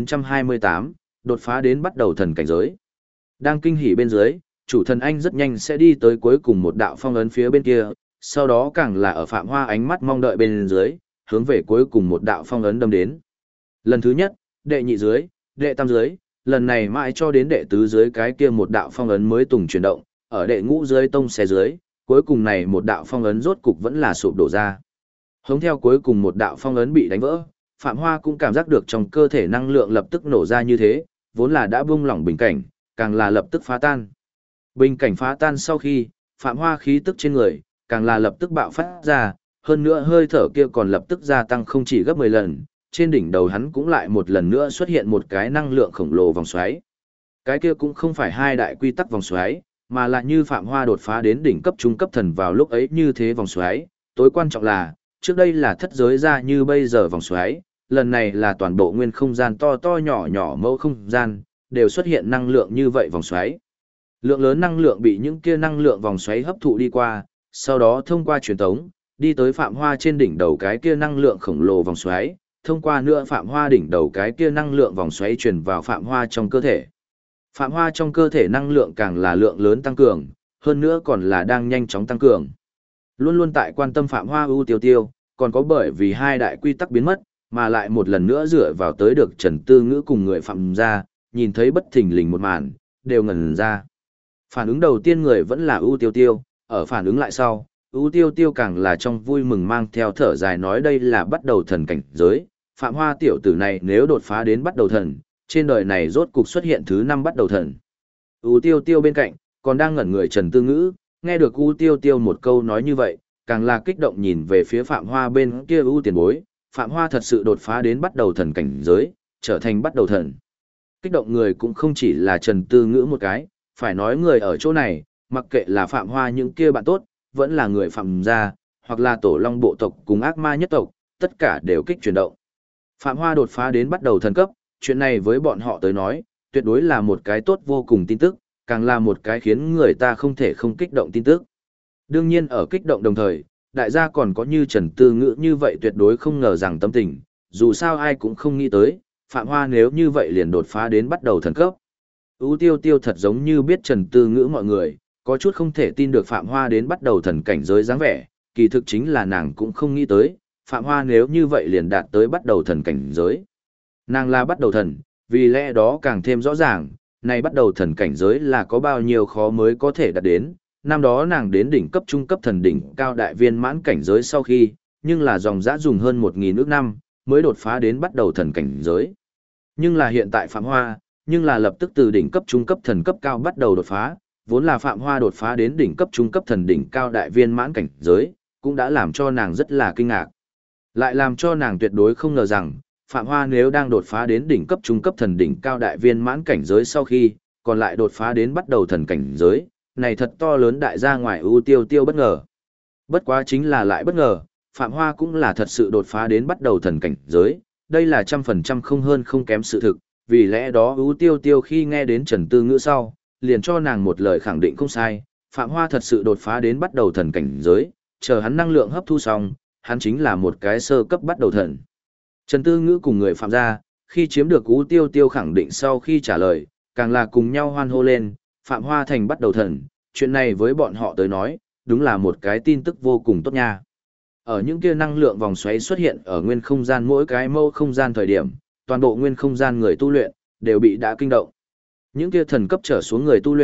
1928, đột phá đến bắt đầu thần cảnh giới. Đang kinh hỉ bên dưới, chủ thần anh rất nhanh sẽ đi tới cuối cùng một đạo phong ấn phía bên kia, sau đó càng là ở Phạm Hoa ánh mắt mong đợi bên dưới, hướng về cuối cùng một đạo phong ấn đâm đến. Lần thứ nhất, đệ nhị dưới, đệ tam dưới, lần này mãi cho đến đệ tứ dưới cái kia một đạo phong ấn mới tùng chuyển động, ở đệ ngũ dưới tông xe dưới, cuối cùng này một đạo phong ấn rốt cục vẫn là sụp đổ ra. Hướng theo cuối cùng một đạo phong ấn bị đánh vỡ, Phạm Hoa cũng cảm giác được trong cơ thể năng lượng lập tức nổ ra như thế, vốn là đã buông lỏng bình cảnh, càng là lập tức phá tan. Bình cảnh phá tan sau khi, Phạm Hoa khí tức trên người, càng là lập tức bạo phát ra, hơn nữa hơi thở kia còn lập tức gia tăng không chỉ gấp 10 lần, trên đỉnh đầu hắn cũng lại một lần nữa xuất hiện một cái năng lượng khổng lồ vòng xoáy. Cái kia cũng không phải hai đại quy tắc vòng xoáy, mà là như Phạm Hoa đột phá đến đỉnh cấp trung cấp thần vào lúc ấy như thế vòng xoáy, tối quan trọng là, trước đây là thất giới ra như bây giờ vòng xoáy, lần này là toàn bộ nguyên không gian to to nhỏ nhỏ mẫu không gian, đều xuất hiện năng lượng như vậy vòng xoáy. Lượng lớn năng lượng bị những kia năng lượng vòng xoáy hấp thụ đi qua, sau đó thông qua truyền tống, đi tới Phạm Hoa trên đỉnh đầu cái kia năng lượng khổng lồ vòng xoáy, thông qua nữa Phạm Hoa đỉnh đầu cái kia năng lượng vòng xoáy truyền vào Phạm Hoa trong cơ thể. Phạm Hoa trong cơ thể năng lượng càng là lượng lớn tăng cường, hơn nữa còn là đang nhanh chóng tăng cường. Luôn luôn tại quan tâm Phạm Hoa ưu tiêu tiêu, còn có bởi vì hai đại quy tắc biến mất, mà lại một lần nữa dựa vào tới được Trần Tư Ngữ cùng người Phạm gia, nhìn thấy bất thình lình một màn, đều ngẩn ra. Phản ứng đầu tiên người vẫn là ưu tiêu tiêu, ở phản ứng lại sau, ưu tiêu tiêu càng là trong vui mừng mang theo thở dài nói đây là bắt đầu thần cảnh giới, Phạm Hoa tiểu tử này nếu đột phá đến bắt đầu thần, trên đời này rốt cục xuất hiện thứ 5 bắt đầu thần. Ưu tiêu tiêu bên cạnh, còn đang ngẩn người Trần Tư Ngữ, nghe được ưu tiêu tiêu một câu nói như vậy, càng là kích động nhìn về phía Phạm Hoa bên kia ưu tiền bối, Phạm Hoa thật sự đột phá đến bắt đầu thần cảnh giới, trở thành bắt đầu thần. Kích động người cũng không chỉ là Trần Tư Ngữ một cái, phải nói người ở chỗ này, mặc kệ là Phạm Hoa những kia bạn tốt, vẫn là người Phạm gia, hoặc là tổ long bộ tộc cùng ác ma nhất tộc, tất cả đều kích chuyển động. Phạm Hoa đột phá đến bắt đầu thần cấp, chuyện này với bọn họ tới nói, tuyệt đối là một cái tốt vô cùng tin tức, càng là một cái khiến người ta không thể không kích động tin tức. Đương nhiên ở kích động đồng thời, đại gia còn có như Trần Tư Ngữ như vậy tuyệt đối không ngờ rằng tâm tình, dù sao ai cũng không nghĩ tới, Phạm Hoa nếu như vậy liền đột phá đến bắt đầu thần cấp. Ú Tiêu Tiêu thật giống như biết Trần Tư Ngữ mọi người, có chút không thể tin được Phạm Hoa đến bắt đầu thần cảnh giới dáng vẻ, kỳ thực chính là nàng cũng không nghĩ tới, Phạm Hoa nếu như vậy liền đạt tới bắt đầu thần cảnh giới. Nàng là bắt đầu thần, vì lẽ đó càng thêm rõ ràng, này bắt đầu thần cảnh giới là có bao nhiêu khó mới có thể đạt đến. Năm đó nàng đến đỉnh cấp trung cấp thần đỉnh cao đại viên mãn cảnh giới sau khi, nhưng là dòng dã dùng hơn 1000 ước năm, mới đột phá đến bắt đầu thần cảnh giới. Nhưng là hiện tại Phạm Hoa, nhưng là lập tức từ đỉnh cấp trung cấp thần cấp cao bắt đầu đột phá, vốn là Phạm Hoa đột phá đến đỉnh cấp trung cấp thần đỉnh cao đại viên mãn cảnh giới, cũng đã làm cho nàng rất là kinh ngạc. Lại làm cho nàng tuyệt đối không ngờ rằng, Phạm Hoa nếu đang đột phá đến đỉnh cấp trung cấp thần đỉnh cao đại viên mãn cảnh giới sau khi, còn lại đột phá đến bắt đầu thần cảnh giới, này thật to lớn đại gia ngoài ưu tiêu tiêu bất ngờ. Bất quá chính là lại bất ngờ, Phạm Hoa cũng là thật sự đột phá đến bắt đầu thần cảnh giới, đây là 100% không hơn không kém sự thực, vì lẽ đó ưu tiêu tiêu khi nghe đến Trần Tư Ngữ sau, liền cho nàng một lời khẳng định không sai, Phạm Hoa thật sự đột phá đến bắt đầu thần cảnh giới, chờ hắn năng lượng hấp thu xong, hắn chính là một cái sơ cấp bắt đầu thần. Trần Tư Ngữ cùng người Phạm gia, khi chiếm được ưu tiêu tiêu khẳng định sau khi trả lời, càng là cùng nhau hoan hô lên, Phạm Hoa thành bắt đầu thần, chuyện này với bọn họ tới nói, đúng là một cái tin tức vô cùng tốt nha. Ở những kia năng lượng vòng xoáy xuất hiện ở nguyên không gian mỗi cái mâu không gian thời điểm, toàn bộ nguyên không gian người tu luyện, đều bị đã kinh động. Những kia thần cấp trở xuống người tu luyện,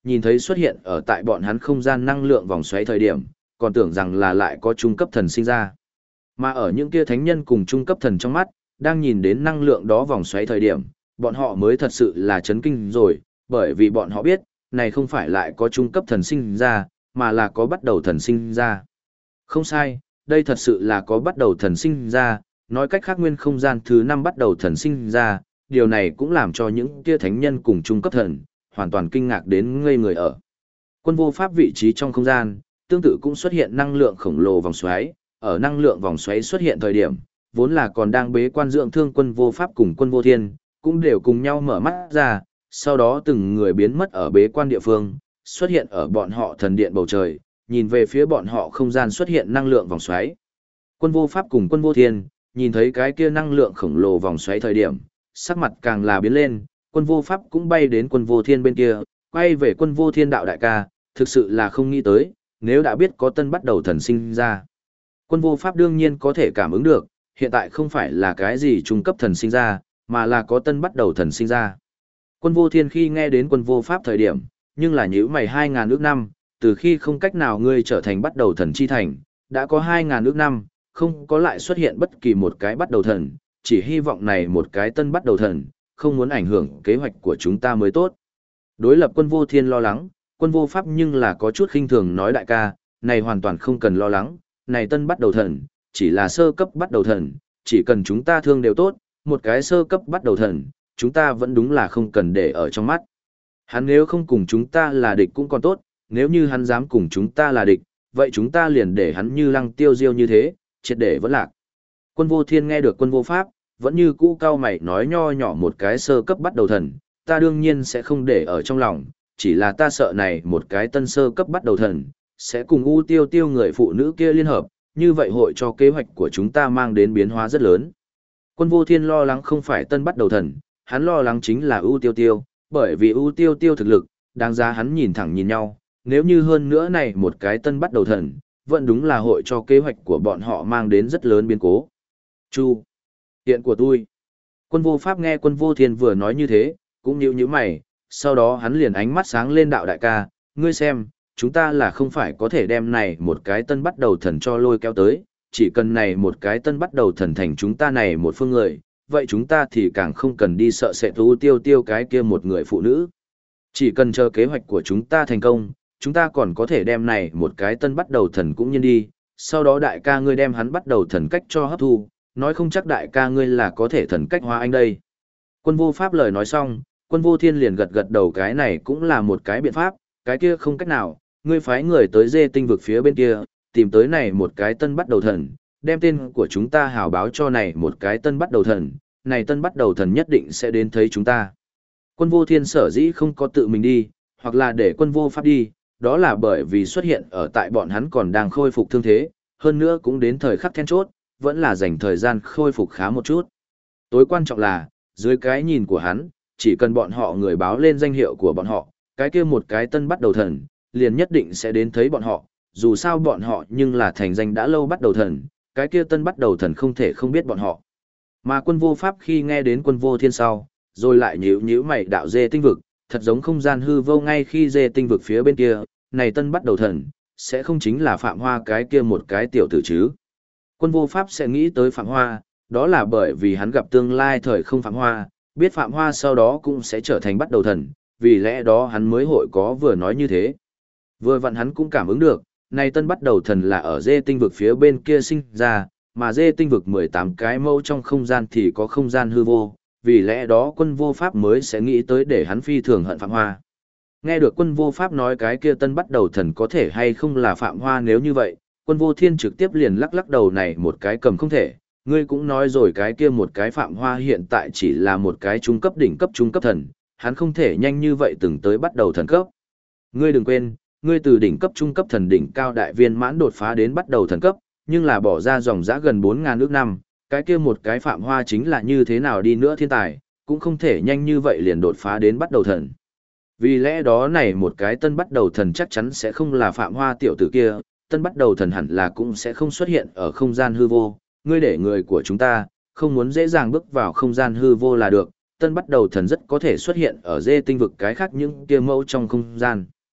nhìn thấy xuất hiện ở tại bọn hắn không gian năng lượng vòng xoáy thời điểm, còn tưởng rằng là lại có trung cấp thần sinh ra. Mà ở những kia thánh nhân cùng trung cấp thần trong mắt, đang nhìn đến năng lượng đó vòng xoáy thời điểm, bọn họ mới thật sự là chấn kinh rồi, bởi vì bọn họ biết, này không phải lại có trung cấp thần sinh ra, mà là có bắt đầu thần sinh ra. Không sai, đây thật sự là có bắt đầu thần sinh ra, nói cách khác nguyên không gian thứ 5 bắt đầu thần sinh ra, điều này cũng làm cho những kia thánh nhân cùng trung cấp thần, hoàn toàn kinh ngạc đến ngây người ở. Quân vô pháp vị trí trong không gian, tương tự cũng xuất hiện năng lượng khổng lồ vòng xoáy, ở năng lượng vòng xoáy xuất hiện thời điểm, vốn là còn đang bế quan dưỡng thương quân vô pháp cùng quân vô thiên, cũng đều cùng nhau mở mắt ra, sau đó từng người biến mất ở bế quan địa phương, xuất hiện ở bọn họ thần điện bầu trời, nhìn về phía bọn họ không gian xuất hiện năng lượng vòng xoáy. Quân vô pháp cùng quân vô thiên, nhìn thấy cái kia năng lượng khổng lồ vòng xoáy thời điểm, sắc mặt càng là biến lên, quân vô pháp cũng bay đến quân vô thiên bên kia, quay về quân vô thiên đạo đại ca, thực sự là không nghĩ tới, nếu đã biết có tân bắt đầu thần sinh ra. Quân vô pháp đương nhiên có thể cảm ứng được, hiện tại không phải là cái gì trung cấp thần sinh ra, mà là có tân bắt đầu thần sinh ra. Quân vô thiên khi nghe đến quân vô pháp thời điểm, nhưng là nhíu mày 2.000 ước năm, từ khi không cách nào ngươi trở thành bắt đầu thần chi thành, đã có 2.000 ước năm, không có lại xuất hiện bất kỳ một cái bắt đầu thần, chỉ hy vọng này một cái tân bắt đầu thần, không muốn ảnh hưởng kế hoạch của chúng ta mới tốt. Đối lập quân vô thiên lo lắng, quân vô pháp nhưng là có chút khinh thường nói đại ca, này hoàn toàn không cần lo lắng, này tân bắt đầu thần, chỉ là sơ cấp bắt đầu thần, chỉ cần chúng ta thương đều tốt, một cái sơ cấp bắt đầu thần, chúng ta vẫn đúng là không cần để ở trong mắt. Hắn nếu không cùng chúng ta là địch cũng còn tốt, nếu như hắn dám cùng chúng ta là địch, vậy chúng ta liền để hắn như lăng tiêu diêu như thế, triệt để vẫn lạc. Quân vô thiên nghe được quân vô pháp, vẫn như cũ cao mày nói nho nhỏ một cái sơ cấp bắt đầu thần, ta đương nhiên sẽ không để ở trong lòng, chỉ là ta sợ này một cái tân sơ cấp bắt đầu thần, sẽ cùng U Tiêu Tiêu người phụ nữ kia liên hợp, như vậy hội cho kế hoạch của chúng ta mang đến biến hóa rất lớn. Quân vô thiên lo lắng không phải tân bắt đầu thần, hắn lo lắng chính là U Tiêu Tiêu, bởi vì U Tiêu Tiêu thực lực, đáng giá hắn nhìn thẳng nhìn nhau, nếu như hơn nữa này một cái tân bắt đầu thần, vẫn đúng là hội cho kế hoạch của bọn họ mang đến rất lớn biến cố. Chu, hiện của tôi. Quân vô pháp nghe quân vô thiên vừa nói như thế, cũng nhíu mày, sau đó hắn liền ánh mắt sáng lên đạo đại ca, ngươi xem, chúng ta là không phải có thể đem này một cái tân bắt đầu thần cho lôi kéo tới, chỉ cần này một cái tân bắt đầu thần thành chúng ta này một phương người, vậy chúng ta thì càng không cần đi sợ sẽ U Tiêu Tiêu cái kia một người phụ nữ. Chỉ cần chờ kế hoạch của chúng ta thành công, chúng ta còn có thể đem này một cái tân bắt đầu thần cũng nhiên đi, sau đó đại ca ngươi đem hắn bắt đầu thần cách cho hấp thu, nói không chắc đại ca ngươi là có thể thần cách hóa anh đây. Quân vô pháp lời nói xong, quân vô thiên liền gật gật đầu, cái này cũng là một cái biện pháp, cái kia không cách nào, ngươi phái người tới dê tinh vực phía bên kia, tìm tới này một cái tân bắt đầu thần, đem tên của chúng ta hào báo cho này một cái tân bắt đầu thần, này tân bắt đầu thần nhất định sẽ đến thấy chúng ta. Quân vô thiên sở dĩ không có tự mình đi, hoặc là để quân vô pháp đi, đó là bởi vì xuất hiện ở tại bọn hắn còn đang khôi phục thương thế, hơn nữa cũng đến thời khắc then chốt, vẫn là dành thời gian khôi phục khá một chút. Tối quan trọng là, dưới cái nhìn của hắn, chỉ cần bọn họ người báo lên danh hiệu của bọn họ, cái kia một cái tân bắt đầu thần, liền nhất định sẽ đến thấy bọn họ, dù sao bọn họ nhưng là thành danh đã lâu bắt đầu thần, cái kia tân bắt đầu thần không thể không biết bọn họ. Mà quân vô pháp khi nghe đến quân vô thiên sau, rồi lại nhíu mày đạo dê tinh vực, thật giống không gian hư vô ngay khi dê tinh vực phía bên kia, này tân bắt đầu thần, sẽ không chính là Phạm Hoa cái kia một cái tiểu tử chứ. Quân vô pháp sẽ nghĩ tới Phạm Hoa, đó là bởi vì hắn gặp tương lai thời không Phạm Hoa, biết Phạm Hoa sau đó cũng sẽ trở thành bắt đầu thần, vì lẽ đó hắn mới hội có vừa nói như thế. Vừa vặn hắn cũng cảm ứng được, này tân bắt đầu thần là ở dê tinh vực phía bên kia sinh ra, mà dê tinh vực 18 cái mẫu trong không gian thì có không gian hư vô, vì lẽ đó quân vô pháp mới sẽ nghĩ tới để hắn phi thường hận Phạm Hoa. Nghe được quân vô pháp nói cái kia tân bắt đầu thần có thể hay không là Phạm Hoa, nếu như vậy, quân vô thiên trực tiếp liền lắc đầu này một cái cầm không thể, ngươi cũng nói rồi cái kia một cái Phạm Hoa hiện tại chỉ là một cái trung cấp đỉnh cấp trung cấp thần, hắn không thể nhanh như vậy từng tới bắt đầu thần cấp. Ngươi đừng quên, ngươi từ đỉnh cấp trung cấp thần đỉnh cao đại viên mãn đột phá đến bắt đầu thần cấp, nhưng là bỏ ra dòng dã gần 4.000 ước năm, cái kia một cái Phạm Hoa chính là như thế nào đi nữa thiên tài, cũng không thể nhanh như vậy liền đột phá đến bắt đầu thần. Vì lẽ đó này một cái tân bắt đầu thần chắc chắn sẽ không là Phạm Hoa tiểu tử kia, tân bắt đầu thần hẳn là cũng sẽ không xuất hiện ở không gian hư vô, ngươi để người của chúng ta, không muốn dễ dàng bước vào không gian hư vô là được, tân bắt đầu thần rất có thể xuất hiện ở dê tinh vực cái khác những kia mẫu trong không gian.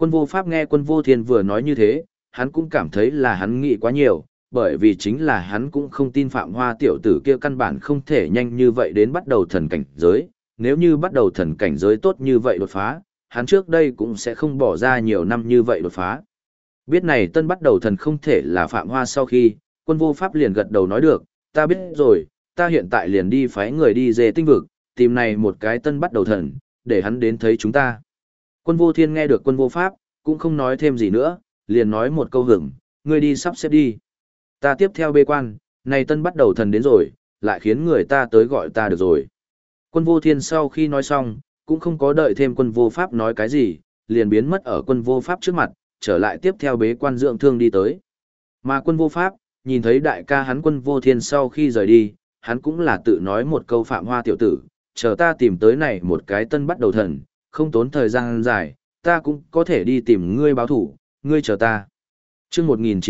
Quân vô pháp nghe quân vô thiên vừa nói như thế, hắn cũng cảm thấy là hắn nghĩ quá nhiều, bởi vì chính là hắn cũng không tin Phạm Hoa tiểu tử kia căn bản không thể nhanh như vậy đến bắt đầu thần cảnh giới, nếu như bắt đầu thần cảnh giới tốt như vậy đột phá, hắn trước đây cũng sẽ không bỏ ra nhiều năm như vậy đột phá. Biết này tân bắt đầu thần không thể là Phạm Hoa sau khi, quân vô pháp liền gật đầu nói được, ta biết rồi, ta hiện tại liền đi phái người đi dê tinh vực, tìm này một cái tân bắt đầu thần, để hắn đến thấy chúng ta. Quân vô thiên nghe được quân vô pháp, cũng không nói thêm gì nữa, liền nói một câu hửng, ngươi đi sắp xếp đi. Ta tiếp theo bê quan, này tân bắt đầu thần đến rồi, lại khiến người ta tới gọi ta được rồi. Quân vô thiên sau khi nói xong, cũng không có đợi thêm quân vô pháp nói cái gì, liền biến mất ở quân vô pháp trước mặt, trở lại tiếp theo bế quan dưỡng thương đi tới. Mà quân vô pháp, nhìn thấy đại ca hắn quân vô thiên sau khi rời đi, hắn cũng là tự nói một câu Phạm Hoa tiểu tử, chờ ta tìm tới này một cái tân bắt đầu thần, không tốn thời gian dài, ta cũng có thể đi tìm ngươi báo thủ, ngươi chờ ta. Chương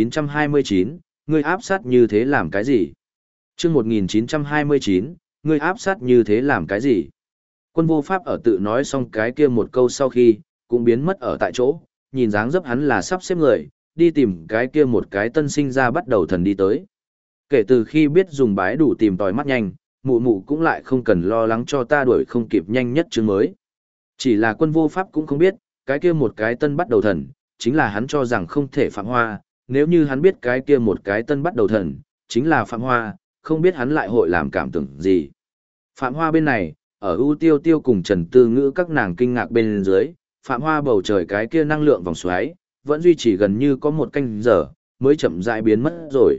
1929, ngươi áp sát như thế làm cái gì? Chương 1929, ngươi áp sát như thế làm cái gì? Quân vô pháp ở tự nói xong cái kia một câu sau khi, cũng biến mất ở tại chỗ, nhìn dáng dấp hắn là sắp xếp người, đi tìm cái kia một cái tân sinh ra bắt đầu thần đi tới. Kể từ khi biết dùng bái đủ tìm tòi mắt nhanh, mụ mụ cũng lại không cần lo lắng cho ta đuổi không kịp nhanh nhất chương mới. Chỉ là quân vô pháp cũng không biết, cái kia một cái tân bắt đầu thần, chính là hắn cho rằng không thể Phạm Hoa, nếu như hắn biết cái kia một cái tân bắt đầu thần, chính là Phạm Hoa, không biết hắn lại hội làm cảm tưởng gì. Phạm Hoa bên này, ở ưu tiêu tiêu cùng Trần Tư Ngữ các nàng kinh ngạc bên dưới, Phạm Hoa bầu trời cái kia năng lượng vòng xoáy, vẫn duy trì gần như có một canh giờ, mới chậm rãi biến mất rồi.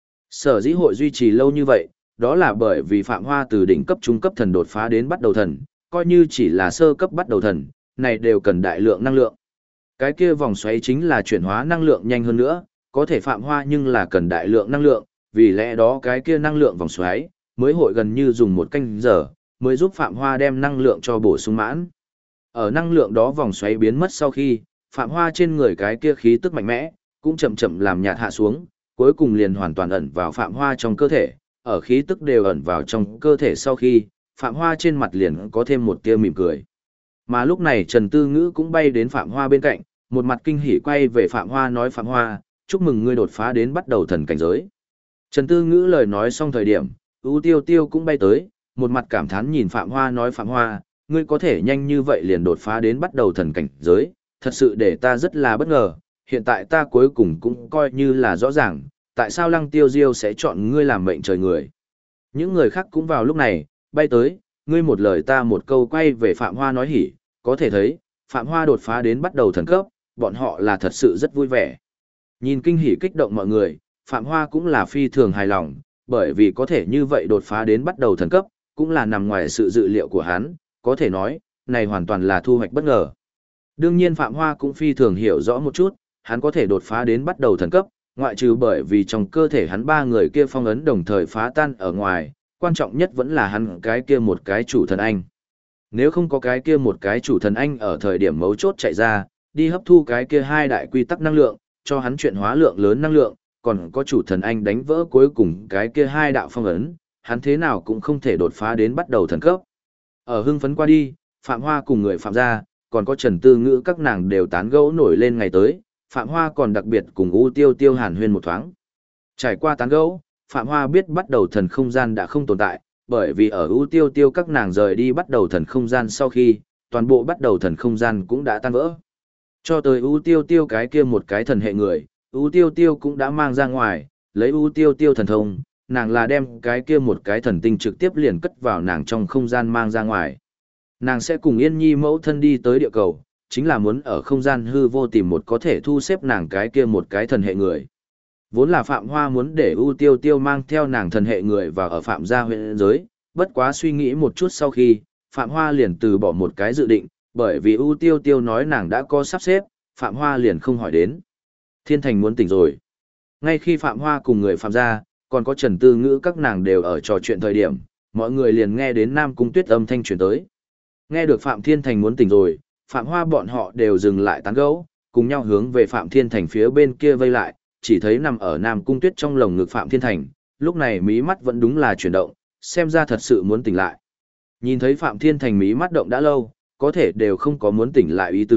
Sở dĩ hội duy trì lâu như vậy, đó là bởi vì Phạm Hoa từ đỉnh cấp trung cấp thần đột phá đến bắt đầu thần, coi như chỉ là sơ cấp bắt đầu thần, này đều cần đại lượng năng lượng. Cái kia vòng xoáy chính là chuyển hóa năng lượng nhanh hơn nữa, có thể Phạm Hoa nhưng là cần đại lượng năng lượng, vì lẽ đó cái kia năng lượng vòng xoáy mới hội gần như dùng một canh giờ, mới giúp Phạm Hoa đem năng lượng cho bổ sung mãn. Ở năng lượng đó vòng xoáy biến mất sau khi, Phạm Hoa trên người cái kia khí tức mạnh mẽ, cũng chậm chậm làm nhạt hạ xuống, cuối cùng liền hoàn toàn ẩn vào Phạm Hoa trong cơ thể, ở khí tức đều ẩn vào trong cơ thể sau khi, Phạm Hoa trên mặt liền có thêm một tia mỉm cười. Mà lúc này Trần Tư Ngữ cũng bay đến Phạm Hoa bên cạnh, một mặt kinh hỉ quay về Phạm Hoa nói Phạm Hoa, chúc mừng ngươi đột phá đến bắt đầu thần cảnh giới. Trần Tư Ngữ lời nói xong thời điểm, ưu tiêu tiêu cũng bay tới, một mặt cảm thán nhìn Phạm Hoa nói Phạm Hoa, ngươi có thể nhanh như vậy liền đột phá đến bắt đầu thần cảnh giới, thật sự để ta rất là bất ngờ, hiện tại ta cuối cùng cũng coi như là rõ ràng, tại sao Lăng Tiêu Diêu sẽ chọn ngươi làm mệnh trời người. Những người khác cũng vào lúc này, bay tới, ngươi một lời ta một câu quay về Phạm Hoa nói hỉ, có thể thấy, Phạm Hoa đột phá đến bắt đầu thần cấp, bọn họ là thật sự rất vui vẻ. Nhìn kinh hỉ kích động mọi người, Phạm Hoa cũng là phi thường hài lòng, bởi vì có thể như vậy đột phá đến bắt đầu thần cấp, cũng là nằm ngoài sự dự liệu của hắn, có thể nói, này hoàn toàn là thu hoạch bất ngờ. Đương nhiên Phạm Hoa cũng phi thường hiểu rõ một chút, hắn có thể đột phá đến bắt đầu thần cấp, ngoại trừ bởi vì trong cơ thể hắn ba người kia phong ấn đồng thời phá tan ở ngoài, quan trọng nhất vẫn là hắn cái kia một cái chủ thần anh. Nếu không có cái kia một cái chủ thần anh ở thời điểm mấu chốt chạy ra, đi hấp thu cái kia hai đại quy tắc năng lượng, cho hắn chuyển hóa lượng lớn năng lượng, còn có chủ thần anh đánh vỡ cuối cùng cái kia hai đạo phong ấn, hắn thế nào cũng không thể đột phá đến bắt đầu thần cấp. Ở hưng phấn qua đi, Phạm Hoa cùng người Phạm gia, còn có Trần Tư Ngữ các nàng đều tán gẫu nổi lên ngày tới, Phạm Hoa còn đặc biệt cùng U Tiêu Tiêu hàn huyên một thoáng. Trải qua tán gẫu, Phạm Hoa biết bắt đầu thần không gian đã không tồn tại, bởi vì ở U Tiêu Tiêu các nàng rời đi bắt đầu thần không gian sau khi, toàn bộ bắt đầu thần không gian cũng đã tan vỡ. Cho tới U Tiêu Tiêu cái kia một cái thần hệ người, U Tiêu Tiêu cũng đã mang ra ngoài, lấy U Tiêu Tiêu thần thông, nàng là đem cái kia một cái thần tinh trực tiếp liền cất vào nàng trong không gian mang ra ngoài. Nàng sẽ cùng Yên Nhi mẫu thân đi tới địa cầu, chính là muốn ở không gian hư vô tìm một có thể thu xếp nàng cái kia một cái thần hệ người. Vốn là Phạm Hoa muốn để U Tiêu Tiêu mang theo nàng thần hệ người vào ở Phạm gia huyện giới, bất quá suy nghĩ một chút sau khi, Phạm Hoa liền từ bỏ một cái dự định, bởi vì U Tiêu Tiêu nói nàng đã có sắp xếp, Phạm Hoa liền không hỏi đến. Thiên Thành muốn tỉnh rồi. Ngay khi Phạm Hoa cùng người Phạm gia, còn có Trần Tư Ngữ các nàng đều ở trò chuyện thời điểm, mọi người liền nghe đến Nam Cung Tuyết âm thanh truyền tới. Nghe được Phạm Thiên Thành muốn tỉnh rồi, Phạm Hoa bọn họ đều dừng lại tán gẫu, cùng nhau hướng về Phạm Thiên Thành phía bên kia vây lại, chỉ thấy nằm ở Nam Cung Tuyết trong lồng ngực Phạm Thiên Thành, lúc này mí mắt vẫn đúng là chuyển động, xem ra thật sự muốn tỉnh lại. Nhìn thấy Phạm Thiên Thành mí mắt động đã lâu, có thể đều không có muốn tỉnh lại ý tứ,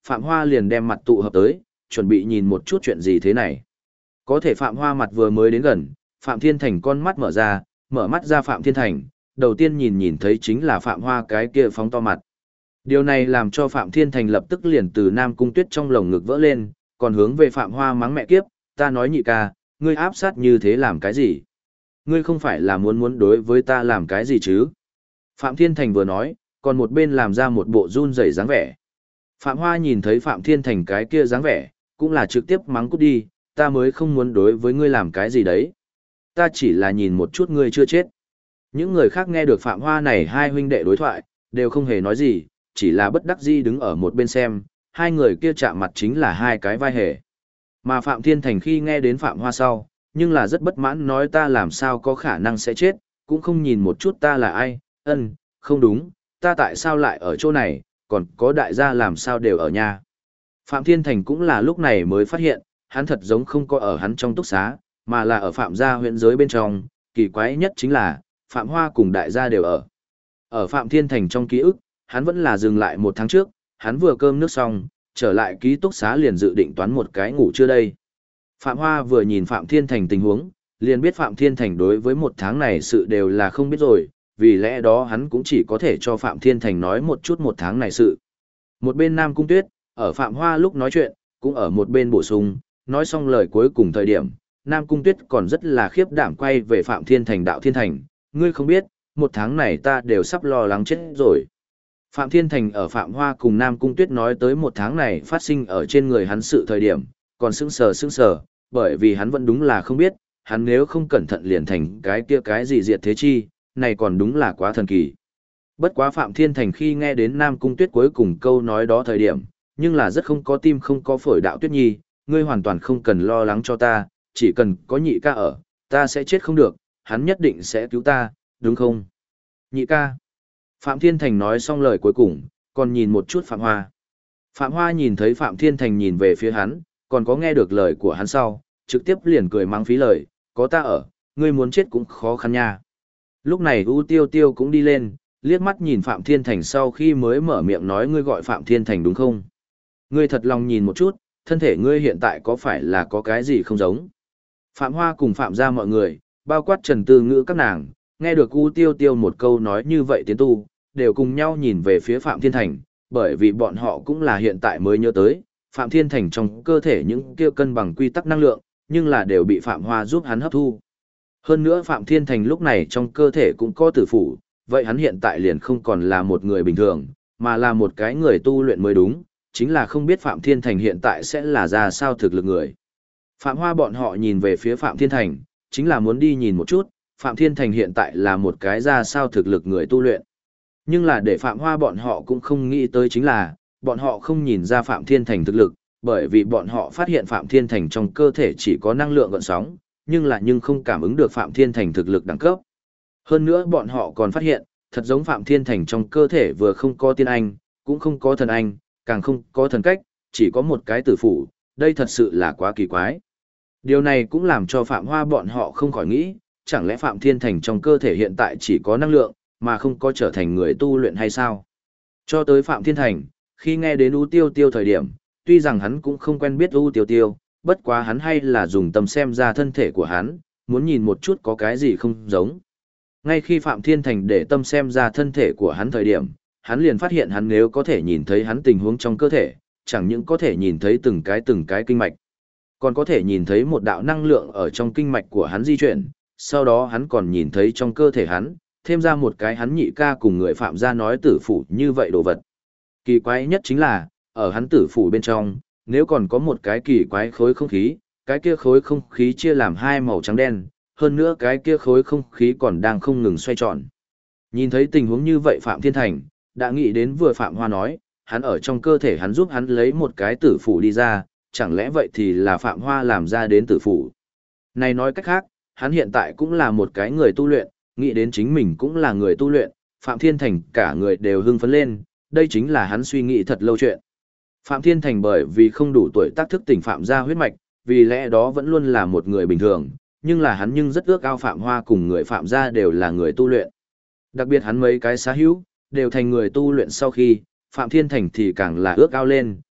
Phạm Hoa liền đem mặt tụ hợp tới, chuẩn bị nhìn một chút chuyện gì thế này. Có thể Phạm Hoa mặt vừa mới đến gần, Phạm Thiên Thành con mắt mở mắt ra Phạm Thiên Thành, đầu tiên nhìn thấy chính là Phạm Hoa cái kia phóng to mặt. Điều này làm cho Phạm Thiên Thành lập tức liền từ Nam Cung Tuyết trong lồng ngực vỡ lên, còn hướng về Phạm Hoa mắng mẹ kiếp, ta nói nhị ca, ngươi áp sát như thế làm cái gì? Ngươi không phải là muốn đối với ta làm cái gì chứ? Phạm Thiên Thành vừa nói, còn một bên làm ra một bộ run rẩy dáng vẻ. Phạm Hoa nhìn thấy Phạm Thiên Thành cái kia dáng vẻ, cũng là trực tiếp mắng cút đi, ta mới không muốn đối với ngươi làm cái gì đấy. Ta chỉ là nhìn một chút ngươi chưa chết. Những người khác nghe được Phạm Hoa này hai huynh đệ đối thoại, đều không hề nói gì, chỉ là bất đắc dĩ đứng ở một bên xem, hai người kia chạm mặt chính là hai cái vai hề. Mà Phạm Thiên Thành khi nghe đến Phạm Hoa sau, nhưng là rất bất mãn nói ta làm sao có khả năng sẽ chết, cũng không nhìn một chút ta là ai, không đúng, ta tại sao lại ở chỗ này, còn có đại gia làm sao đều ở nhà. Phạm Thiên Thành cũng là lúc này mới phát hiện, hắn thật giống không có ở hắn trong túc xá, mà là ở Phạm gia huyện giới bên trong, kỳ quái nhất chính là, Phạm Hoa cùng đại gia đều ở. Ở Phạm Thiên Thành trong ký ức, hắn vẫn là dừng lại 1 tháng trước, hắn vừa cơm nước xong, trở lại ký túc xá liền dự định toán một cái ngủ trưa đây. Phạm Hoa vừa nhìn Phạm Thiên Thành tình huống, liền biết Phạm Thiên Thành đối với 1 tháng này sự đều là không biết rồi, vì lẽ đó hắn cũng chỉ có thể cho Phạm Thiên Thành nói một chút 1 tháng này sự. Một bên Nam Cung Tuyết, ở Phạm Hoa lúc nói chuyện, cũng ở một bên bổ sung, nói xong lời cuối cùng thời điểm, Nam Cung Tuyết còn rất là khiếp đảm quay về Phạm Thiên Thành đạo Thiên Thành, ngươi không biết, 1 tháng này ta đều sắp lo lắng chết rồi. Phạm Thiên Thành ở Phạm Hoa cùng Nam Cung Tuyết nói tới 1 tháng này phát sinh ở trên người hắn sự thời điểm, còn sững sờ, bởi vì hắn vẫn đúng là không biết, hắn nếu không cẩn thận liền thành cái kia cái gì diệt thế chi, này còn đúng là quá thần kỳ. Bất quá Phạm Thiên Thành khi nghe đến Nam Cung Tuyết cuối cùng câu nói đó thời điểm, nhưng là rất không có tim không có phổi đạo Tuyết Nhi, ngươi hoàn toàn không cần lo lắng cho ta, chỉ cần có nhị ca ở, ta sẽ chết không được, hắn nhất định sẽ cứu ta, đúng không? Nhị ca. Phạm Thiên Thành nói xong lời cuối cùng, còn nhìn một chút Phạm Hoa. Phạm Hoa nhìn thấy Phạm Thiên Thành nhìn về phía hắn, còn có nghe được lời của hắn sau, trực tiếp liền cười mắng phí lời, có ta ở, ngươi muốn chết cũng khó khăn nha. Lúc này U Tiêu Tiêu cũng đi lên, liếc mắt nhìn Phạm Thiên Thành sau khi mới mở miệng nói ngươi gọi Phạm Thiên Thành đúng không? Ngươi thật lòng nhìn một chút, thân thể ngươi hiện tại có phải là có cái gì không giống? Phạm Hoa cùng Phạm gia mọi người, bao quát Trần Tư Ngữ các nàng, nghe được U Tiêu Tiêu một câu nói như vậy tiến tu, đều cùng nhau nhìn về phía Phạm Thiên Thành, bởi vì bọn họ cũng là hiện tại mới nhớ tới, Phạm Thiên Thành trong cơ thể những kia cân bằng quy tắc năng lượng, nhưng là đều bị Phạm Hoa giúp hắn hấp thu. Hơn nữa Phạm Thiên Thành lúc này trong cơ thể cũng có tử phủ, vậy hắn hiện tại liền không còn là một người bình thường, mà là một cái người tu luyện mới đúng, chính là không biết Phạm Thiên Thành hiện tại sẽ là ra sao thực lực người. Phạm Hoa bọn họ nhìn về phía Phạm Thiên Thành, chính là muốn đi nhìn một chút, Phạm Thiên Thành hiện tại là một cái ra sao thực lực người tu luyện. Nhưng là để Phạm Hoa bọn họ cũng không nghĩ tới chính là, bọn họ không nhìn ra Phạm Thiên Thành thực lực, bởi vì bọn họ phát hiện Phạm Thiên Thành trong cơ thể chỉ có năng lượng gợn sóng, nhưng không cảm ứng được Phạm Thiên Thành thực lực đẳng cấp. Hơn nữa bọn họ còn phát hiện, thật giống Phạm Thiên Thành trong cơ thể vừa không có tiên anh, cũng không có thần anh, càng không có thần cách, chỉ có một cái tử phủ, đây thật sự là quá kỳ quái. Điều này cũng làm cho Phạm Hoa bọn họ không khỏi nghĩ, chẳng lẽ Phạm Thiên Thành trong cơ thể hiện tại chỉ có năng lượng, mà không có trở thành người tu luyện hay sao? Cho tới Phạm Thiên Thành, khi nghe đến U Tiêu Tiêu thời điểm, tuy rằng hắn cũng không quen biết U Tiêu Tiêu, bất quá hắn hay là dùng tâm xem ra thân thể của hắn, muốn nhìn một chút có cái gì không giống. Ngay khi Phạm Thiên Thành để tâm xem ra thân thể của hắn thời điểm, hắn liền phát hiện hắn nếu có thể nhìn thấy hắn tình huống trong cơ thể, chẳng những có thể nhìn thấy từng cái kinh mạch, còn có thể nhìn thấy một đạo năng lượng ở trong kinh mạch của hắn di chuyển, sau đó hắn còn nhìn thấy trong cơ thể hắn, thêm ra một cái hắn nhị ca cùng người Phạm gia nói tử phủ như vậy đồ vật. Kỳ quái nhất chính là, ở hắn tử phủ bên trong, nếu còn có một cái kỳ quái khối không khí, cái kia khối không khí chia làm 2 màu trắng đen, hơn nữa cái kia khối không khí còn đang không ngừng xoay tròn. Nhìn thấy tình huống như vậy Phạm Thiên Thành, đã nghĩ đến vừa Phạm Hoa nói, hắn ở trong cơ thể hắn giúp hắn lấy một cái tử phủ đi ra, chẳng lẽ vậy thì là Phạm Hoa làm ra đến tử phủ. Này nói cách khác, hắn hiện tại cũng là một cái người tu luyện, nghĩ đến chính mình cũng là người tu luyện, Phạm Thiên Thành cả người đều hưng phấn lên, đây chính là hắn suy nghĩ thật lâu chuyện. Phạm Thiên Thành bởi vì không đủ tuổi tác thức tỉnh Phạm gia huyết mạch, vì lẽ đó vẫn luôn là một người bình thường, nhưng là hắn nhưng rất ước ao Phạm Hoa cùng người Phạm gia đều là người tu luyện. Đặc biệt hắn mấy cái xá hữu, đều thành người tu luyện sau khi, Phạm Thiên Thành thì càng là ước ao lên,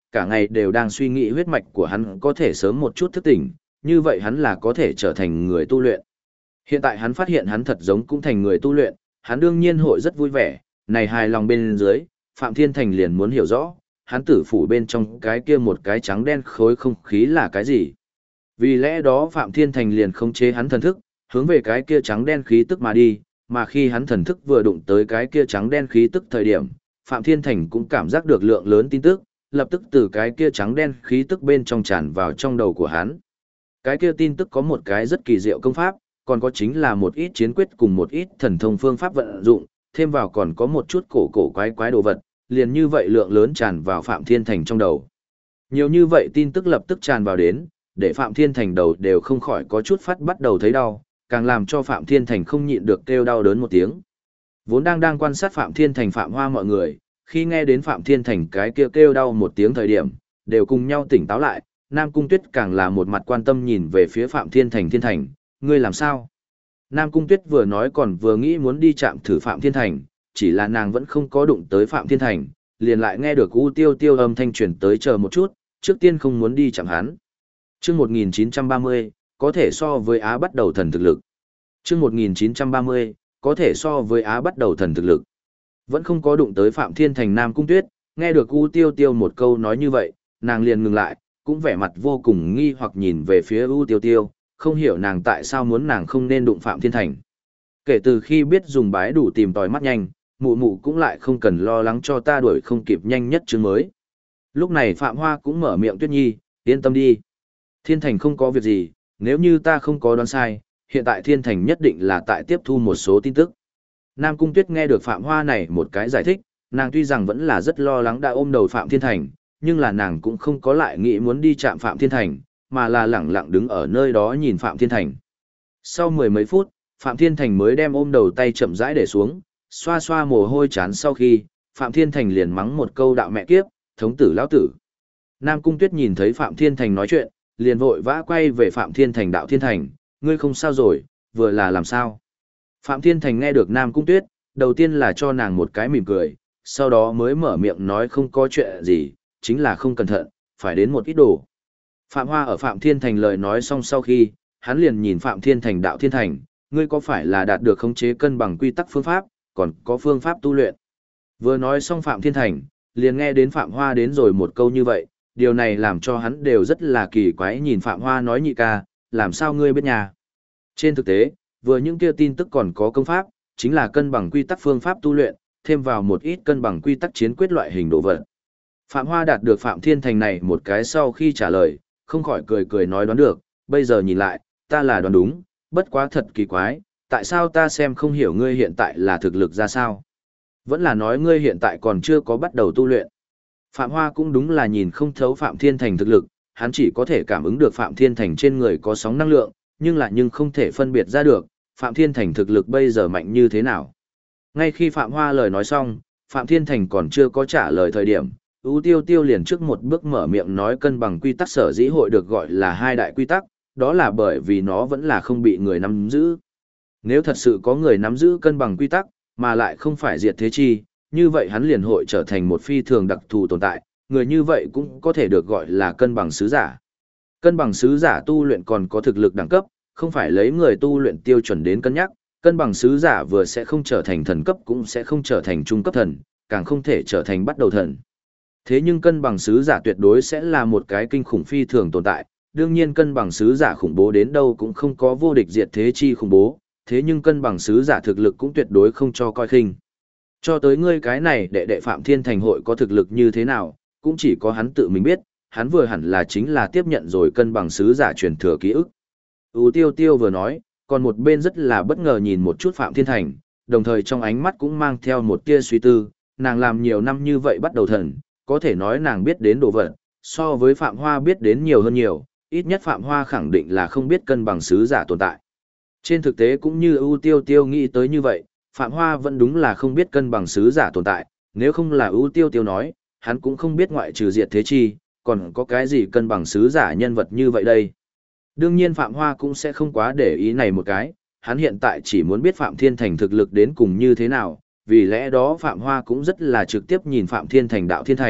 cả ngày đều đang suy nghĩ huyết mạch của hắn có thể sớm một chút thức tỉnh, như vậy hắn là có thể trở thành người tu luyện. Hiện tại hắn phát hiện hắn thật giống cũng thành người tu luyện, hắn đương nhiên hội rất vui vẻ, này hài lòng bên dưới, Phạm Thiên Thành liền muốn hiểu rõ, hắn tử phủ bên trong cái kia một cái trắng đen khối không khí là cái gì. Vì lẽ đó Phạm Thiên Thành liền khống chế hắn thần thức, hướng về cái kia trắng đen khí tức mà đi, mà khi hắn thần thức vừa đụng tới cái kia trắng đen khí tức thời điểm, Phạm Thiên Thành cũng cảm giác được lượng lớn tin tức, lập tức từ cái kia trắng đen khí tức bên trong tràn vào trong đầu của hắn. Cái kia tin tức có một cái rất kỳ diệu công pháp, còn có chính là một ít chiến quyết cùng một ít thần thông phương pháp vận dụng, thêm vào còn có một chút cổ cổ quái quái đồ vật, liền như vậy lượng lớn tràn vào Phạm Thiên Thành trong đầu. Nhiều như vậy tin tức lập tức tràn vào đến, để Phạm Thiên Thành đầu đều không khỏi có chút bắt đầu thấy đau, càng làm cho Phạm Thiên Thành không nhịn được kêu đau đớn một tiếng. Vốn đang quan sát Phạm Thiên Thành Phạm Hoa mọi người, khi nghe đến Phạm Thiên Thành cái kêu đau một tiếng thời điểm, đều cùng nhau tỉnh táo lại, Nam Cung Tuyết càng là một mặt quan tâm nhìn về phía Phạm Thiên Thành. Thiên Thành, ngươi làm sao? Nam Cung Tuyết vừa nói còn vừa nghĩ muốn đi chạm thử Phạm Thiên Thành, chỉ là nàng vẫn không có đụng tới Phạm Thiên Thành, liền lại nghe được U Tiêu Tiêu âm thanh truyền tới chờ một chút, trước tiên không muốn đi chạm hắn. Chương 1930, có thể so với Á bắt đầu thần thực lực. Chương 1930, có thể so với Á bắt đầu thần thực lực. Vẫn không có đụng tới Phạm Thiên Thành. Nam Cung Tuyết, nghe được U Tiêu Tiêu một câu nói như vậy, nàng liền ngừng lại, cũng vẻ mặt vô cùng nghi hoặc nhìn về phía U Tiêu Tiêu, không hiểu nàng tại sao muốn nàng không nên đụng Phạm Thiên Thành. Kể từ khi biết dùng bái đủ tìm tòi mắt nhanh, mụ mụ cũng lại không cần lo lắng cho ta đuổi không kịp nhanh nhất chương mới. Lúc này Phạm Hoa cũng mở miệng, Tuyết Nhi, yên tâm đi. Thiên Thành không có việc gì, nếu như ta không có đoán sai, hiện tại Thiên Thành nhất định là tại tiếp thu một số tin tức. Nam Cung Tuyết nghe được Phạm Hoa này một cái giải thích, nàng tuy rằng vẫn là rất lo lắng đã ôm đầu Phạm Thiên Thành, nhưng là nàng cũng không có lại nghĩ muốn đi chạm Phạm Thiên Thành, mà là lẳng lặng đứng ở nơi đó nhìn Phạm Thiên Thành. Sau mười mấy phút, Phạm Thiên Thành mới đem ôm đầu tay chậm rãi để xuống, xoa xoa mồ hôi chán sau khi, Phạm Thiên Thành liền mắng một câu đạo mẹ kiếp, thống tử lão tử. Nam Cung Tuyết nhìn thấy Phạm Thiên Thành nói chuyện, liền vội vã quay về Phạm Thiên Thành, đạo Thiên Thành, ngươi không sao rồi, vừa là làm sao? Phạm Thiên Thành nghe được Nam Cung Tuyết, đầu tiên là cho nàng một cái mỉm cười, sau đó mới mở miệng nói không có chuyện gì, chính là không cẩn thận, phải đến một ít đồ. Phạm Hoa ở Phạm Thiên Thành lời nói xong sau khi, hắn liền nhìn Phạm Thiên Thành, đạo Thiên Thành, ngươi có phải là đạt được khống chế cân bằng quy tắc phương pháp, còn có phương pháp tu luyện. Vừa nói xong Phạm Thiên Thành, liền nghe đến Phạm Hoa đến rồi một câu như vậy, điều này làm cho hắn đều rất là kỳ quái nhìn Phạm Hoa nói, nhị ca, làm sao ngươi biết nhà. Trên thực tế, vừa những kia tin tức còn có công pháp, chính là cân bằng quy tắc phương pháp tu luyện, thêm vào một ít cân bằng quy tắc chiến quyết loại hình đồ vật. Phạm Hoa đạt được Phạm Thiên Thành này một cái sau khi trả lời, không khỏi cười cười nói đoán được, bây giờ nhìn lại, ta là đoán đúng, bất quá thật kỳ quái, tại sao ta xem không hiểu ngươi hiện tại là thực lực ra sao? Vẫn là nói ngươi hiện tại còn chưa có bắt đầu tu luyện. Phạm Hoa cũng đúng là nhìn không thấu Phạm Thiên Thành thực lực, hắn chỉ có thể cảm ứng được Phạm Thiên Thành trên người có sóng năng lượng, nhưng không thể phân biệt ra được, Phạm Thiên Thành thực lực bây giờ mạnh như thế nào. Ngay khi Phạm Hoa lời nói xong, Phạm Thiên Thành còn chưa có trả lời thời điểm, U Tiêu Tiêu liền trước một bước mở miệng nói cân bằng quy tắc sở dĩ hội được gọi là hai đại quy tắc, đó là bởi vì nó vẫn là không bị người nắm giữ. Nếu thật sự có người nắm giữ cân bằng quy tắc, mà lại không phải diệt thế chi, như vậy hắn liền hội trở thành một phi thường đặc thù tồn tại, người như vậy cũng có thể được gọi là cân bằng sứ giả. Cân bằng sứ giả tu luyện còn có thực lực đẳng cấp, không phải lấy người tu luyện tiêu chuẩn đến cân nhắc, cân bằng sứ giả vừa sẽ không trở thành thần cấp cũng sẽ không trở thành trung cấp thần, càng không thể trở thành bắt đầu thần. Thế nhưng cân bằng sứ giả tuyệt đối sẽ là một cái kinh khủng phi thường tồn tại, đương nhiên cân bằng sứ giả khủng bố đến đâu cũng không có vô địch diệt thế chi khủng bố, thế nhưng cân bằng sứ giả thực lực cũng tuyệt đối không cho coi khinh. Cho tới ngươi cái này đệ Phạm Thiên Thành hội có thực lực như thế nào, cũng chỉ có hắn tự mình biết, hắn vừa hẳn là chính là tiếp nhận rồi cân bằng sứ giả truyền thừa ký ức. Tiêu Tiêu vừa nói, còn một bên rất là bất ngờ nhìn một chút Phạm Thiên Thành, đồng thời trong ánh mắt cũng mang theo một tia suy tư, nàng làm nhiều năm như vậy bắt đầu thần, có thể nói nàng biết đến đồ vật, so với Phạm Hoa biết đến nhiều hơn nhiều, ít nhất Phạm Hoa khẳng định là không biết cân bằng sứ giả tồn tại. Trên thực tế cũng như Tiêu Tiêu nghĩ tới như vậy, Phạm Hoa vẫn đúng là không biết cân bằng sứ giả tồn tại, nếu không là Tiêu Tiêu nói, hắn cũng không biết ngoại trừ diệt thế chi, còn có cái gì cân bằng sứ giả nhân vật như vậy đây. Đương nhiên Phạm Hoa cũng sẽ không quá để ý này một cái, hắn hiện tại chỉ muốn biết Phạm Thiên Thành thực lực đến cùng như thế nào, vì lẽ đó Phạm Hoa cũng rất là trực tiếp nhìn Phạm Thiên Thành, đạo Thiên Thành,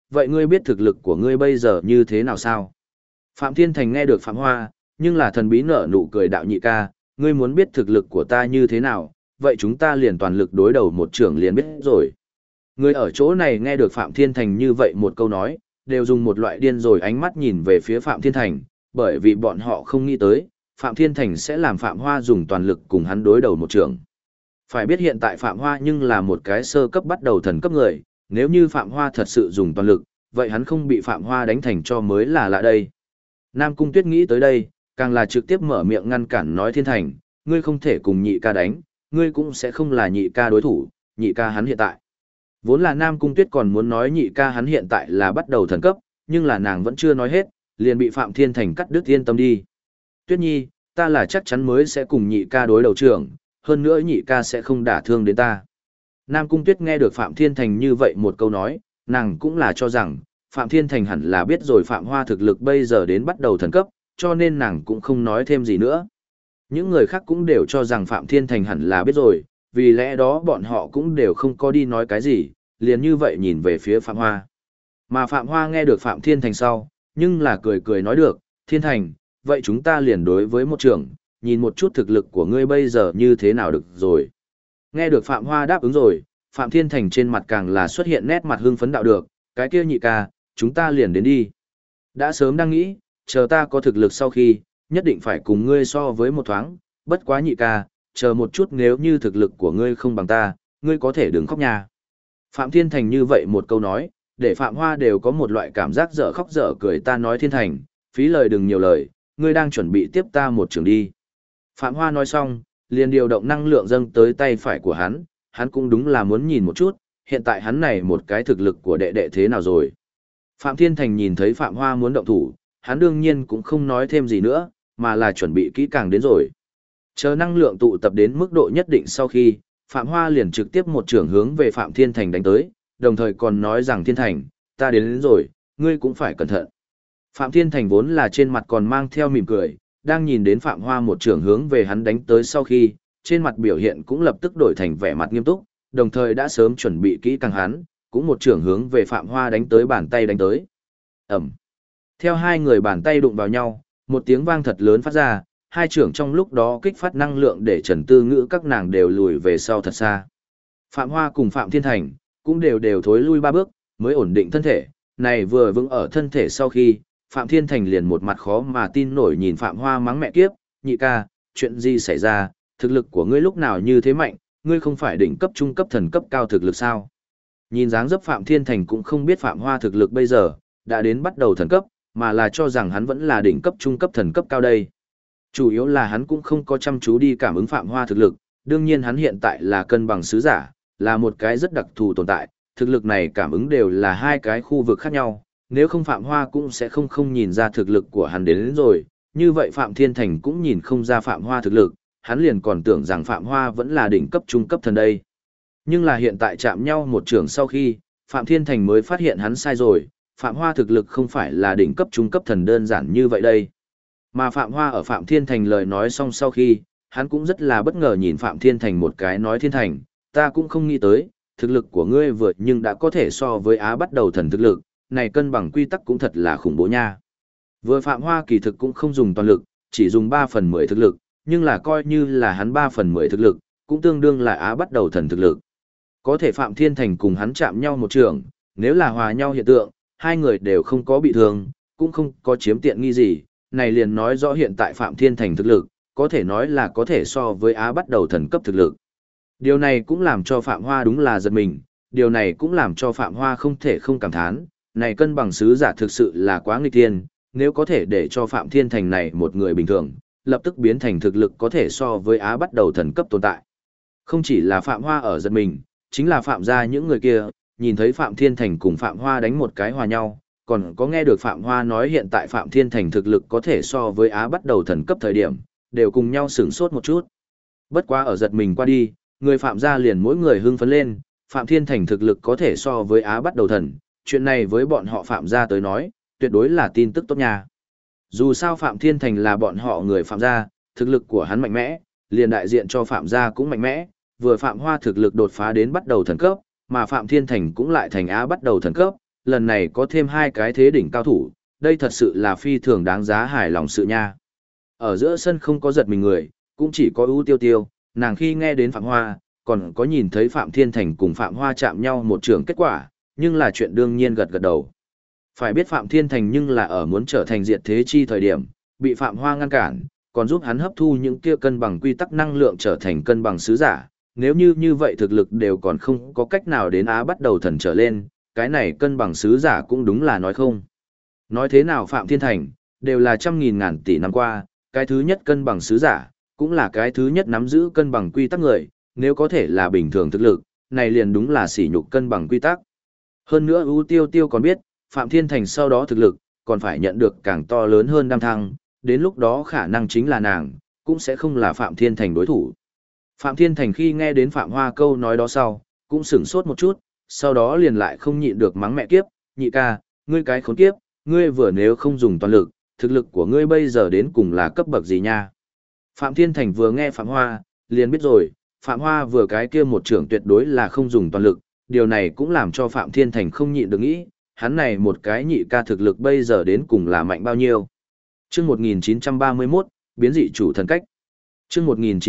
vậy ngươi biết thực lực của ngươi bây giờ như thế nào sao? Phạm Thiên Thành nghe được Phạm Hoa, nhưng là thần bí nở nụ cười đạo nhị ca, ngươi muốn biết thực lực của ta như thế nào, vậy chúng ta liền toàn lực đối đầu một trưởng liền biết rồi. Người ở chỗ này nghe được Phạm Thiên Thành như vậy một câu nói, đều dùng một loại điên rồi ánh mắt nhìn về phía Phạm Thiên Thành, bởi vì bọn họ không nghĩ tới, Phạm Thiên Thành sẽ làm Phạm Hoa dùng toàn lực cùng hắn đối đầu một trưởng. Phải biết hiện tại Phạm Hoa nhưng là một cái sơ cấp bắt đầu thần cấp người, nếu như Phạm Hoa thật sự dùng toàn lực, vậy hắn không bị Phạm Hoa đánh thành cho mới là lạ đây. Nam Cung Tuyết nghĩ tới đây, càng là trực tiếp mở miệng ngăn cản nói Thiên Thành, ngươi không thể cùng nhị ca đánh, ngươi cũng sẽ không là nhị ca đối thủ, nhị ca hắn hiện tại. Vốn là Nam Cung Tuyết còn muốn nói nhị ca hắn hiện tại là bắt đầu thần cấp, nhưng là nàng vẫn chưa nói hết, liền bị Phạm Thiên Thành cắt đứt yên tâm đi. Tuyết Nhi, ta là chắc chắn mới sẽ cùng nhị ca đối đầu trưởng, hơn nữa nhị ca sẽ không đả thương đến ta. Nam Cung Tuyết nghe được Phạm Thiên Thành như vậy một câu nói, nàng cũng là cho rằng, Phạm Thiên Thành hẳn là biết rồi Phạm Hoa thực lực bây giờ đến bắt đầu thần cấp, cho nên nàng cũng không nói thêm gì nữa. Những người khác cũng đều cho rằng Phạm Thiên Thành hẳn là biết rồi, vì lẽ đó bọn họ cũng đều không có đi nói cái gì, liền như vậy nhìn về phía Phạm Hoa. Mà Phạm Hoa nghe được Phạm Thiên Thành sau, nhưng là cười cười nói được, Thiên Thành, vậy chúng ta liền đối với một trưởng, nhìn một chút thực lực của ngươi bây giờ như thế nào được rồi. Nghe được Phạm Hoa đáp ứng rồi, Phạm Thiên Thành trên mặt càng là xuất hiện nét mặt hưng phấn đạo được, cái kia nhị ca, chúng ta liền đến đi. Đã sớm đang nghĩ, chờ ta có thực lực sau khi, nhất định phải cùng ngươi so với một thoáng, bất quá nhị ca, chờ một chút nếu như thực lực của ngươi không bằng ta, ngươi có thể đừng khóc nha. Phạm Thiên Thành như vậy một câu nói, để Phạm Hoa đều có một loại cảm giác dở khóc dở cười ta nói Thiên Thành, phí lời đừng nhiều lời, ngươi đang chuẩn bị tiếp ta một trường đi. Phạm Hoa nói xong, liền điều động năng lượng dâng tới tay phải của hắn cũng đúng là muốn nhìn một chút, hiện tại hắn này một cái thực lực của đệ đệ thế nào rồi. Phạm Thiên Thành nhìn thấy Phạm Hoa muốn động thủ, hắn đương nhiên cũng không nói thêm gì nữa, mà là chuẩn bị kỹ càng đến rồi. Chờ năng lượng tụ tập đến mức độ nhất định sau khi, Phạm Hoa liền trực tiếp một trưởng hướng về Phạm Thiên Thành đánh tới, đồng thời còn nói rằng Thiên Thành, ta đến rồi, ngươi cũng phải cẩn thận. Phạm Thiên Thành vốn là trên mặt còn mang theo mỉm cười, đang nhìn đến Phạm Hoa một trưởng hướng về hắn đánh tới sau khi, trên mặt biểu hiện cũng lập tức đổi thành vẻ mặt nghiêm túc, đồng thời đã sớm chuẩn bị kỹ càng hắn, cũng một trưởng hướng về Phạm Hoa đánh tới bàn tay đánh tới. Ẩm. Theo hai người bàn tay đụng vào nhau, một tiếng vang thật lớn phát ra, hai trưởng trong lúc đó kích phát năng lượng để Trần Tư Ngữ các nàng đều lùi về sau thật xa. Phạm Hoa cùng Phạm Thiên Thành cũng đều thối lui ba bước, mới ổn định thân thể, này vừa vững ở thân thể sau khi, Phạm Thiên Thành liền một mặt khó mà tin nổi nhìn Phạm Hoa mắng mẹ kiếp, nhị ca, chuyện gì xảy ra, thực lực của ngươi lúc nào như thế mạnh, ngươi không phải đỉnh cấp trung cấp thần cấp cao thực lực sao? Nhìn dáng dấp Phạm Thiên Thành cũng không biết Phạm Hoa thực lực bây giờ, đã đến bắt đầu thần cấp, mà là cho rằng hắn vẫn là đỉnh cấp trung cấp thần cấp cao đây. Chủ yếu là hắn cũng không có chăm chú đi cảm ứng Phạm Hoa thực lực, đương nhiên hắn hiện tại là cân bằng sứ giả, là một cái rất đặc thù tồn tại, thực lực này cảm ứng đều là hai cái khu vực khác nhau, nếu không Phạm Hoa cũng sẽ không nhìn ra thực lực của hắn đến rồi, như vậy Phạm Thiên Thành cũng nhìn không ra Phạm Hoa thực lực, hắn liền còn tưởng rằng Phạm Hoa vẫn là đỉnh cấp trung cấp thần đây. Nhưng là hiện tại chạm nhau một trường sau khi, Phạm Thiên Thành mới phát hiện hắn sai rồi, Phạm Hoa thực lực không phải là đỉnh cấp trung cấp thần đơn giản như vậy đây. Mà Phạm Hoa ở Phạm Thiên Thành lời nói xong sau khi, hắn cũng rất là bất ngờ nhìn Phạm Thiên Thành một cái nói Thiên Thành, ta cũng không nghĩ tới, thực lực của ngươi vượt nhưng đã có thể so với Á bắt đầu thần thực lực, này cân bằng quy tắc cũng thật là khủng bố nha. Vừa Phạm Hoa kỳ thực cũng không dùng toàn lực, chỉ dùng 3/10 thực lực, nhưng là coi như là hắn 3/10 thực lực, cũng tương đương là Á bắt đầu thần thực lực. Có thể Phạm Thiên Thành cùng hắn chạm nhau một trường, nếu là hòa nhau hiện tượng, hai người đều không có bị thương, cũng không có chiếm tiện nghi gì, này liền nói rõ hiện tại Phạm Thiên Thành thực lực, có thể nói là có thể so với Á bắt đầu thần cấp thực lực. Điều này cũng làm cho Phạm Hoa đúng là giật mình, điều này cũng làm cho Phạm Hoa không thể không cảm thán, này cân bằng sứ giả thực sự là quá nghịch thiên, nếu có thể để cho Phạm Thiên Thành này một người bình thường, lập tức biến thành thực lực có thể so với Á bắt đầu thần cấp tồn tại. Không chỉ là Phạm Hoa ở giật mình, chính là Phạm gia những người kia, nhìn thấy Phạm Thiên Thành cùng Phạm Hoa đánh một cái hòa nhau, còn có nghe được Phạm Hoa nói hiện tại Phạm Thiên Thành thực lực có thể so với Á bắt đầu thần cấp thời điểm, đều cùng nhau sửng sốt một chút. Bất quá ở giật mình qua đi, người Phạm gia liền mỗi người hưng phấn lên, Phạm Thiên Thành thực lực có thể so với Á bắt đầu thần, chuyện này với bọn họ Phạm gia tới nói, tuyệt đối là tin tức tốt nha. Dù sao Phạm Thiên Thành là bọn họ người Phạm gia, thực lực của hắn mạnh mẽ, liền đại diện cho Phạm gia cũng mạnh mẽ, vừa Phạm Hoa thực lực đột phá đến bắt đầu thần cấp, mà Phạm Thiên Thành cũng lại thành Á bắt đầu thần cấp, lần này có thêm hai cái thế đỉnh cao thủ, đây thật sự là phi thường đáng giá hài lòng sự nha. Ở giữa sân không có giật mình người, cũng chỉ có ưu tiêu tiêu, nàng khi nghe đến Phạm Hoa, còn có nhìn thấy Phạm Thiên Thành cùng Phạm Hoa chạm nhau một trường kết quả, nhưng là chuyện đương nhiên gật gật đầu. Phải biết Phạm Thiên Thành nhưng là ở muốn trở thành diệt thế chi thời điểm, bị Phạm Hoa ngăn cản, còn giúp hắn hấp thu những kia cân bằng quy tắc năng lượng trở thành cân bằng sứ giả. Nếu như vậy thực lực đều còn không có cách nào đến Á bắt đầu thần trở lên, cái này cân bằng sứ giả cũng đúng là nói không. Nói thế nào Phạm Thiên Thành, đều là trăm nghìn ngàn tỷ năm qua, cái thứ nhất cân bằng sứ giả, cũng là cái thứ nhất nắm giữ cân bằng quy tắc người, nếu có thể là bình thường thực lực, này liền đúng là sỉ nhục cân bằng quy tắc. Hơn nữa ưu tiêu tiêu còn biết, Phạm Thiên Thành sau đó thực lực, còn phải nhận được càng to lớn hơn đam thăng, đến lúc đó khả năng chính là nàng, cũng sẽ không là Phạm Thiên Thành đối thủ. Phạm Thiên Thành khi nghe đến Phạm Hoa câu nói đó sau, cũng sửng sốt một chút, sau đó liền lại không nhịn được mắng mẹ kiếp, nhị ca, ngươi cái khốn kiếp, ngươi vừa nếu không dùng toàn lực, thực lực của ngươi bây giờ đến cùng là cấp bậc gì nha. Phạm Thiên Thành vừa nghe Phạm Hoa, liền biết rồi, Phạm Hoa vừa cái kia một trưởng tuyệt đối là không dùng toàn lực, điều này cũng làm cho Phạm Thiên Thành không nhịn được nghĩ, hắn này một cái nhị ca thực lực bây giờ đến cùng là mạnh bao nhiêu. Chương 1931, biến dị chủ thần cách. Chương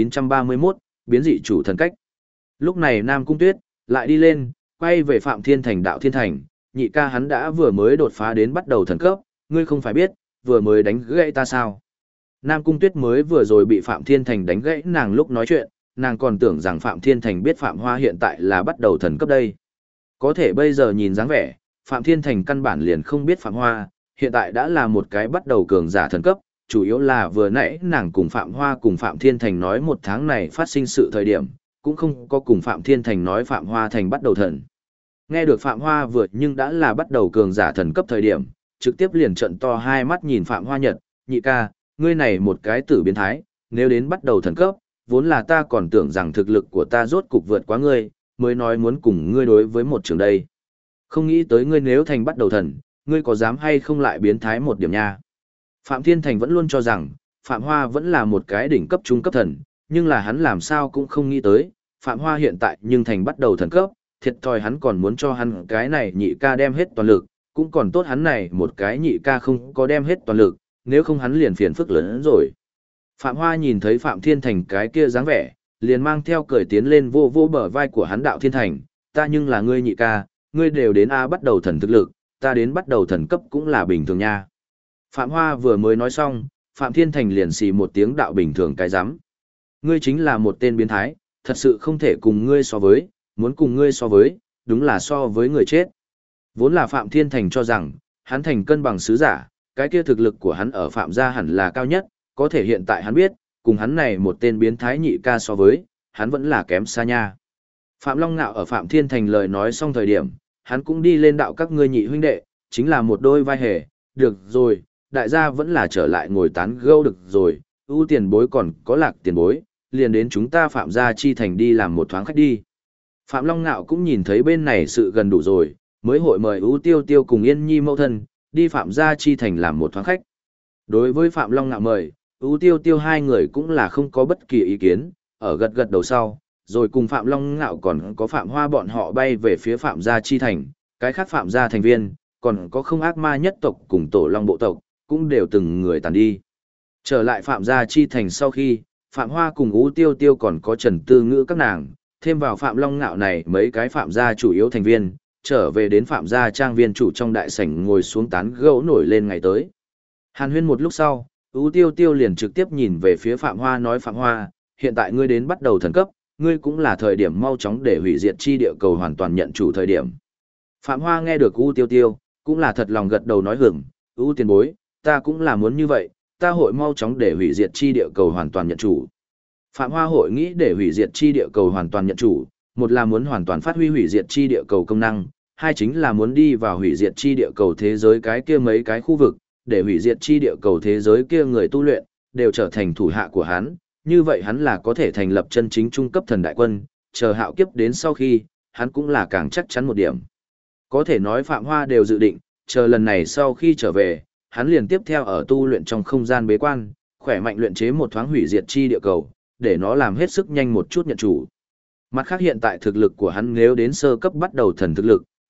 1931, biến dị chủ thần cách. Lúc này Nam Cung Tuyết lại đi lên, quay về Phạm Thiên Thành đạo thiên thành, nhị ca hắn đã vừa mới đột phá đến bắt đầu thần cấp, ngươi không phải biết, vừa mới đánh gãy ta sao? Nam Cung Tuyết mới vừa rồi bị Phạm Thiên Thành đánh gãy nàng lúc nói chuyện, nàng còn tưởng rằng Phạm Thiên Thành biết Phạm Hoa hiện tại là bắt đầu thần cấp đây. Có thể bây giờ nhìn dáng vẻ, Phạm Thiên Thành căn bản liền không biết Phạm Hoa, hiện tại đã là một cái bắt đầu cường giả thần cấp, chủ yếu là vừa nãy nàng cùng Phạm Hoa cùng Phạm Thiên Thành nói một tháng này phát sinh sự thời điểm, cũng không có cùng Phạm Thiên Thành nói Phạm Hoa thành bắt đầu thần. Nghe được Phạm Hoa vừa nhưng đã là bắt đầu cường giả thần cấp thời điểm, trực tiếp liền trận to hai mắt nhìn Phạm Hoa Nhật, nhị ca, ngươi này một cái tử biến thái, nếu đến bắt đầu thần cấp, vốn là ta còn tưởng rằng thực lực của ta rốt cục vượt quá ngươi, mới nói muốn cùng ngươi đối với một trường đây. Không nghĩ tới ngươi nếu thành bắt đầu thần, ngươi có dám hay không lại biến thái một điểm nha. Phạm Thiên Thành vẫn luôn cho rằng, Phạm Hoa vẫn là một cái đỉnh cấp trung cấp thần, nhưng là hắn làm sao cũng không nghĩ tới, Phạm Hoa hiện tại nhưng thành bắt đầu thần cấp, thiệt thòi hắn còn muốn cho hắn cái này nhị ca đem hết toàn lực, cũng còn tốt hắn này một cái nhị ca không có đem hết toàn lực, nếu không hắn liền phiền phức lớn hơn rồi. Phạm Hoa nhìn thấy Phạm Thiên Thành cái kia dáng vẻ, liền mang theo cười tiến lên vô vô bờ vai của hắn đạo Thiên Thành, ta nhưng là ngươi nhị ca, ngươi đều đến A bắt đầu thần thực lực, ta đến bắt đầu thần cấp cũng là bình thường nha. Phạm Hoa vừa mới nói xong, Phạm Thiên Thành liền xì một tiếng đạo bình thường cái rắm. Ngươi chính là một tên biến thái, thật sự không thể cùng ngươi so với, muốn cùng ngươi so với, đúng là so với người chết. Vốn là Phạm Thiên Thành cho rằng, hắn thành cân bằng sứ giả, cái kia thực lực của hắn ở Phạm gia hẳn là cao nhất, có thể hiện tại hắn biết, cùng hắn này một tên biến thái nhị ca so với, hắn vẫn là kém xa nha. Phạm Long Nạo ở Phạm Thiên Thành lời nói xong thời điểm, hắn cũng đi lên đạo các ngươi nhị huynh đệ, chính là một đôi vai hề, được rồi, đại gia vẫn là trở lại ngồi tán gẫu được rồi, ưu tiền bối còn có lạc tiền bối, liền đến chúng ta Phạm gia chi thành đi làm một thoáng khách đi. Phạm Long Nạo cũng nhìn thấy bên này sự gần đủ rồi, mới hội mời ưu tiêu tiêu cùng Yên Nhi mẫu thân, đi Phạm gia chi thành làm một thoáng khách. Đối với Phạm Long Nạo mời, ưu tiêu tiêu hai người cũng là không có bất kỳ ý kiến, ở gật gật đầu sau, rồi cùng Phạm Long Nạo còn có Phạm Hoa bọn họ bay về phía Phạm gia chi thành, cái khác Phạm gia thành viên, còn có không ác ma nhất tộc cùng tổ long bộ tộc, cũng đều từng người tàn đi. Trở lại Phạm gia chi thành sau khi, Phạm Hoa cùng ưu tiêu tiêu còn có Trần Tư Ngữ các nàng, thêm vào Phạm Long Nạo này mấy cái Phạm gia chủ yếu thành viên, trở về đến Phạm gia trang viên chủ trong đại sảnh ngồi xuống tán gẫu nổi lên ngày tới. Hàn huyên một lúc sau, ưu tiêu tiêu liền trực tiếp nhìn về phía Phạm Hoa nói Phạm Hoa, hiện tại ngươi đến bắt đầu thần cấp, ngươi cũng là thời điểm mau chóng để hủy diệt chi địa cầu hoàn toàn nhận chủ thời điểm. Phạm Hoa nghe được ưu tiêu tiêu, cũng là thật lòng gật đầu nói hưởng, ưu tiền bối, ta cũng là muốn như vậy, ta hội mau chóng để hủy diệt chi địa cầu hoàn toàn nhận chủ. Phạm Hoa hội nghĩ để hủy diệt chi địa cầu hoàn toàn nhận chủ, một là muốn hoàn toàn phát huy hủy diệt chi địa cầu công năng, hai chính là muốn đi vào hủy diệt chi địa cầu thế giới cái kia mấy cái khu vực, để hủy diệt chi địa cầu thế giới kia người tu luyện, đều trở thành thủ hạ của hắn, như vậy hắn là có thể thành lập chân chính trung cấp thần đại quân, chờ hạo kiếp đến sau khi, hắn cũng là càng chắc chắn một điểm. Có thể nói Phạm Hoa đều dự định, chờ lần này sau khi trở về, hắn liền tiếp theo ở tu luyện trong không gian bế quan, khỏe mạnh luyện chế một thoáng hủy diệt chi địa cầu, để nó làm hết sức nhanh một chút nhận chủ. Mặt khác hiện tại thực lực của hắn nếu đến sơ cấp bắt đầu thần thực lực,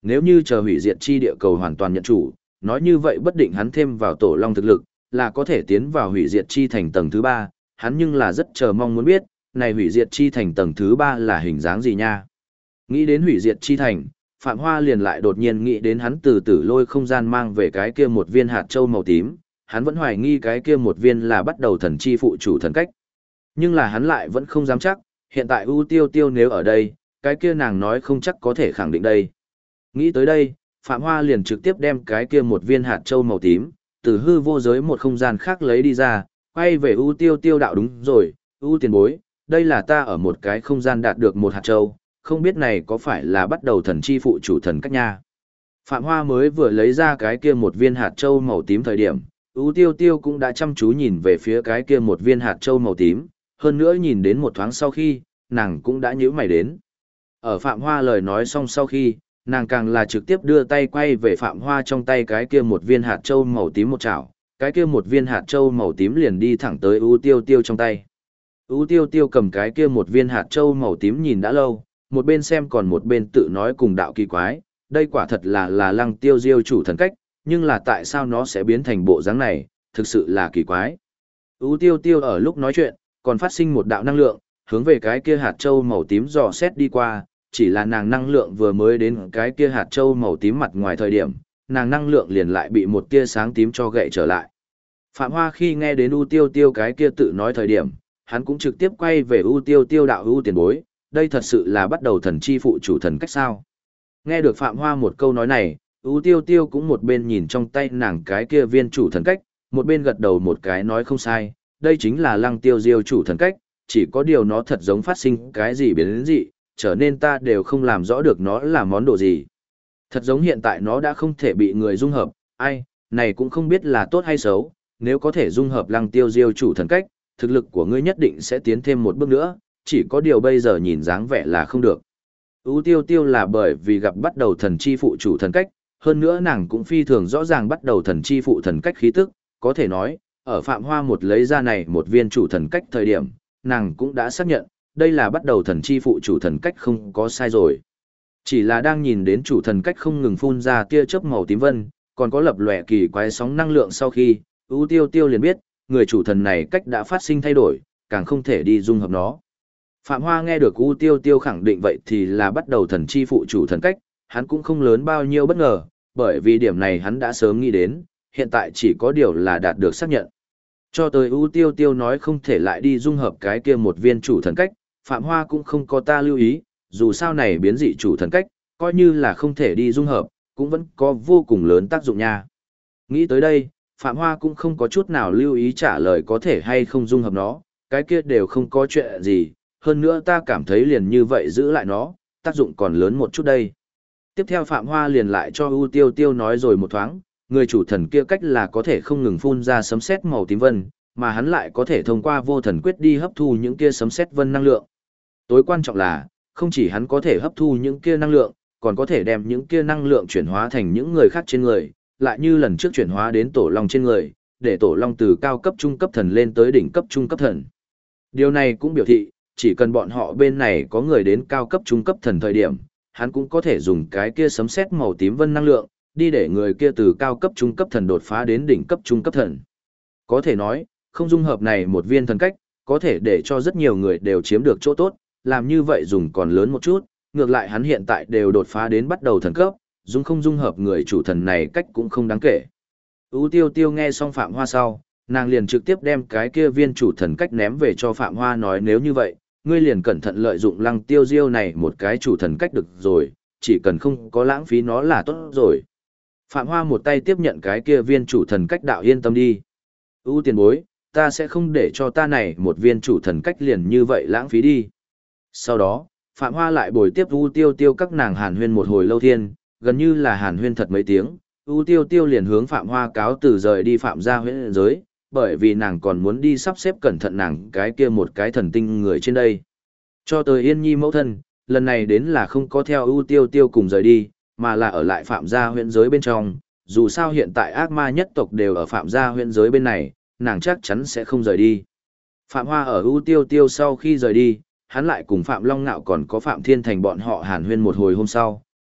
nếu như chờ hủy diệt chi địa cầu hoàn toàn nhận chủ, nói như vậy bất định hắn thêm vào tổ long thực lực, là có thể tiến vào hủy diệt chi thành tầng thứ 3, hắn nhưng là rất chờ mong muốn biết, này hủy diệt chi thành tầng thứ 3 là hình dáng gì nha. Nghĩ đến hủy diệt chi thành, Phạm Hoa liền lại đột nhiên nghĩ đến hắn từ tử lôi không gian mang về cái kia một viên hạt châu màu tím, hắn vẫn hoài nghi cái kia một viên là bắt đầu thần chi phụ chủ thần cách. Nhưng là hắn lại vẫn không dám chắc, hiện tại U Tiêu Tiêu nếu ở đây, cái kia nàng nói không chắc có thể khẳng định đây. Nghĩ tới đây, Phạm Hoa liền trực tiếp đem cái kia một viên hạt châu màu tím, từ hư vô giới một không gian khác lấy đi ra, quay về U Tiêu Tiêu đạo đúng rồi, U tiền bối, đây là ta ở một cái không gian đạt được một hạt châu, không biết này có phải là bắt đầu thần chi phụ chủ thần cách nha. Phạm Hoa mới vừa lấy ra cái kia một viên hạt châu màu tím thời điểm, U Tiêu Tiêu cũng đã chăm chú nhìn về phía cái kia một viên hạt châu màu tím, hơn nữa nhìn đến một thoáng sau khi, nàng cũng đã nhíu mày đến. Ở Phạm Hoa lời nói xong sau khi, nàng càng là trực tiếp đưa tay quay về Phạm Hoa trong tay cái kia một viên hạt châu màu tím một chảo, cái kia một viên hạt châu màu tím liền đi thẳng tới U Tiêu Tiêu trong tay. U Tiêu Tiêu cầm cái kia một viên hạt châu màu tím nhìn đã lâu, một bên xem còn một bên tự nói cùng đạo kỳ quái, đây quả thật là Lăng Tiêu Diêu chủ thần cách, nhưng là tại sao nó sẽ biến thành bộ dáng này, thực sự là kỳ quái. U Tiêu Tiêu ở lúc nói chuyện, còn phát sinh một đạo năng lượng, hướng về cái kia hạt châu màu tím dò xét đi qua, chỉ là nàng năng lượng vừa mới đến cái kia hạt châu màu tím mặt ngoài thời điểm, nàng năng lượng liền lại bị một tia sáng tím cho gậy trở lại. Phạm Hoa khi nghe đến U Tiêu Tiêu cái kia tự nói thời điểm, hắn cũng trực tiếp quay về U Tiêu Tiêu đạo U tiền bối, đây thật sự là bắt đầu thần chi phụ chủ thần cách sao. Nghe được Phạm Hoa một câu nói này, U Tiêu Tiêu cũng một bên nhìn trong tay nàng cái kia viên chủ thần cách, một bên gật đầu một cái nói không sai, đây chính là Lăng Tiêu Diêu chủ thần cách, chỉ có điều nó thật giống phát sinh cái gì biến đến dị, trở nên ta đều không làm rõ được nó là món đồ gì. Thật giống hiện tại nó đã không thể bị người dung hợp, ai, này cũng không biết là tốt hay xấu, nếu có thể dung hợp Lăng Tiêu Diêu chủ thần cách, thực lực của ngươi nhất định sẽ tiến thêm một bước nữa, chỉ có điều bây giờ nhìn dáng vẻ là không được. U Tiêu Tiêu là bởi vì gặp bắt đầu thần chi phụ chủ thần cách, hơn nữa nàng cũng phi thường rõ ràng bắt đầu thần chi phụ thần cách khí tức, có thể nói, ở Phạm Hoa một lấy ra này một viên chủ thần cách thời điểm, nàng cũng đã xác nhận, đây là bắt đầu thần chi phụ chủ thần cách không có sai rồi. Chỉ là đang nhìn đến chủ thần cách không ngừng phun ra tia chớp màu tím vân, còn có lập lòe kỳ quái sóng năng lượng sau khi, U Tiêu Tiêu liền biết, người chủ thần này cách đã phát sinh thay đổi, càng không thể đi dung hợp nó. Phạm Hoa nghe được U Tiêu Tiêu khẳng định vậy thì là bắt đầu thần chi phụ chủ thần cách, hắn cũng không lớn bao nhiêu bất ngờ, bởi vì điểm này hắn đã sớm nghĩ đến, hiện tại chỉ có điều là đạt được xác nhận. Cho tới U Tiêu Tiêu nói không thể lại đi dung hợp cái kia một viên chủ thần cách, Phạm Hoa cũng không có ta lưu ý, dù sao này biến dị chủ thần cách, coi như là không thể đi dung hợp, cũng vẫn có vô cùng lớn tác dụng nha. Nghĩ tới đây, Phạm Hoa cũng không có chút nào lưu ý trả lời có thể hay không dung hợp nó, cái kia đều không có chuyện gì, hơn nữa ta cảm thấy liền như vậy giữ lại nó, tác dụng còn lớn một chút đây. Tiếp theo Phạm Hoa liền lại cho U Tiêu Tiêu nói rồi một thoáng, người chủ thần kia cách là có thể không ngừng phun ra sấm sét màu tím vân, mà hắn lại có thể thông qua vô thần quyết đi hấp thu những kia sấm sét vân năng lượng. Tối quan trọng là, không chỉ hắn có thể hấp thu những kia năng lượng, còn có thể đem những kia năng lượng chuyển hóa thành những người khác trên người, lại như lần trước chuyển hóa đến tổ long trên người, để tổ long từ cao cấp trung cấp thần lên tới đỉnh cấp trung cấp thần. Điều này cũng biểu thị, chỉ cần bọn họ bên này có người đến cao cấp trung cấp thần thời điểm, hắn cũng có thể dùng cái kia sấm sét màu tím vân năng lượng, đi để người kia từ cao cấp trung cấp thần đột phá đến đỉnh cấp trung cấp thần. Có thể nói, không dung hợp này một viên thần cách, có thể để cho rất nhiều người đều chiếm được chỗ tốt, làm như vậy dùng còn lớn một chút, ngược lại hắn hiện tại đều đột phá đến bắt đầu thần cấp, dùng không dung hợp người chủ thần này cách cũng không đáng kể. U Tiêu Tiêu nghe xong Phạm Hoa sau, nàng liền trực tiếp đem cái kia viên chủ thần cách ném về cho Phạm Hoa nói nếu như vậy, ngươi liền cẩn thận lợi dụng Lăng Tiêu Diêu này một cái chủ thần cách được rồi, chỉ cần không có lãng phí nó là tốt rồi. Phạm Hoa một tay tiếp nhận cái kia viên chủ thần cách đạo yên tâm đi. U tiền bối, ta sẽ không để cho ta này một viên chủ thần cách liền như vậy lãng phí đi. Sau đó, Phạm Hoa lại bồi tiếp U Tiêu Tiêu các nàng hàn huyên một hồi lâu thiên, gần như là hàn huyên thật mấy tiếng, U Tiêu Tiêu liền hướng Phạm Hoa cáo từ rời đi Phạm gia huyễn giới, bởi vì nàng còn muốn đi sắp xếp cẩn thận nàng cái kia một cái thần tinh người trên đây. Cho tới Yên Nhi mẫu thân, lần này đến là không có theo U Tiêu Tiêu cùng rời đi, mà là ở lại Phạm gia huyễn giới bên trong, dù sao hiện tại ác ma nhất tộc đều ở Phạm gia huyễn giới bên này, nàng chắc chắn sẽ không rời đi. Phạm Hoa ở U Tiêu Tiêu sau khi rời đi, hắn lại cùng Phạm Long Nạo còn có Phạm Thiên Thành bọn họ hàn huyên một hồi hôm sau,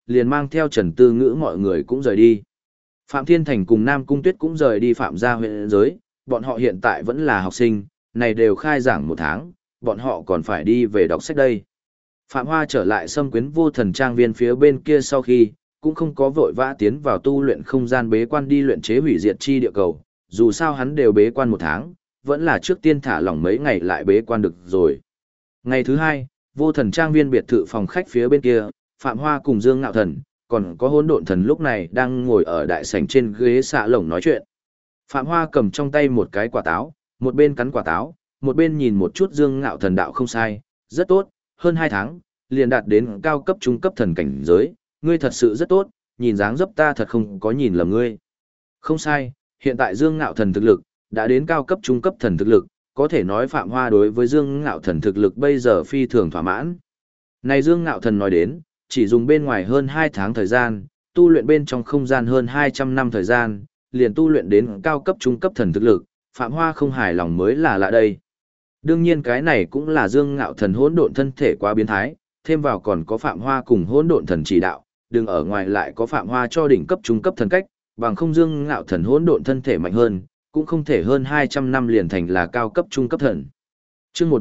liền mang theo Trần Tư Ngữ mọi người cũng rời đi. Phạm Thiên Thành cùng Nam Cung Tuyết cũng rời đi Phạm gia huyện giới, bọn họ hiện tại vẫn là học sinh, này đều khai giảng 1 tháng, bọn họ còn phải đi về đọc sách đây. Phạm Hoa trở lại Sâm Quyến Vô Thần Trang viên phía bên kia sau khi, cũng không có vội vã tiến vào tu luyện không gian bế quan đi luyện chế hủy diệt chi địa cầu, dù sao hắn đều bế quan 1 tháng, vẫn là trước tiên thả lỏng mấy ngày lại bế quan được rồi. Ngày thứ 2, Vô Thần Trang viên biệt thự phòng khách phía bên kia, Phạm Hoa cùng Dương Ngạo Thần, còn có Hỗn Độn Thần lúc này đang ngồi ở đại sảnh trên ghế xạ lồng nói chuyện. Phạm Hoa cầm trong tay một cái quả táo, một bên cắn quả táo, một bên nhìn một chút Dương Ngạo Thần đạo không sai, rất tốt, hơn 2 tháng, liền đạt đến cao cấp trung cấp thần cảnh giới, ngươi thật sự rất tốt, nhìn dáng dấp ta thật không có nhìn lầm ngươi. Không sai, hiện tại Dương Ngạo Thần thực lực, đã đến cao cấp trung cấp thần thực lực, có thể nói Phạm Hoa đối với Dương Ngạo Thần thực lực bây giờ phi thường thỏa mãn. Này Dương Ngạo Thần nói đến, chỉ dùng bên ngoài hơn 2 tháng thời gian, tu luyện bên trong không gian hơn 200 năm thời gian, liền tu luyện đến cao cấp trung cấp thần thực lực, Phạm Hoa không hài lòng mới là lạ đây. Đương nhiên cái này cũng là Dương Ngạo Thần hỗn độn thân thể quá biến thái, thêm vào còn có Phạm Hoa cùng hỗn độn thần chỉ đạo, đừng ở ngoài lại có Phạm Hoa cho đỉnh cấp trung cấp thần cách, bằng không Dương Ngạo Thần hỗn độn thân thể mạnh hơn, cũng không thể hơn 200 năm liền thành là cao cấp trung cấp thần. Chương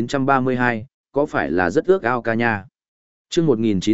1932, có phải là rất ước ao ca nha? Chương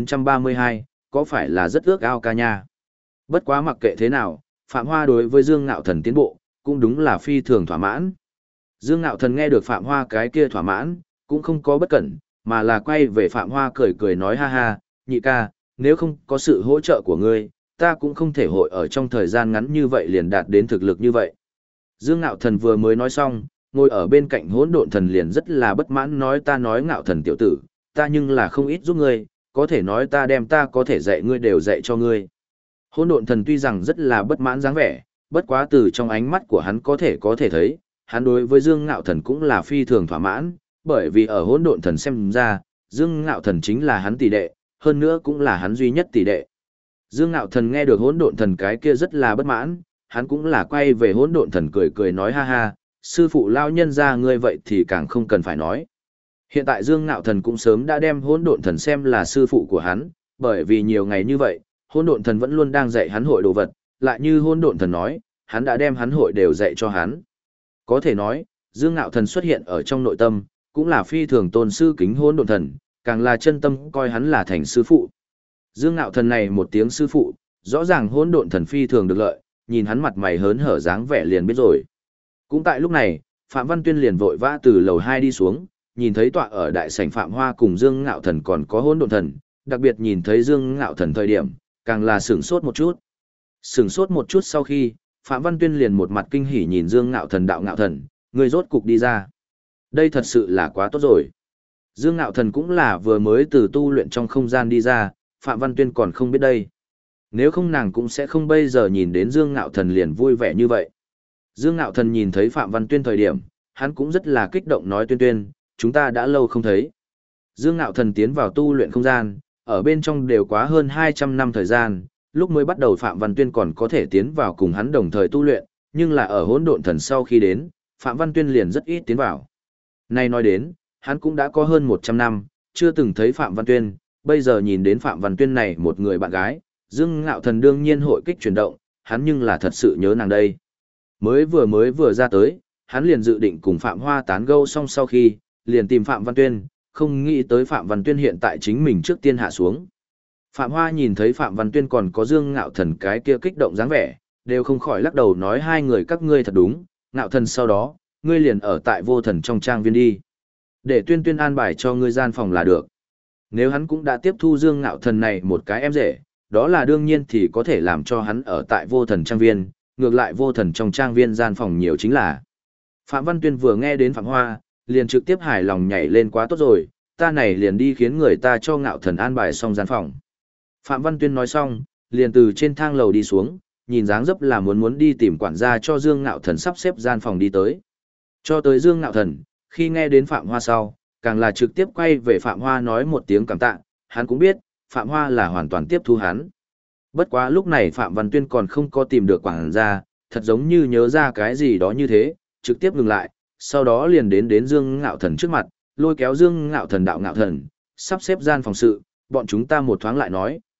1932, có phải là rất ước ao ca nha? Bất quá mặc kệ thế nào, Phạm Hoa đối với Dương Ngạo Thần tiến bộ, cũng đúng là phi thường thỏa mãn. Dương Ngạo Thần nghe được Phạm Hoa cái kia thỏa mãn, cũng không có bất cẩn, mà là quay về Phạm Hoa cười cười nói ha ha, nhị ca, nếu không có sự hỗ trợ của ngươi, ta cũng không thể hội ở trong thời gian ngắn như vậy liền đạt đến thực lực như vậy. Dương Ngạo Thần vừa mới nói xong, ngồi ở bên cạnh Hỗn Độn Thần liền rất là bất mãn nói ta nói Ngạo Thần tiểu tử, ta nhưng là không ít giúp ngươi, có thể nói ta đem ta có thể dạy ngươi đều dạy cho ngươi. Hỗn Độn Thần tuy rằng rất là bất mãn dáng vẻ, bất quá từ trong ánh mắt của hắn có thể thấy, hắn đối với Dương Ngạo Thần cũng là phi thường thỏa mãn, bởi vì ở Hỗn Độn Thần xem ra, Dương Ngạo Thần chính là hắn tỷ đệ, hơn nữa cũng là hắn duy nhất tỷ đệ. Dương Ngạo Thần nghe được Hỗn Độn Thần cái kia rất là bất mãn, hắn cũng là quay về Hỗn Độn Thần cười cười nói ha ha, sư phụ lao nhân ra ngươi vậy thì càng không cần phải nói. Hiện tại Dương Ngạo Thần cũng sớm đã đem Hỗn Độn Thần xem là sư phụ của hắn, bởi vì nhiều ngày như vậy, Hỗn Độn Thần vẫn luôn đang dạy hắn hội đồ vật, lại như Hỗn Độn Thần nói, hắn đã đem hắn hội đều dạy cho hắn. Có thể nói, Dương Ngạo Thần xuất hiện ở trong nội tâm, cũng là phi thường tôn sư kính Hỗn Độn Thần, càng là chân tâm coi hắn là thành sư phụ. Dương Ngạo Thần này một tiếng sư phụ, rõ ràng Hỗn Độn Thần phi thường được lợi, nhìn hắn mặt mày hớn hở dáng vẻ liền biết rồi. Cũng tại lúc này, Phạm Văn Tuyên liền vội vã từ lầu 2 đi xuống, nhìn thấy tọa ở đại sảnh Phạm Hoa cùng Dương Ngạo Thần còn có Hỗn Độn Thần, đặc biệt nhìn thấy Dương Ngạo Thần thời điểm, càng là sửng sốt một chút. Sửng sốt một chút sau khi, Phạm Văn Tuyên liền một mặt kinh hỉ nhìn Dương Ngạo Thần đạo Ngạo Thần, người rốt cục đi ra. Đây thật sự là quá tốt rồi. Dương Ngạo Thần cũng là vừa mới từ tu luyện trong không gian đi ra, Phạm Văn Tuyên còn không biết đây. Nếu không nàng cũng sẽ không bây giờ nhìn đến Dương Ngạo Thần liền vui vẻ như vậy. Dương Ngạo Thần nhìn thấy Phạm Văn Tuyên thời điểm, hắn cũng rất là kích động nói Tuyên Tuyên, chúng ta đã lâu không thấy. Dương Ngạo Thần tiến vào tu luyện không gian, ở bên trong đều quá hơn 200 năm thời gian, lúc mới bắt đầu Phạm Văn Tuyên còn có thể tiến vào cùng hắn đồng thời tu luyện, nhưng là ở Hỗn Độn Thần sau khi đến, Phạm Văn Tuyên liền rất ít tiến vào. Nay nói đến, hắn cũng đã có hơn 100 năm, chưa từng thấy Phạm Văn Tuyên, bây giờ nhìn đến Phạm Văn Tuyên này một người bạn gái, Dương Ngạo Thần đương nhiên hội kích chuyển động, hắn nhưng là thật sự nhớ nàng đây. Mới vừa ra tới, hắn liền dự định cùng Phạm Hoa tán gẫu xong sau khi, liền tìm Phạm Văn Tuyên, không nghĩ tới Phạm Văn Tuyên hiện tại chính mình trước tiên hạ xuống. Phạm Hoa nhìn thấy Phạm Văn Tuyên còn có Dương Ngạo Thần cái kia kích động dáng vẻ, đều không khỏi lắc đầu nói hai người các ngươi thật đúng, Ngạo Thần sau đó, ngươi liền ở tại Vô Thần trong trang viên đi. Để Tuyên Tuyên an bài cho ngươi gian phòng là được. Nếu hắn cũng đã tiếp thu Dương Ngạo Thần này một cái em rể, đó là đương nhiên thì có thể làm cho hắn ở tại Vô Thần trang viên, ngược lại Vô Thần trong trang viên gian phòng nhiều chính là. Phạm Văn Tuyên vừa nghe đến Phạm Hoa, liền trực tiếp hài lòng nhảy lên quá tốt rồi, ta này liền đi khiến người ta cho Ngạo Thần an bài xong gian phòng. Phạm Văn Tuyên nói xong, liền từ trên thang lầu đi xuống, nhìn dáng dấp là muốn đi tìm quản gia cho Dương Ngạo Thần sắp xếp gian phòng đi tới. Cho tới Dương Ngạo Thần, khi nghe đến Phạm Hoa sau, càng là trực tiếp quay về Phạm Hoa nói một tiếng cảm tạ, hắn cũng biết, Phạm Hoa là hoàn toàn tiếp thu hắn. Bất quá lúc này Phạm Văn Tuyên còn không có tìm được quản gia, thật giống như nhớ ra cái gì đó như thế, trực tiếp ngừng lại, sau đó liền đến Dương Ngạo Thần trước mặt, lôi kéo Dương Ngạo Thần đạo Ngạo Thần, sắp xếp gian phòng sự, bọn chúng ta một thoáng lại nói,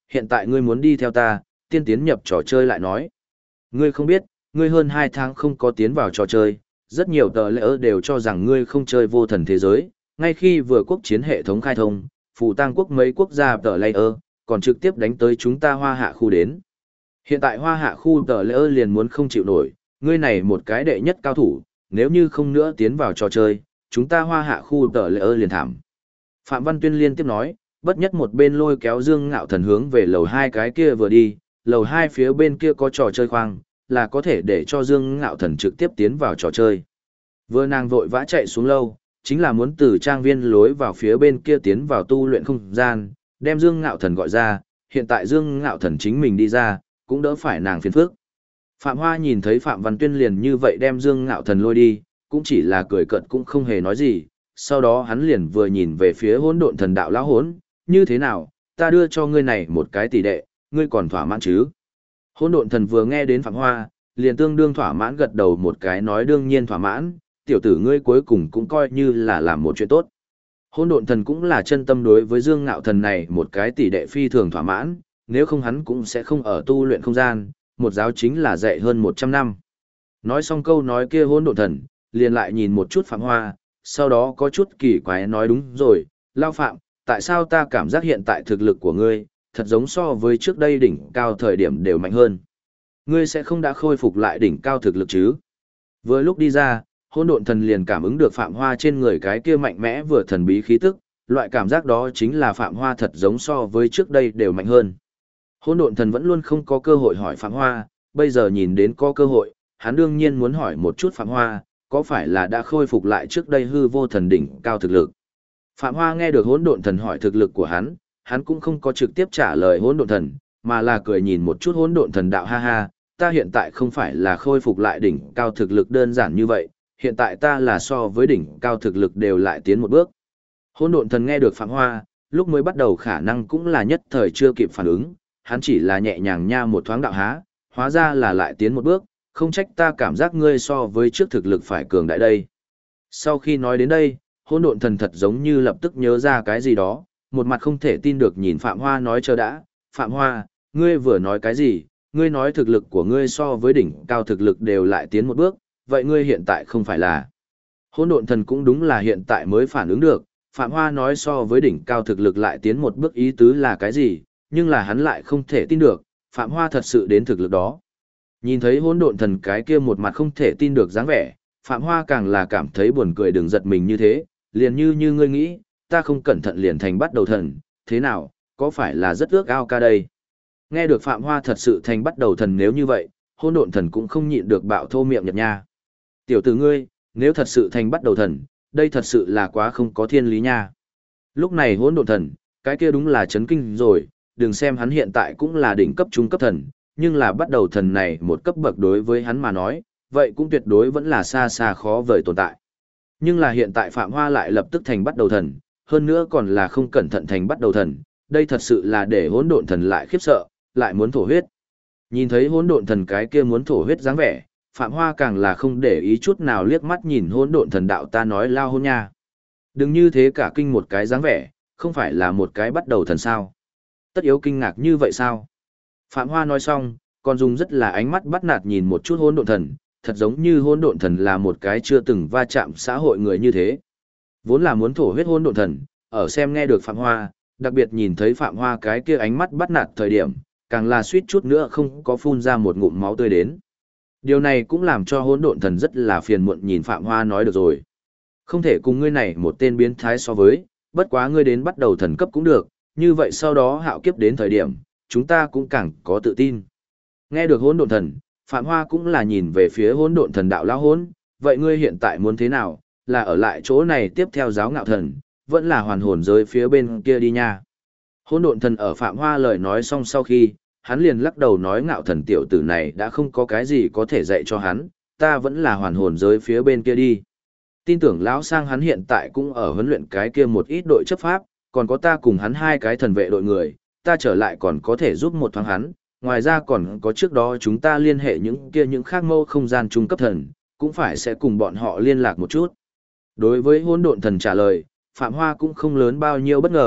hiện tại ngươi muốn đi theo ta, tiên tiến nhập trò chơi lại nói. Ngươi không biết, ngươi hơn 2 tháng không có tiến vào trò chơi, rất nhiều tờ lễ đều cho rằng ngươi không chơi vô thần thế giới, ngay khi vừa quốc chiến hệ thống khai thông, phù tang quốc mấy quốc gia tờ lễ còn trực tiếp đánh tới chúng ta hoa hạ khu đến. Hiện tại hoa hạ khu tờ lễ liền muốn không chịu nổi, ngươi này một cái đệ nhất cao thủ, nếu như không nữa tiến vào trò chơi, chúng ta hoa hạ khu tờ lễ liền thảm. Phạm Văn Tuyên liên tiếp nói, bất nhất một bên lôi kéo Dương Ngạo Thần hướng về lầu 2 cái kia vừa đi, lầu 2 phía bên kia có trò chơi khoang, là có thể để cho Dương Ngạo Thần trực tiếp tiến vào trò chơi. Vừa nàng vội vã chạy xuống lâu, chính là muốn từ trang viên lối vào phía bên kia tiến vào tu luyện không gian, đem Dương Ngạo Thần gọi ra, hiện tại Dương Ngạo Thần chính mình đi ra, cũng đỡ phải nàng phiền phức. Phạm Hoa nhìn thấy Phạm Văn Tuyên liền như vậy đem Dương Ngạo Thần lôi đi, cũng chỉ là cười cợt cũng không hề nói gì, sau đó hắn liền vừa nhìn về phía Hỗn Độn Thần đạo lão hỗn, như thế nào, ta đưa cho ngươi này một cái tỷ đệ, ngươi còn thỏa mãn chứ? Hỗn Độn Thần vừa nghe đến Phạm Hoa, liền tương đương thỏa mãn gật đầu một cái nói đương nhiên thỏa mãn, tiểu tử ngươi cuối cùng cũng coi như là làm một chuyện tốt. Hỗn Độn Thần cũng là chân tâm đối với Dương Ngạo Thần này một cái tỷ đệ phi thường thỏa mãn, nếu không hắn cũng sẽ không ở tu luyện không gian, một giáo chính là dạy hơn 100 năm. Nói xong câu nói kia Hỗn Độn Thần, liền lại nhìn một chút Phạm Hoa, sau đó có chút kỳ quái nói đúng rồi, Lao Phạm, tại sao ta cảm giác hiện tại thực lực của ngươi, thật giống so với trước đây đỉnh cao thời điểm đều mạnh hơn. Ngươi sẽ không đã khôi phục lại đỉnh cao thực lực chứ? Vừa lúc đi ra, Hỗn Độn Thần liền cảm ứng được Phạm Hoa trên người cái kia mạnh mẽ vừa thần bí khí tức, loại cảm giác đó chính là Phạm Hoa thật giống so với trước đây đều mạnh hơn. Hỗn Độn Thần vẫn luôn không có cơ hội hỏi Phạm Hoa, bây giờ nhìn đến có cơ hội, hắn đương nhiên muốn hỏi một chút Phạm Hoa, có phải là đã khôi phục lại trước đây hư vô thần đỉnh cao thực lực. Phạm Hoa nghe được Hỗn Độn Thần hỏi thực lực của hắn cũng không có trực tiếp trả lời Hỗn Độn Thần, mà là cười nhìn một chút Hỗn Độn Thần đạo ha ha, ta hiện tại không phải là khôi phục lại đỉnh cao thực lực đơn giản như vậy, hiện tại ta là so với đỉnh cao thực lực đều lại tiến một bước. Hỗn Độn Thần nghe được Phạm Hoa, lúc mới bắt đầu khả năng cũng là nhất thời chưa kịp phản ứng, hắn chỉ là nhẹ nhàng nha một thoáng đạo há, hóa ra là lại tiến một bước, không trách ta cảm giác ngươi so với trước thực lực phải cường đại đây. Sau khi nói đến đây, Hỗn Độn Thần thật giống như lập tức nhớ ra cái gì đó, một mặt không thể tin được nhìn Phạm Hoa nói chờ đã, Phạm Hoa, ngươi vừa nói cái gì, ngươi nói thực lực của ngươi so với đỉnh cao thực lực đều lại tiến một bước, vậy ngươi hiện tại không phải là... Hỗn Độn Thần cũng đúng là hiện tại mới phản ứng được, Phạm Hoa nói so với đỉnh cao thực lực lại tiến một bước ý tứ là cái gì, nhưng là hắn lại không thể tin được, Phạm Hoa thật sự đến thực lực đó. Nhìn thấy Hỗn Độn Thần cái kia một mặt không thể tin được dáng vẻ, Phạm Hoa càng là cảm thấy buồn cười đừng giật mình như thế, liền như ngươi nghĩ, ta không cẩn thận liền thành bắt đầu thần, thế nào, có phải là rất ước ao ca đây? Nghe được Phạm Hoa thật sự thành bắt đầu thần nếu như vậy, Hỗn Độn Thần cũng không nhịn được bạo thô miệng nhật nha. Tiểu tử ngươi, nếu thật sự thành bắt đầu thần, đây thật sự là quá không có thiên lý nha. Lúc này Hỗn Độn Thần, cái kia đúng là chấn kinh rồi, đừng xem hắn hiện tại cũng là đỉnh cấp trung cấp thần, nhưng là bắt đầu thần này một cấp bậc đối với hắn mà nói, vậy cũng tuyệt đối vẫn là xa xa khó vời tồn tại. Nhưng là hiện tại Phạm Hoa lại lập tức thành bắt đầu thần, hơn nữa còn là không cẩn thận thành bắt đầu thần, đây thật sự là để Hỗn Độn Thần lại khiếp sợ, lại muốn thổ huyết. Nhìn thấy Hỗn Độn Thần cái kia muốn thổ huyết dáng vẻ, Phạm Hoa càng là không để ý chút nào liếc mắt nhìn Hỗn Độn Thần đạo ta nói lao hôn nha. Đừng như thế cả kinh một cái dáng vẻ, không phải là một cái bắt đầu thần sao. Tất yếu kinh ngạc như vậy sao? Phạm Hoa nói xong, còn dùng rất là ánh mắt bắt nạt nhìn một chút Hỗn Độn Thần, thật giống như Hỗn Độn Thần là một cái chưa từng va chạm xã hội người như thế. Vốn là muốn thổ huyết Hỗn Độn Thần, ở xem nghe được Phạm Hoa, đặc biệt nhìn thấy Phạm Hoa cái kia ánh mắt bắt nạt thời điểm, càng là suýt chút nữa không có phun ra một ngụm máu tươi đến. Điều này cũng làm cho Hỗn Độn Thần rất là phiền muộn nhìn Phạm Hoa nói được rồi. Không thể cùng ngươi này một tên biến thái so với, bất quá ngươi đến bắt đầu thần cấp cũng được, như vậy sau đó hạo kiếp đến thời điểm, chúng ta cũng càng có tự tin. Nghe được Hỗn Độn Thần, Phạm Hoa cũng là nhìn về phía Hỗn Độn Thần đạo lão hỗn, vậy ngươi hiện tại muốn thế nào, là ở lại chỗ này tiếp theo giáo ngạo thần, vẫn là hoàn hồn giới phía bên kia đi nha. Hỗn Độn Thần ở Phạm Hoa lời nói xong sau khi, hắn liền lắc đầu nói ngạo thần tiểu tử này đã không có cái gì có thể dạy cho hắn, ta vẫn là hoàn hồn giới phía bên kia đi. Tin tưởng lão sang hắn hiện tại cũng ở huấn luyện cái kia một ít đội chấp pháp, còn có ta cùng hắn hai cái thần vệ đội người, ta trở lại còn có thể giúp một thoáng hắn, ngoài ra còn có trước đó chúng ta liên hệ những khác mâu không gian trung cấp thần, cũng phải sẽ cùng bọn họ liên lạc một chút. Đối với Hỗn Độn Thần trả lời, Phạm Hoa cũng không lớn bao nhiêu bất ngờ,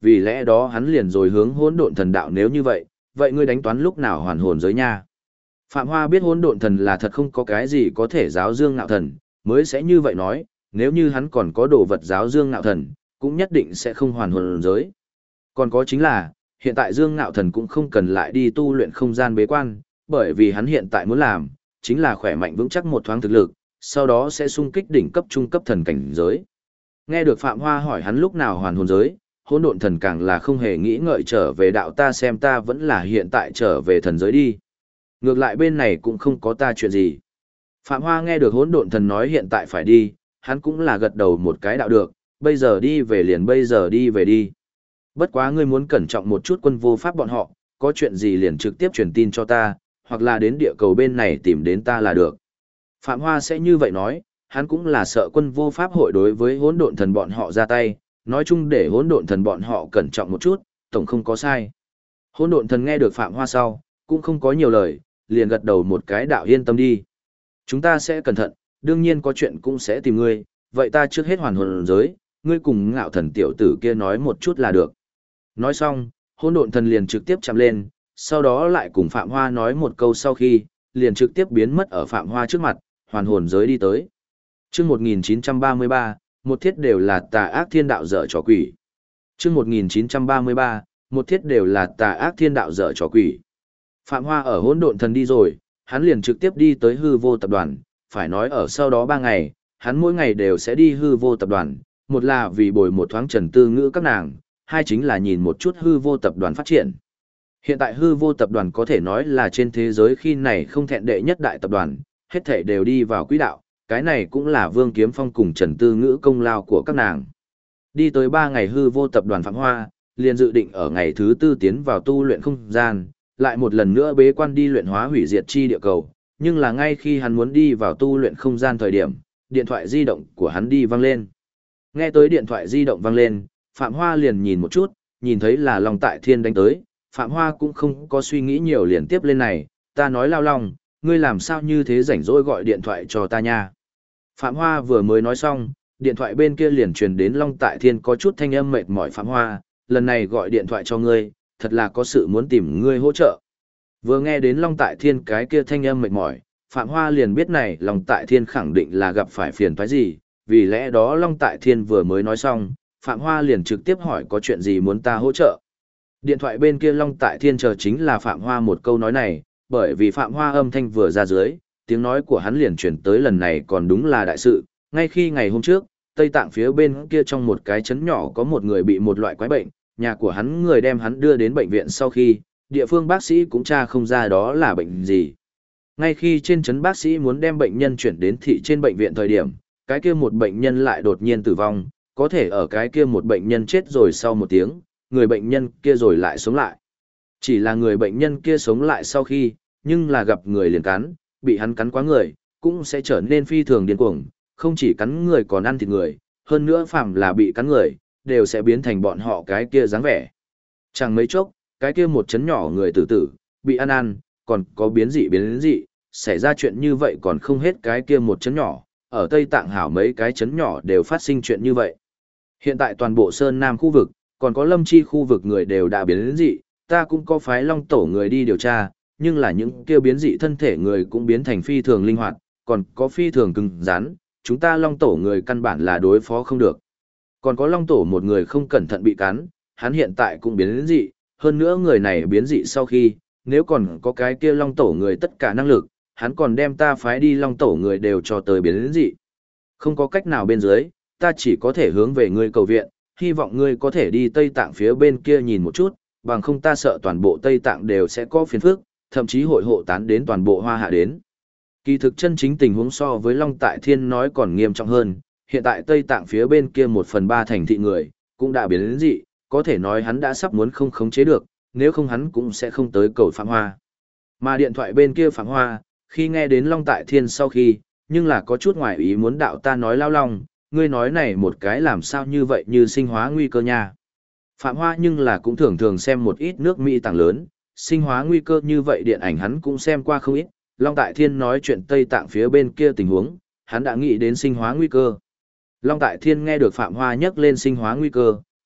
vì lẽ đó hắn liền rồi hướng hỗn độn thần đạo, nếu như vậy, vậy ngươi đánh toán lúc nào hoàn hồn giới nha. Phạm Hoa biết hỗn độn thần là thật không có cái gì có thể giáo dương ngạo thần, mới sẽ như vậy nói, nếu như hắn còn có đồ vật giáo dương ngạo thần, cũng nhất định sẽ không hoàn hồn giới. Còn có chính là, hiện tại dương ngạo thần cũng không cần lại đi tu luyện không gian bế quan, bởi vì hắn hiện tại muốn làm, chính là khỏe mạnh vững chắc một thoáng thực lực, sau đó sẽ xung kích đỉnh cấp trung cấp thần cảnh giới. Nghe được Phạm Hoa hỏi hắn lúc nào hoàn hồn giới, hỗn độn thần càng là không hề nghĩ ngợi trở về đạo, ta xem ta vẫn là hiện tại trở về thần giới đi. Ngược lại bên này cũng không có ta chuyện gì. Phạm Hoa nghe được hỗn độn thần nói hiện tại phải đi, hắn cũng là gật đầu một cái đạo được, bây giờ đi về liền bây giờ đi về đi. Bất quá ngươi muốn cẩn trọng một chút quân vô pháp bọn họ, có chuyện gì liền trực tiếp truyền tin cho ta, hoặc là đến địa cầu bên này tìm đến ta là được. Phạm Hoa sẽ như vậy nói, hắn cũng là sợ quân vô pháp hội đối với hỗn độn thần bọn họ ra tay, nói chung để hỗn độn thần bọn họ cẩn trọng một chút, tổng không có sai. Hỗn độn thần nghe được Phạm Hoa sau, cũng không có nhiều lời, liền gật đầu một cái đạo, yên tâm đi. Chúng ta sẽ cẩn thận, đương nhiên có chuyện cũng sẽ tìm ngươi, vậy ta trước hết hoàn hồn giới, ngươi cùng ngạo thần tiểu tử kia nói một chút là được. Nói xong, hỗn độn thần liền trực tiếp chạm lên, sau đó lại cùng Phạm Hoa nói một câu sau khi, liền trực tiếp biến mất ở Phạm Hoa trước mặt, hoàn hồn giới đi tới. Chương 1933, một thiết đều là tà ác thiên đạo dở trò quỷ. Chương 1933, một thiết đều là tà ác thiên đạo dở trò quỷ. Phạm Hoa ở hỗn độn thần đi rồi, hắn liền trực tiếp đi tới hư vô tập đoàn, phải nói ở sau đó 3 ngày, hắn mỗi ngày đều sẽ đi hư vô tập đoàn, một là vì bồi một thoáng Trần Tư Ngữ các nàng, hai chính là nhìn một chút hư vô tập đoàn phát triển. Hiện tại hư vô tập đoàn có thể nói là trên thế giới khi này không thẹn đệ nhất đại tập đoàn, hết thảy đều đi vào quỹ đạo, cái này cũng là Vương Kiếm Phong cùng Trần Tư Ngữ công lao của các nàng. Đi tới 3 ngày hư vô tập đoàn Phạm Hoa, liền dự định ở ngày thứ 4 tiến vào tu luyện không gian, lại một lần nữa bế quan đi luyện hóa hủy diệt chi địa cầu, nhưng là ngay khi hắn muốn đi vào tu luyện không gian thời điểm, điện thoại di động của hắn đi vang lên. Nghe tới điện thoại di động vang lên, Phạm Hoa liền nhìn một chút, nhìn thấy là Long Tại Thiên đánh tới, Phạm Hoa cũng không có suy nghĩ nhiều liền tiếp lên này, ta nói Lao Long, ngươi làm sao như thế rảnh rỗi gọi điện thoại cho ta nha. Phạm Hoa vừa mới nói xong, điện thoại bên kia liền truyền đến Long Tại Thiên có chút thanh âm mệt mỏi, Phạm Hoa, lần này gọi điện thoại cho ngươi, thật là có sự muốn tìm ngươi hỗ trợ. Vừa nghe đến Long Tại Thiên cái kia thanh âm mệt mỏi, Phạm Hoa liền biết này Long Tại Thiên khẳng định là gặp phải phiền toái gì, vì lẽ đó Long Tại Thiên vừa mới nói xong, Phạm Hoa liền trực tiếp hỏi có chuyện gì muốn ta hỗ trợ. Điện thoại bên kia Long Tại Thiên chờ chính là Phạm Hoa một câu nói này, bởi vì Phạm Hoa âm thanh vừa ra dưới, tiếng nói của hắn liền chuyển tới lần này còn đúng là đại sự, ngay khi ngày hôm trước, Tây Tạng phía bên kia trong một cái trấn nhỏ có một người bị một loại quái bệnh, nhà của hắn người đem hắn đưa đến bệnh viện sau khi, địa phương bác sĩ cũng tra không ra đó là bệnh gì. Ngay khi trên trấn bác sĩ muốn đem bệnh nhân chuyển đến thị trên bệnh viện thời điểm, cái kia một bệnh nhân lại đột nhiên tử vong, có thể ở cái kia một bệnh nhân chết rồi sau một tiếng, người bệnh nhân kia rồi lại sống lại. Chỉ là người bệnh nhân kia sống lại sau khi, nhưng là gặp người liền cắn, bị hắn cắn quá người, cũng sẽ trở nên phi thường điên cuồng, không chỉ cắn người còn ăn thịt người, hơn nữa phàm là bị cắn người, đều sẽ biến thành bọn họ cái kia dáng vẻ. Chẳng mấy chốc, cái kia một chấn nhỏ người tử tử, bị ăn, còn có biến dị, xảy ra chuyện như vậy còn không hết cái kia một chấn nhỏ, ở Tây Tạng hảo mấy cái chấn nhỏ đều phát sinh chuyện như vậy. Hiện tại toàn bộ Sơn Nam khu vực, còn có Lâm Chi khu vực người đều đã biến dị, ta cũng có phái Long Tổ người đi điều tra, nhưng là những kia biến dị thân thể người cũng biến thành phi thường linh hoạt, còn có phi thường cứng rắn, chúng ta Long Tổ người căn bản là đối phó không được. Còn có Long Tổ một người không cẩn thận bị cắn, hắn hiện tại cũng biến dị, hơn nữa người này biến dị sau khi, nếu còn có cái kia Long Tổ người tất cả năng lực, hắn còn đem ta phái đi Long Tổ người đều cho tới biến dị. Không có cách nào bên dưới, ta chỉ có thể hướng về ngươi cầu viện, hy vọng ngươi có thể đi Tây Tạng phía bên kia nhìn một chút, bằng không ta sợ toàn bộ Tây Tạng đều sẽ có phiền phức, thậm chí hội hộ tán đến toàn bộ Hoa Hạ đến. Kỳ thực chân chính tình huống so với Long Tại Thiên nói còn nghiêm trọng hơn, hiện tại Tây Tạng phía bên kia 1/3 thành thị người, cũng đã biến dị, có thể nói hắn đã sắp muốn không khống chế được, nếu không hắn cũng sẽ không tới cầu Phạm Hoa. Mà điện thoại bên kia Phạm Hoa, khi nghe đến Long Tại Thiên sau khi, nhưng là có chút ngoài ý muốn đạo ta nói Lao Long, ngươi nói này một cái làm sao như vậy như sinh hóa nguy cơ nha. Phạm Hoa nhưng là cũng thường thường xem một ít nước Mỹ tảng lớn, sinh hóa nguy cơ như vậy điện ảnh hắn cũng xem qua không ít, Long Tại Thiên nói chuyện Tây Tạng phía bên kia tình huống, hắn đã nghĩ đến sinh hóa nguy cơ. Long Tại Thiên nghe được Phạm Hoa nhắc lên sinh hóa nguy cơ,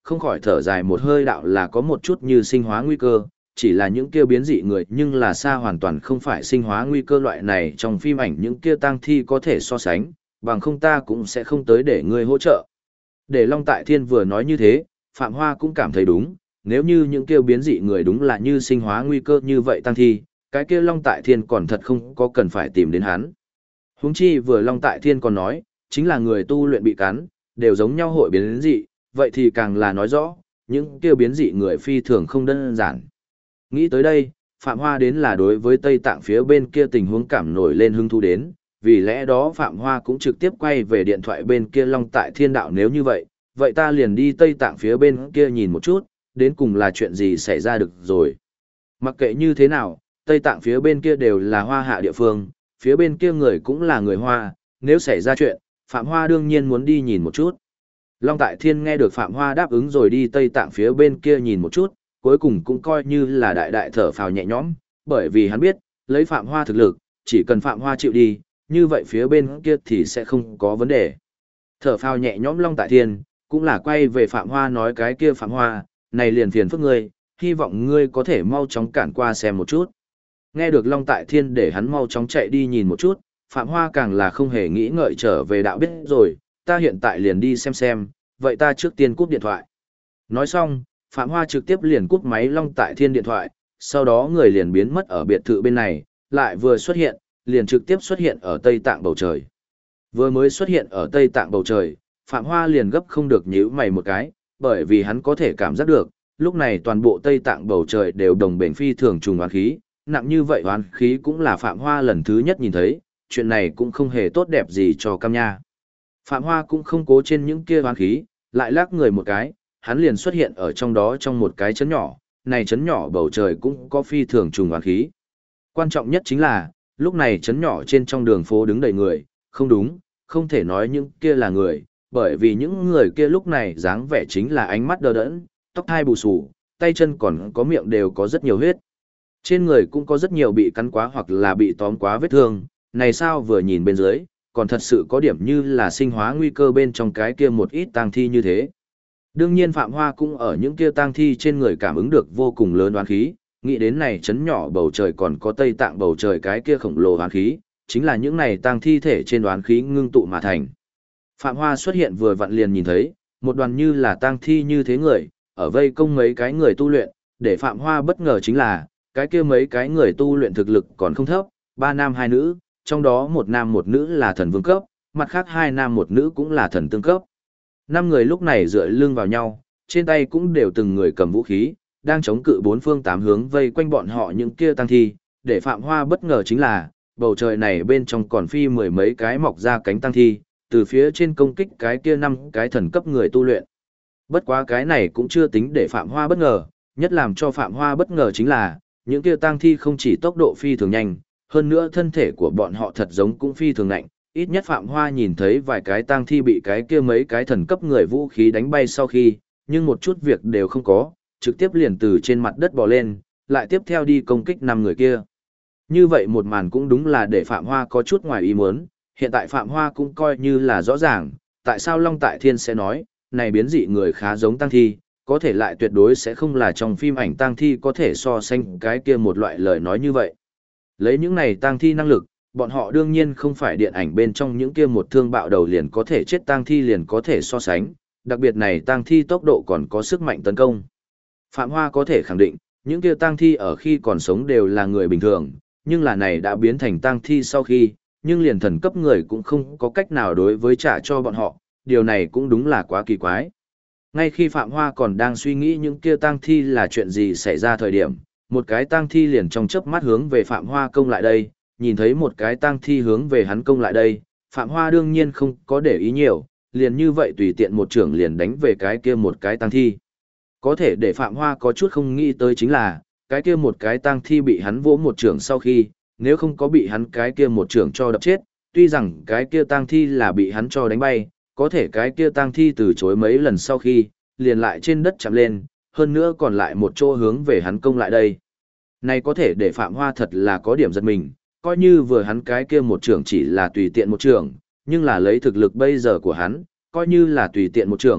không khỏi thở dài một hơi đạo là có một chút như sinh hóa nguy cơ, chỉ là những kia biến dị người nhưng là xa hoàn toàn không phải sinh hóa nguy cơ loại này trong phim ảnh những kia tang thi có thể so sánh, bằng không ta cũng sẽ không tới để ngươi hỗ trợ. Để Long Tại Thiên vừa nói như thế, Phạm Hoa cũng cảm thấy đúng, nếu như những kia biến dị người đúng là như sinh hóa nguy cơ như vậy tang thi, cái kia Long Tại Thiên còn thật không có cần phải tìm đến hắn. Huống chi vừa Long Tại Thiên còn nói, chính là người tu luyện bị cắn, đều giống nhau hội biến dị, vậy thì càng là nói rõ, những kia biến dị người phi thường không đơn giản. Nghĩ tới đây, Phạm Hoa đến là đối với Tây Tạng phía bên kia tình huống cảm nổi lên hứng thú đến, vì lẽ đó Phạm Hoa cũng trực tiếp quay về điện thoại bên kia Long Tại Thiên đạo nếu như vậy, vậy ta liền đi Tây Tạng phía bên kia nhìn một chút, đến cùng là chuyện gì xảy ra được rồi. Mặc kệ như thế nào, Tây Tạng phía bên kia đều là Hoa hạ địa phương, phía bên kia người cũng là người Hoa, nếu xảy ra chuyện, Phạm Hoa đương nhiên muốn đi nhìn một chút. Long Tại Thiên nghe được Phạm Hoa đáp ứng rồi đi Tây Tạng phía bên kia nhìn một chút, cuối cùng cũng coi như là đại đại thở phào nhẹ nhõm, bởi vì hắn biết, lấy Phạm Hoa thực lực, chỉ cần Phạm Hoa chịu đi, như vậy phía bên kia thì sẽ không có vấn đề. Thở phào nhẹ nhõm Long Tại Thiên, cũng là quay về Phạm Hoa nói cái kia Phạm Hoa, này liền phiền phức ngươi, hy vọng ngươi có thể mau chóng cản qua xem một chút. Nghe được Long Tại Thiên để hắn mau chóng chạy đi nhìn một chút, Phạm Hoa càng là không hề nghĩ ngợi trở về đạo biết rồi, ta hiện tại liền đi xem, vậy ta trước tiên cúp điện thoại. Nói xong, Phạm Hoa trực tiếp liền cúp máy Long Tại Thiên điện thoại, sau đó người liền biến mất ở biệt thự bên này, lại vừa xuất hiện, liền trực tiếp xuất hiện ở Tây Tạng bầu trời. Vừa mới xuất hiện ở Tây Tạng bầu trời, Phạm Hoa liền gấp không được nhíu mày một cái, bởi vì hắn có thể cảm giác được, lúc này toàn bộ Tây Tạng bầu trời đều đồng bền phi thường trùng oán khí, nặng như vậy oán khí cũng là Phạm Hoa lần thứ nhất nhìn thấy, chuyện này cũng không hề tốt đẹp gì cho Cam Nha. Phạm Hoa cũng không cố trên những kia oán khí, lại lắc người một cái, hắn liền xuất hiện ở trong đó trong một cái chấn nhỏ, này chấn nhỏ bầu trời cũng có phi thường trùng oán khí. Quan trọng nhất chính là, lúc này chấn nhỏ trên trong đường phố đứng đầy người, không đúng, không thể nói những kia là người, bởi vì những người kia lúc này dáng vẻ chính là ánh mắt đờ đẫn, tóc hai bù xù, tay chân còn có miệng đều có rất nhiều huyết. Trên người cũng có rất nhiều bị cắn quá hoặc là bị tóm quá vết thương, này sao vừa nhìn bên dưới, còn thật sự có điểm như là sinh hóa nguy cơ bên trong cái kia một ít tang thi như thế. Đương nhiên Phạm Hoa cũng ở những kia tang thi trên người cảm ứng được vô cùng lớn oán khí, nghĩ đến này chấn nhỏ bầu trời còn có Tây Tạng bầu trời cái kia khổng lồ oán khí, chính là những này tang thi thể trên oán khí ngưng tụ mà thành. Phạm Hoa xuất hiện vừa vặn liền nhìn thấy, một đoàn như là tang thi như thế người, ở vây công mấy cái người tu luyện, để Phạm Hoa bất ngờ chính là, cái kia mấy cái người tu luyện thực lực còn không thấp, 3 nam 2 nữ, trong đó một nam một nữ là thần vương cấp, mặt khác 2 nam một nữ cũng là thần tương cấp. 5 người lúc này dựa lưng vào nhau, trên tay cũng đều từng người cầm vũ khí, đang chống cự bốn phương tám hướng vây quanh bọn họ những kia tang thi, để Phạm Hoa bất ngờ chính là, bầu trời này bên trong còn phi mười mấy cái mọc ra cánh tang thi, từ phía trên công kích cái kia 5 cái thần cấp người tu luyện. Bất quá cái này cũng chưa tính để Phạm Hoa bất ngờ, nhất làm cho Phạm Hoa bất ngờ chính là, những kia tang thi không chỉ tốc độ phi thường nhanh, hơn nữa thân thể của bọn họ thật giống cũng phi thường nặng, ít nhất Phạm Hoa nhìn thấy vài cái tang thi bị cái kia mấy cái thần cấp người vũ khí đánh bay sau khi, nhưng một chút việc đều không có, trực tiếp liền từ trên mặt đất bò lên, lại tiếp theo đi công kích 5 người kia. Như vậy một màn cũng đúng là để Phạm Hoa có chút ngoài ý muốn, hiện tại Phạm Hoa cũng coi như là rõ ràng, tại sao Long Tại Thiên sẽ nói, này biến dị người khá giống tang thi, có thể lại tuyệt đối sẽ không là trong phim ảnh tang thi có thể so sánh cái kia một loại lời nói như vậy. Lấy những này tang thi năng lực, bọn họ đương nhiên không phải điện ảnh bên trong những kia một thương bạo đầu liền có thể chết tang thi liền có thể so sánh, đặc biệt này tang thi tốc độ còn có sức mạnh tấn công. Phạm Hoa có thể khẳng định, những kia tang thi ở khi còn sống đều là người bình thường, nhưng là này đã biến thành tang thi sau khi, nhưng liền thần cấp người cũng không có cách nào đối với trả cho bọn họ, điều này cũng đúng là quá kỳ quái. Ngay khi Phạm Hoa còn đang suy nghĩ những kia tang thi là chuyện gì xảy ra thời điểm, một cái tang thi liền trong chớp mắt hướng về Phạm Hoa công lại đây, nhìn thấy một cái tang thi hướng về hắn công lại đây, Phạm Hoa đương nhiên không có để ý nhiều, liền như vậy tùy tiện một trưởng liền đánh về cái kia một cái tang thi. Có thể để Phạm Hoa có chút không nghĩ tới chính là, cái kia một cái tang thi bị hắn vỗ một trưởng sau khi, nếu không có bị hắn cái kia một trưởng cho đập chết, tuy rằng cái kia tang thi là bị hắn cho đánh bay, có thể cái kia tang thi từ chối mấy lần sau khi, liền lại trên đất chạm lên, hơn nữa còn lại một chỗ hướng về hắn công lại đây. Này có thể để Phạm Hoa thật là có điểm giật mình, coi như vừa hắn cái kia một trưởng chỉ là tùy tiện một trưởng, nhưng là lấy thực lực bây giờ của hắn, coi như là tùy tiện một trưởng,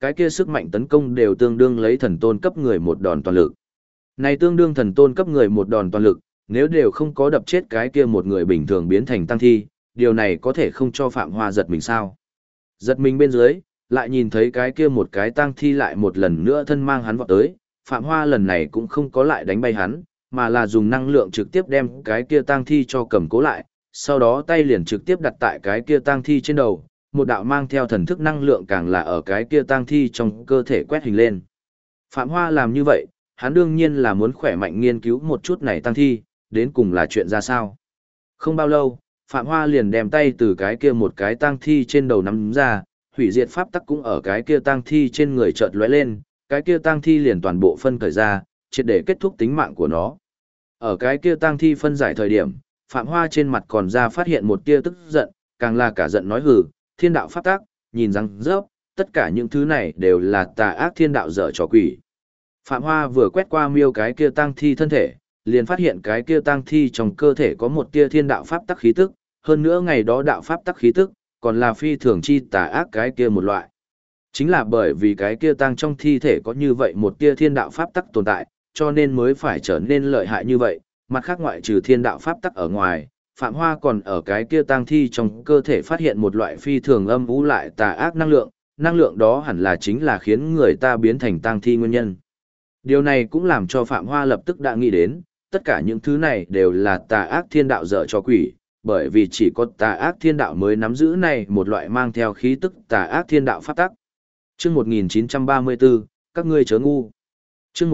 cái kia sức mạnh tấn công đều tương đương lấy thần tôn cấp người một đòn toàn lực. Này tương đương thần tôn cấp người một đòn toàn lực, nếu đều không có đập chết cái kia một người bình thường biến thành tăng thi, điều này có thể không cho Phạm Hoa giật mình sao. Giật mình bên dưới, lại nhìn thấy cái kia một cái tăng thi lại một lần nữa thân mang hắn vọt tới, Phạm Hoa lần này cũng không có lại đánh bay hắn, mà là dùng năng lượng trực tiếp đem cái kia tăng thi cho cầm cố lại, sau đó tay liền trực tiếp đặt tại cái kia tăng thi trên đầu, một đạo mang theo thần thức năng lượng càng là ở cái kia tăng thi trong cơ thể quét hình lên. Phạm Hoa làm như vậy, hắn đương nhiên là muốn khỏe mạnh nghiên cứu một chút này tăng thi, đến cùng là chuyện ra sao. Không bao lâu, Phạm Hoa liền đem tay từ cái kia một cái tăng thi trên đầu nắm ra, hủy diệt pháp tắc cũng ở cái kia tăng thi trên người chợt lóe lên, cái kia tăng thi liền toàn bộ phân cởi ra, triệt để kết thúc tính mạng của nó. Ở cái kia tăng thi phân giải thời điểm, Phạm Hoa trên mặt còn ra phát hiện một tia tức giận, càng là cả giận nói hừ, thiên đạo pháp tắc, nhìn răng rớp, tất cả những thứ này đều là tà ác thiên đạo dở trò quỷ. Phạm Hoa vừa quét qua miêu cái kia tăng thi thân thể, liền phát hiện cái kia tăng thi trong cơ thể có một tia thiên đạo pháp tắc khí tức, hơn nữa ngày đó đạo pháp tắc khí tức, còn là phi thường chi tà ác cái kia một loại. Chính là bởi vì cái kia tăng trong thi thể có như vậy một tia thiên đạo pháp tắc tồn tại, cho nên mới phải trở nên lợi hại như vậy, mặt khác ngoại trừ thiên đạo pháp tắc ở ngoài, Phạm Hoa còn ở cái kia tăng thi trong cơ thể phát hiện một loại phi thường âm u lại tà ác năng lượng đó hẳn là chính là khiến người ta biến thành tăng thi nguyên nhân. Điều này cũng làm cho Phạm Hoa lập tức đã nghĩ đến, tất cả những thứ này đều là tà ác thiên đạo dở cho quỷ, bởi vì chỉ có tà ác thiên đạo mới nắm giữ này một loại mang theo khí tức tà ác thiên đạo pháp tắc. Chương 1934, các ngươi chớ ngu. Chương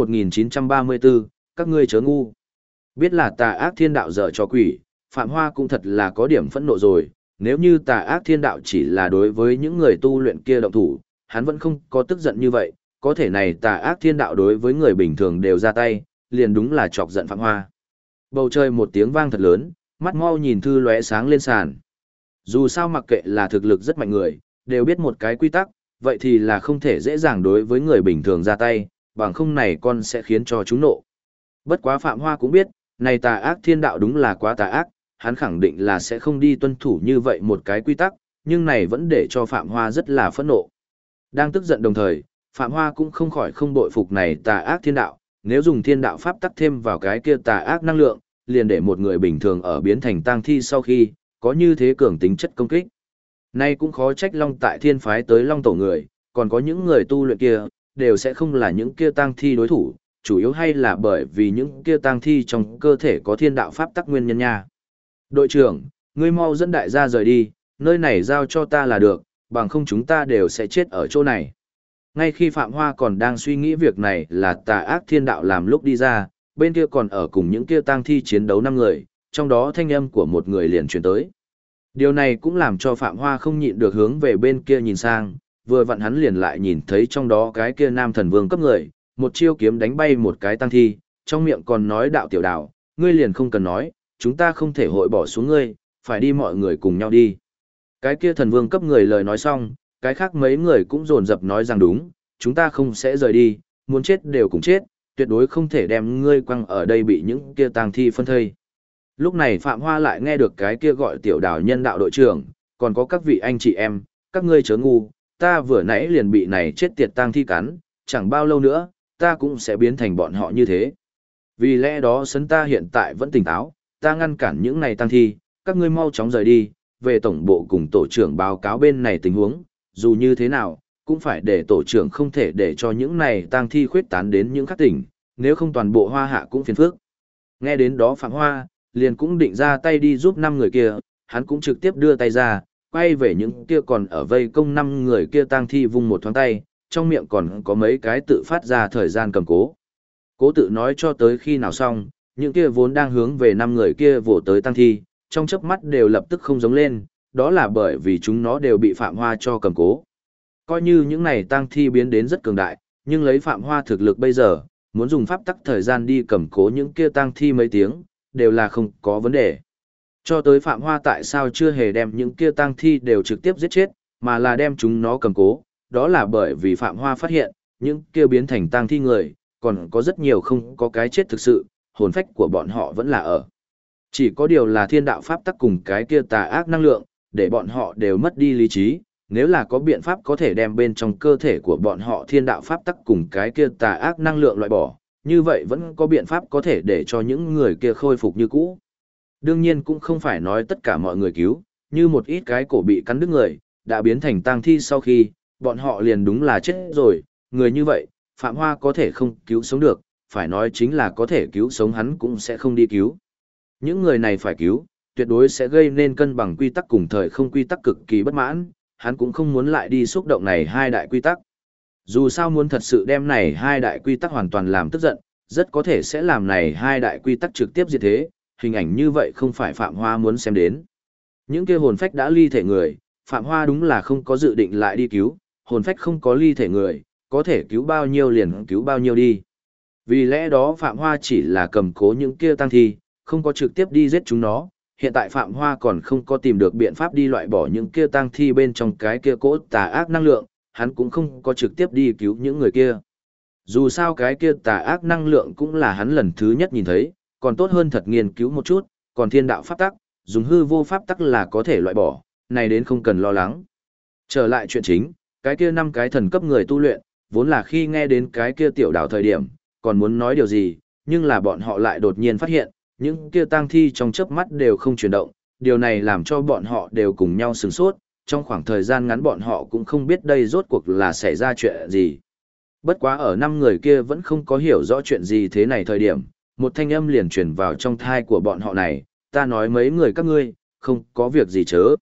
1934, các ngươi chớ ngu. Biết là tà ác thiên đạo dở cho quỷ, Phạm Hoa cũng thật là có điểm phẫn nộ rồi, nếu như tà ác thiên đạo chỉ là đối với những người tu luyện kia động thủ, hắn vẫn không có tức giận như vậy, có thể này tà ác thiên đạo đối với người bình thường đều ra tay, liền đúng là chọc giận Phạm Hoa. Bầu trời một tiếng vang thật lớn, mắt mau nhìn thư lóe sáng lên sàn. Dù sao mặc kệ là thực lực rất mạnh người, đều biết một cái quy tắc, vậy thì là không thể dễ dàng đối với người bình thường ra tay, bằng không này con sẽ khiến cho chúng nộ. Bất quá Phạm Hoa cũng biết, này tà ác thiên đạo đúng là quá tà ác, hắn khẳng định là sẽ không đi tuân thủ như vậy một cái quy tắc, nhưng này vẫn để cho Phạm Hoa rất là phẫn nộ. Đang tức giận đồng thời, Phạm Hoa cũng không khỏi không bội phục này tà ác thiên đạo, nếu dùng thiên đạo pháp tắc thêm vào cái kia tà ác năng lượng, liền để một người bình thường ở biến thành tang thi sau khi, có như thế cường tính chất công kích. Nay cũng khó trách Long tại thiên phái tới Long tổ người, còn có những người tu luyện kia, đều sẽ không là những kia tang thi đối thủ, chủ yếu hay là bởi vì những kia tang thi trong cơ thể có thiên đạo pháp tắc nguyên nhân nha. Đội trưởng, ngươi mau dẫn đại gia rời đi, nơi này giao cho ta là được, bằng không chúng ta đều sẽ chết ở chỗ này. Ngay khi Phạm Hoa còn đang suy nghĩ việc này là tà ác thiên đạo làm lúc đi ra, bên kia còn ở cùng những kia tang thi chiến đấu 5 người, trong đó thanh âm của một người liền truyền tới. Điều này cũng làm cho Phạm Hoa không nhịn được hướng về bên kia nhìn sang, vừa vặn hắn liền lại nhìn thấy trong đó cái kia nam thần vương cấp người, một chiêu kiếm đánh bay một cái tang thi, trong miệng còn nói đạo tiểu đạo, ngươi liền không cần nói, chúng ta không thể hội bỏ xuống ngươi, phải đi mọi người cùng nhau đi. Cái kia thần vương cấp người lời nói xong, cái khác mấy người cũng dồn dập nói rằng đúng, chúng ta không sẽ rời đi, muốn chết đều cùng chết, tuyệt đối không thể đem ngươi quăng ở đây bị những kia tang thi phân thây. Lúc này Phạm Hoa lại nghe được cái kia gọi tiểu đào nhân đạo đội trưởng, còn có các vị anh chị em, các ngươi chớ ngu, ta vừa nãy liền bị này chết tiệt tang thi cắn, chẳng bao lâu nữa, ta cũng sẽ biến thành bọn họ như thế. Vì lẽ đó sấn ta hiện tại vẫn tỉnh táo, ta ngăn cản những này tang thi, các ngươi mau chóng rời đi, về tổng bộ cùng tổ trưởng báo cáo bên này tình huống, dù như thế nào, cũng phải để tổ trưởng không thể để cho những này tang thi khuyết tán đến những các tỉnh, nếu không toàn bộ Hoa Hạ cũng phiền phức. Nghe đến đó Phạm Hoa, liền cũng định ra tay đi giúp 5 người kia, hắn cũng trực tiếp đưa tay ra, quay về những kia còn ở vây công 5 người kia tang thi vung một thoáng tay, trong miệng còn có mấy cái tự phát ra thời gian cầm cố. Cố tự nói cho tới khi nào xong, những kia vốn đang hướng về 5 người kia vồ tới tang thi, trong chớp mắt đều lập tức không giống lên, đó là bởi vì chúng nó đều bị Phạm Hoa cho cầm cố. Coi như những này tang thi biến đến rất cường đại, nhưng lấy Phạm Hoa thực lực bây giờ, muốn dùng pháp tắc thời gian đi cầm cố những kia tang thi mấy tiếng, đều là không có vấn đề. Cho tới Phạm Hoa tại sao chưa hề đem những kia tang thi đều trực tiếp giết chết, mà là đem chúng nó cầm cố, đó là bởi vì Phạm Hoa phát hiện, những kia biến thành tang thi người, còn có rất nhiều không có cái chết thực sự, hồn phách của bọn họ vẫn là ở. Chỉ có điều là thiên đạo pháp tắc cùng cái kia tà ác năng lượng, để bọn họ đều mất đi lý trí, Nếu là có biện pháp có thể đem bên trong cơ thể của bọn họ thiên đạo pháp tắc cùng cái kia tà ác năng lượng loại bỏ, như vậy vẫn có biện pháp có thể để cho những người kia khôi phục như cũ. Đương nhiên cũng không phải nói tất cả mọi người cứu, như một ít cái cổ bị cắn đứt người, đã biến thành tang thi sau khi, bọn họ liền đúng là chết rồi, người như vậy, Phạm Hoa có thể không cứu sống được, phải nói chính là có thể cứu sống hắn cũng sẽ không đi cứu. Những người này phải cứu, tuyệt đối sẽ gây nên cân bằng quy tắc cùng thời không quy tắc cực kỳ bất mãn, hắn cũng không muốn lại đi xúc động này hai đại quy tắc. Dù sao muốn thật sự đem này hai đại quy tắc hoàn toàn làm tức giận, rất có thể sẽ làm này hai đại quy tắc trực tiếp diệt thế, hình ảnh như vậy không phải Phạm Hoa muốn xem đến. Những kia hồn phách đã ly thể người, Phạm Hoa đúng là không có dự định lại đi cứu, hồn phách không có ly thể người, có thể cứu bao nhiêu liền cứu bao nhiêu đi. Vì lẽ đó Phạm Hoa chỉ là cầm cố những kia tăng thi, không có trực tiếp đi giết chúng nó. Hiện tại Phạm Hoa còn không có tìm được biện pháp đi loại bỏ những kia tăng thi bên trong cái kia cỗ tà ác năng lượng, hắn cũng không có trực tiếp đi cứu những người kia. Dù sao cái kia tà ác năng lượng cũng là hắn lần thứ nhất nhìn thấy, còn tốt hơn thật nghiên cứu một chút, còn thiên đạo pháp tắc, dùng hư vô pháp tắc là có thể loại bỏ, này đến không cần lo lắng. Trở lại chuyện chính, cái kia 5 cái thần cấp người tu luyện, vốn là khi nghe đến cái kia tiểu đảo thời điểm, còn muốn nói điều gì, nhưng là bọn họ lại đột nhiên phát hiện, những kia tang thi trong chớp mắt đều không chuyển động, điều này làm cho bọn họ đều cùng nhau sửng sốt, trong khoảng thời gian ngắn bọn họ cũng không biết đây rốt cuộc là xảy ra chuyện gì. Bất quá ở 5 người kia vẫn không có hiểu rõ chuyện gì thế này thời điểm, một thanh âm liền truyền vào trong thai của bọn họ này, ta nói mấy người các ngươi, không có việc gì chớ.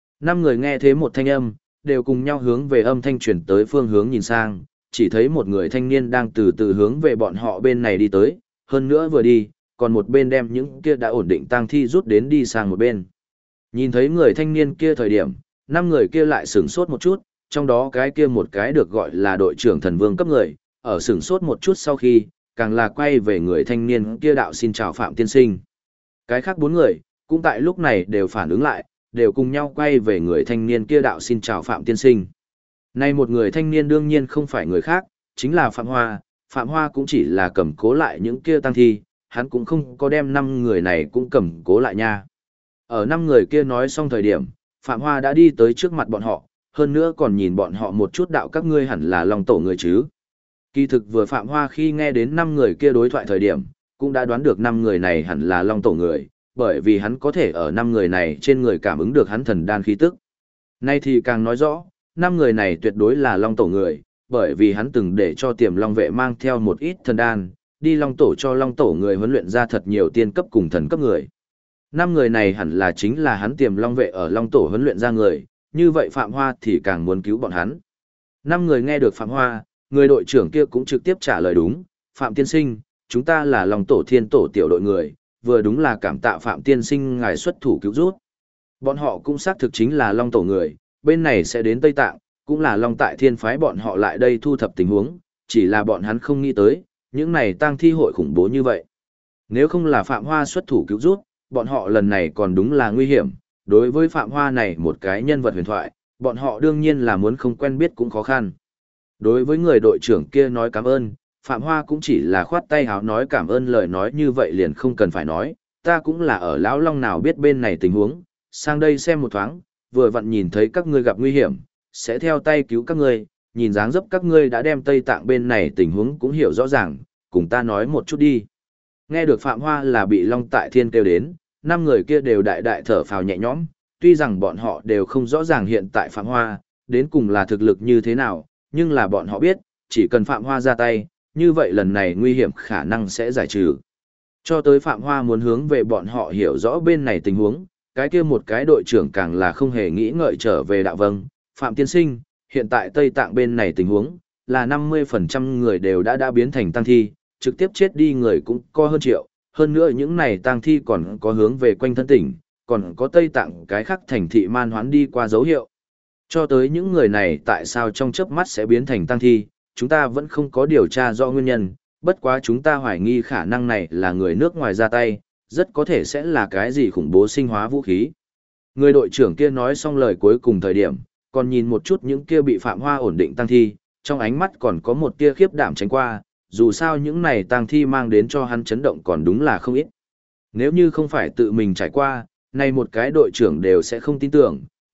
5 người nghe thế một thanh âm, đều cùng nhau hướng về âm thanh truyền tới phương hướng nhìn sang, chỉ thấy một người thanh niên đang từ từ hướng về bọn họ bên này đi tới, hơn nữa vừa đi, còn một bên đem những kia đã ổn định tang thi rút đến đi sang một bên. Nhìn thấy người thanh niên kia thời điểm, 5 người kia lại sửng sốt một chút, trong đó cái kia một cái được gọi là đội trưởng thần vương cấp người, ở sửng sốt một chút sau khi, càng là quay về người thanh niên kia đạo xin chào Phạm tiên sinh. Cái khác 4 người, cũng tại lúc này đều phản ứng lại, đều cùng nhau quay về người thanh niên kia đạo xin chào Phạm tiên sinh. Nay một người thanh niên đương nhiên không phải người khác, chính là Phạm Hoa, Phạm Hoa cũng chỉ là cầm cố lại những kia tăng thi, hắn cũng không có đem 5 người này cũng cầm cố lại nha. Ở 5 người kia nói xong thời điểm, Phạm Hoa đã đi tới trước mặt bọn họ, hơn nữa còn nhìn bọn họ một chút đạo các ngươi hẳn là Long Tổ người chứ. Kỳ thực vừa Phạm Hoa khi nghe đến 5 người kia đối thoại thời điểm, cũng đã đoán được 5 người này hẳn là Long Tổ người, bởi vì hắn có thể ở 5 người này trên người cảm ứng được hắn thần đan khí tức. Nay thì càng nói rõ, 5 người này tuyệt đối là Long Tổ người, bởi vì hắn từng để cho Tiềm Long vệ mang theo một ít thần đan, đi Long Tổ cho Long Tổ người huấn luyện ra thật nhiều tiên cấp cùng thần cấp người. 5 người này hẳn là chính là hắn Tiềm Long vệ ở Long Tổ huấn luyện ra người, như vậy Phạm Hoa thì càng muốn cứu bọn hắn. 5 người nghe được Phạm Hoa, người đội trưởng kia cũng trực tiếp trả lời đúng, Phạm tiên sinh, chúng ta là Long Tổ Thiên Tổ tiểu đội người, vừa đúng là cảm tạ Phạm tiên sinh ngài xuất thủ cứu rút. Bọn họ cũng xác thực chính là Long Tổ người, bên này sẽ đến Tây Tạng, cũng là Long Tại Thiên phái bọn họ lại đây thu thập tình huống, chỉ là bọn hắn không nghĩ tới, những này tang thi hội khủng bố như vậy. Nếu không là Phạm Hoa xuất thủ cứu rút, bọn họ lần này còn đúng là nguy hiểm, đối với Phạm Hoa này một cái nhân vật huyền thoại, bọn họ đương nhiên là muốn không quen biết cũng khó khăn. Đối với người đội trưởng kia nói cảm ơn, Phạm Hoa cũng chỉ là khoát tay háo nói cảm ơn, lời nói như vậy liền không cần phải nói, ta cũng là ở Lão Long nào biết bên này tình huống, sang đây xem một thoáng, vừa vặn nhìn thấy các ngươi gặp nguy hiểm, sẽ theo tay cứu các ngươi, nhìn dáng dấp các ngươi đã đem Tây Tạng bên này tình huống cũng hiểu rõ ràng, cùng ta nói một chút đi. Nghe được Phạm Hoa là bị Long Tại Thiên kêu đến, 5 người kia đều đại đại thở phào nhẹ nhõm, tuy rằng bọn họ đều không rõ ràng hiện tại Phạm Hoa, đến cùng là thực lực như thế nào, nhưng là bọn họ biết, chỉ cần Phạm Hoa ra tay, như vậy lần này nguy hiểm khả năng sẽ giải trừ. Cho tới Phạm Hoa muốn hướng về bọn họ hiểu rõ bên này tình huống, cái kia một cái đội trưởng càng là không hề nghĩ ngợi trở về đạo vâng, Phạm tiên sinh, hiện tại Tây Tạng bên này tình huống, là 50% người đều đã biến thành tang thi, trực tiếp chết đi người cũng có hơn triệu, hơn nữa những này tang thi còn có hướng về quanh thân tỉnh, còn có Tây Tạng cái khác thành thị man hoán đi qua dấu hiệu. Cho tới những người này tại sao trong chớp mắt sẽ biến thành tang thi, chúng ta vẫn không có điều tra rõ nguyên nhân, bất quá chúng ta hoài nghi khả năng này là người nước ngoài ra tay, rất có thể sẽ là cái gì khủng bố sinh hóa vũ khí. Người đội trưởng kia nói xong lời cuối cùng thời điểm, còn nhìn một chút những kia bị Phạm Hoa ổn định tang thi, trong ánh mắt còn có một tia khiếp đảm tránh qua, dù sao những này tang thi mang đến cho hắn chấn động còn đúng là không ít. Nếu như không phải tự mình trải qua, nay một cái đội trưởng đều sẽ không tin tưởng,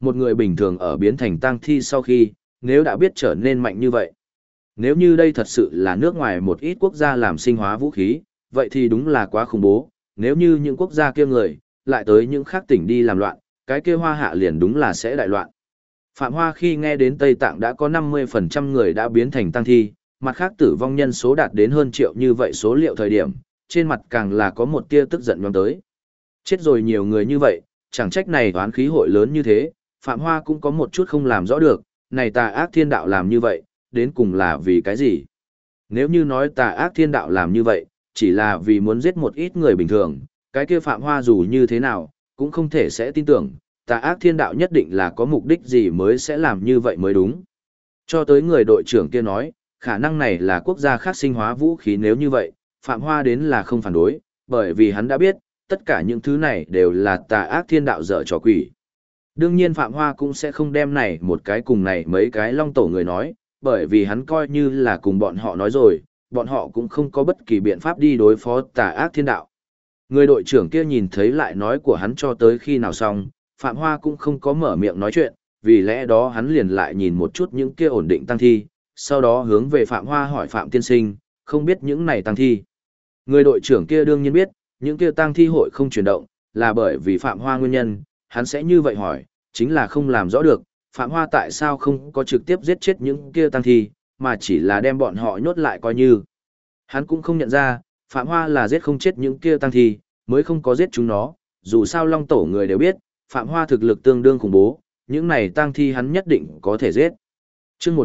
một người bình thường ở biến thành tang thi sau khi, nếu đã biết trở nên mạnh như vậy. Nếu như đây thật sự là nước ngoài một ít quốc gia làm sinh hóa vũ khí, vậy thì đúng là quá khủng bố, nếu như những quốc gia kia người, lại tới những khác tỉnh đi làm loạn, cái kia Hoa Hạ liền đúng là sẽ đại loạn. Phạm Hoa khi nghe đến Tây Tạng đã có 50% người đã biến thành tang thi, mặt khác tử vong nhân số đạt đến hơn triệu như vậy số liệu thời điểm, trên mặt càng là có một tia tức giận nhóm tới. Chết rồi nhiều người như vậy, chẳng trách này toán khí hội lớn như thế, Phạm Hoa cũng có một chút không làm rõ được, này tà ác thiên đạo làm như vậy, đến cùng là vì cái gì? Nếu như nói tà ác thiên đạo làm như vậy, chỉ là vì muốn giết một ít người bình thường, cái kia Phạm Hoa dù như thế nào, cũng không thể sẽ tin tưởng, tà ác thiên đạo nhất định là có mục đích gì mới sẽ làm như vậy mới đúng. Cho tới người đội trưởng kia nói, khả năng này là quốc gia khác sinh hóa vũ khí nếu như vậy, Phạm Hoa đến là không phản đối, bởi vì hắn đã biết, tất cả những thứ này đều là tà ác thiên đạo dở trò quỷ. Đương nhiên Phạm Hoa cũng sẽ không đem này một cái cùng này mấy cái long tổ người nói, bởi vì hắn coi như là cùng bọn họ nói rồi, bọn họ cũng không có bất kỳ biện pháp đi đối phó tà ác thiên đạo. Người đội trưởng kia nhìn thấy lại nói của hắn cho tới khi nào xong, Phạm Hoa cũng không có mở miệng nói chuyện, vì lẽ đó hắn liền lại nhìn một chút những kia ổn định tăng thi, sau đó hướng về Phạm Hoa hỏi Phạm tiên sinh, không biết những này tăng thi. Người đội trưởng kia đương nhiên biết, những kia tăng thi hội không chuyển động, là bởi vì Phạm Hoa nguyên nhân, hắn sẽ như vậy hỏi, chính là không làm rõ được, Phạm Hoa tại sao không có trực tiếp giết chết những kia tăng thi, mà chỉ là đem bọn họ nhốt lại coi như. Hắn cũng không nhận ra, Phạm Hoa là giết không chết những kia tăng thi, mới không có giết chúng nó, dù sao Long Tổ người đều biết, Phạm Hoa thực lực tương đương khủng bố, những này tăng thi hắn nhất định có thể giết. Chương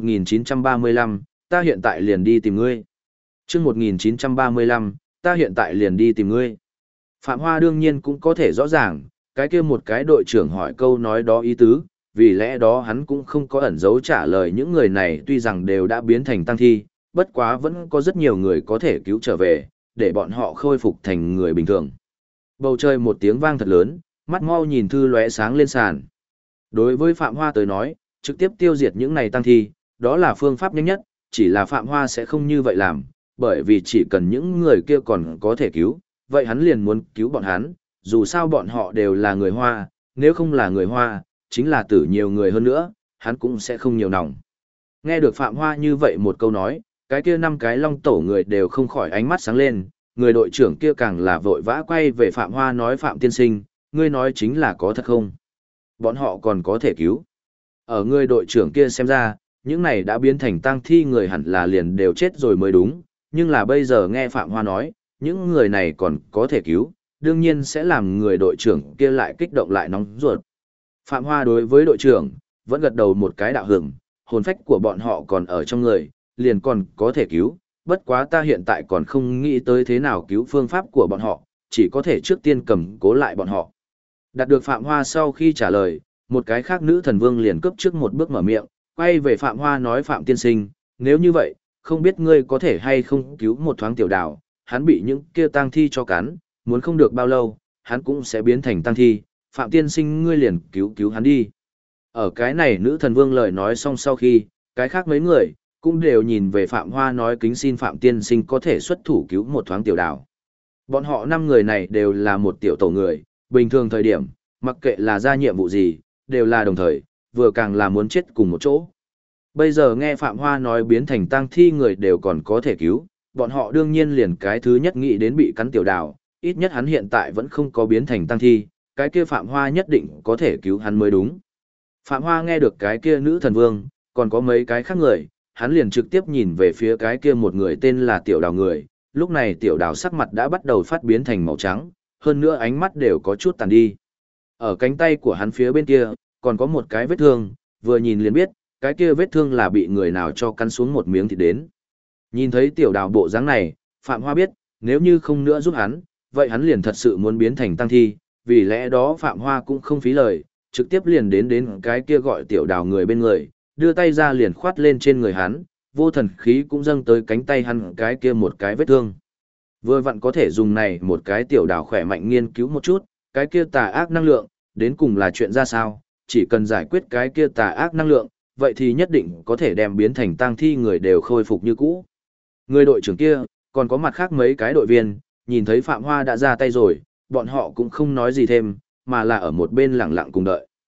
1935, ta hiện tại liền đi tìm ngươi. Chương 1935, ta hiện tại liền đi tìm ngươi. Phạm Hoa đương nhiên cũng có thể rõ ràng, cái kia một cái đội trưởng hỏi câu nói đó ý tứ, vì lẽ đó hắn cũng không có ẩn giấu trả lời những người này tuy rằng đều đã biến thành tăng thi, bất quá vẫn có rất nhiều người có thể cứu trở về, để bọn họ khôi phục thành người bình thường. Bầu trời một tiếng vang thật lớn, mắt mau nhìn thư lóe sáng lên sàn. Đối với Phạm Hoa tới nói, trực tiếp tiêu diệt những này tăng thi, đó là phương pháp nhanh nhất, chỉ là Phạm Hoa sẽ không như vậy làm, bởi vì chỉ cần những người kia còn có thể cứu, vậy hắn liền muốn cứu bọn hắn, dù sao bọn họ đều là người Hoa, nếu không là người Hoa, chính là tử nhiều người hơn nữa, hắn cũng sẽ không nhiều nòng. Nghe được Phạm Hoa như vậy một câu nói, cái kia 5 cái Long Tổ người đều không khỏi ánh mắt sáng lên, người đội trưởng kia càng là vội vã quay về Phạm Hoa nói Phạm tiên sinh, ngươi nói chính là có thật không? Bọn họ còn có thể cứu. Ở người đội trưởng kia xem ra, những này đã biến thành tang thi người hẳn là liền đều chết rồi mới đúng, nhưng là bây giờ nghe Phạm Hoa nói, những người này còn có thể cứu, đương nhiên sẽ làm người đội trưởng kia lại kích động lại nóng ruột. Phạm Hoa đối với đội trưởng, vẫn gật đầu một cái đạo hưởng, hồn phách của bọn họ còn ở trong người, liền còn có thể cứu, bất quá ta hiện tại còn không nghĩ tới thế nào cứu phương pháp của bọn họ, chỉ có thể trước tiên cầm cố lại bọn họ. Đạt được Phạm Hoa sau khi trả lời, một cái khác nữ thần vương liền cấp trước một bước mở miệng, quay về Phạm Hoa nói Phạm tiên sinh, nếu như vậy, không biết ngươi có thể hay không cứu một thoáng tiểu đào, hắn bị những kia tang thi cho cắn, muốn không được bao lâu, hắn cũng sẽ biến thành tang thi, Phạm tiên sinh ngươi liền cứu hắn đi. Ở cái này nữ thần vương lời nói xong sau khi, cái khác mấy người, cũng đều nhìn về Phạm Hoa nói kính xin Phạm tiên sinh có thể xuất thủ cứu một thoáng tiểu đào. Bọn họ 5 người này đều là một tiểu tổ người, bình thường thời điểm, mặc kệ là ra nhiệm vụ gì, đều là đồng thời, vừa càng là muốn chết cùng một chỗ. Bây giờ nghe Phạm Hoa nói biến thành tang thi người đều còn có thể cứu, bọn họ đương nhiên liền cái thứ nhất nghĩ đến bị cắn tiểu đào, ít nhất hắn hiện tại vẫn không có biến thành tang thi, cái kia Phạm Hoa nhất định có thể cứu hắn mới đúng. Phạm Hoa nghe được cái kia nữ thần vương, còn có mấy cái khác người, hắn liền trực tiếp nhìn về phía cái kia một người tên là tiểu đào người, lúc này tiểu đào sắc mặt đã bắt đầu phát biến thành màu trắng, hơn nữa ánh mắt đều có chút tàn đi. Ở cánh tay của hắn phía bên kia, còn có một cái vết thương, vừa nhìn liền biết, cái kia vết thương là bị người nào cho cắn xuống một miếng thịt đến. Nhìn thấy tiểu đào bộ dáng này, Phạm Hoa biết, nếu như không nữa giúp hắn, vậy hắn liền thật sự muốn biến thành tăng thi, vì lẽ đó Phạm Hoa cũng không phí lời, trực tiếp liền đến cái kia gọi tiểu đào người bên người, đưa tay ra liền khoát lên trên người hắn, vô thần khí cũng dâng tới cánh tay hắn cái kia một cái vết thương. Vừa vặn có thể dùng này một cái tiểu đào khỏe mạnh nghiên cứu một chút, cái kia tà ác năng lượng, đến cùng là chuyện ra sao, chỉ cần giải quyết cái kia tà ác năng lượng, vậy thì nhất định có thể đem biến thành tang thi người đều khôi phục như cũ. Người đội trưởng kia, còn có mặt khác mấy cái đội viên, nhìn thấy Phạm Hoa đã ra tay rồi, bọn họ cũng không nói gì thêm, mà là ở một bên lặng lặng cùng đợi.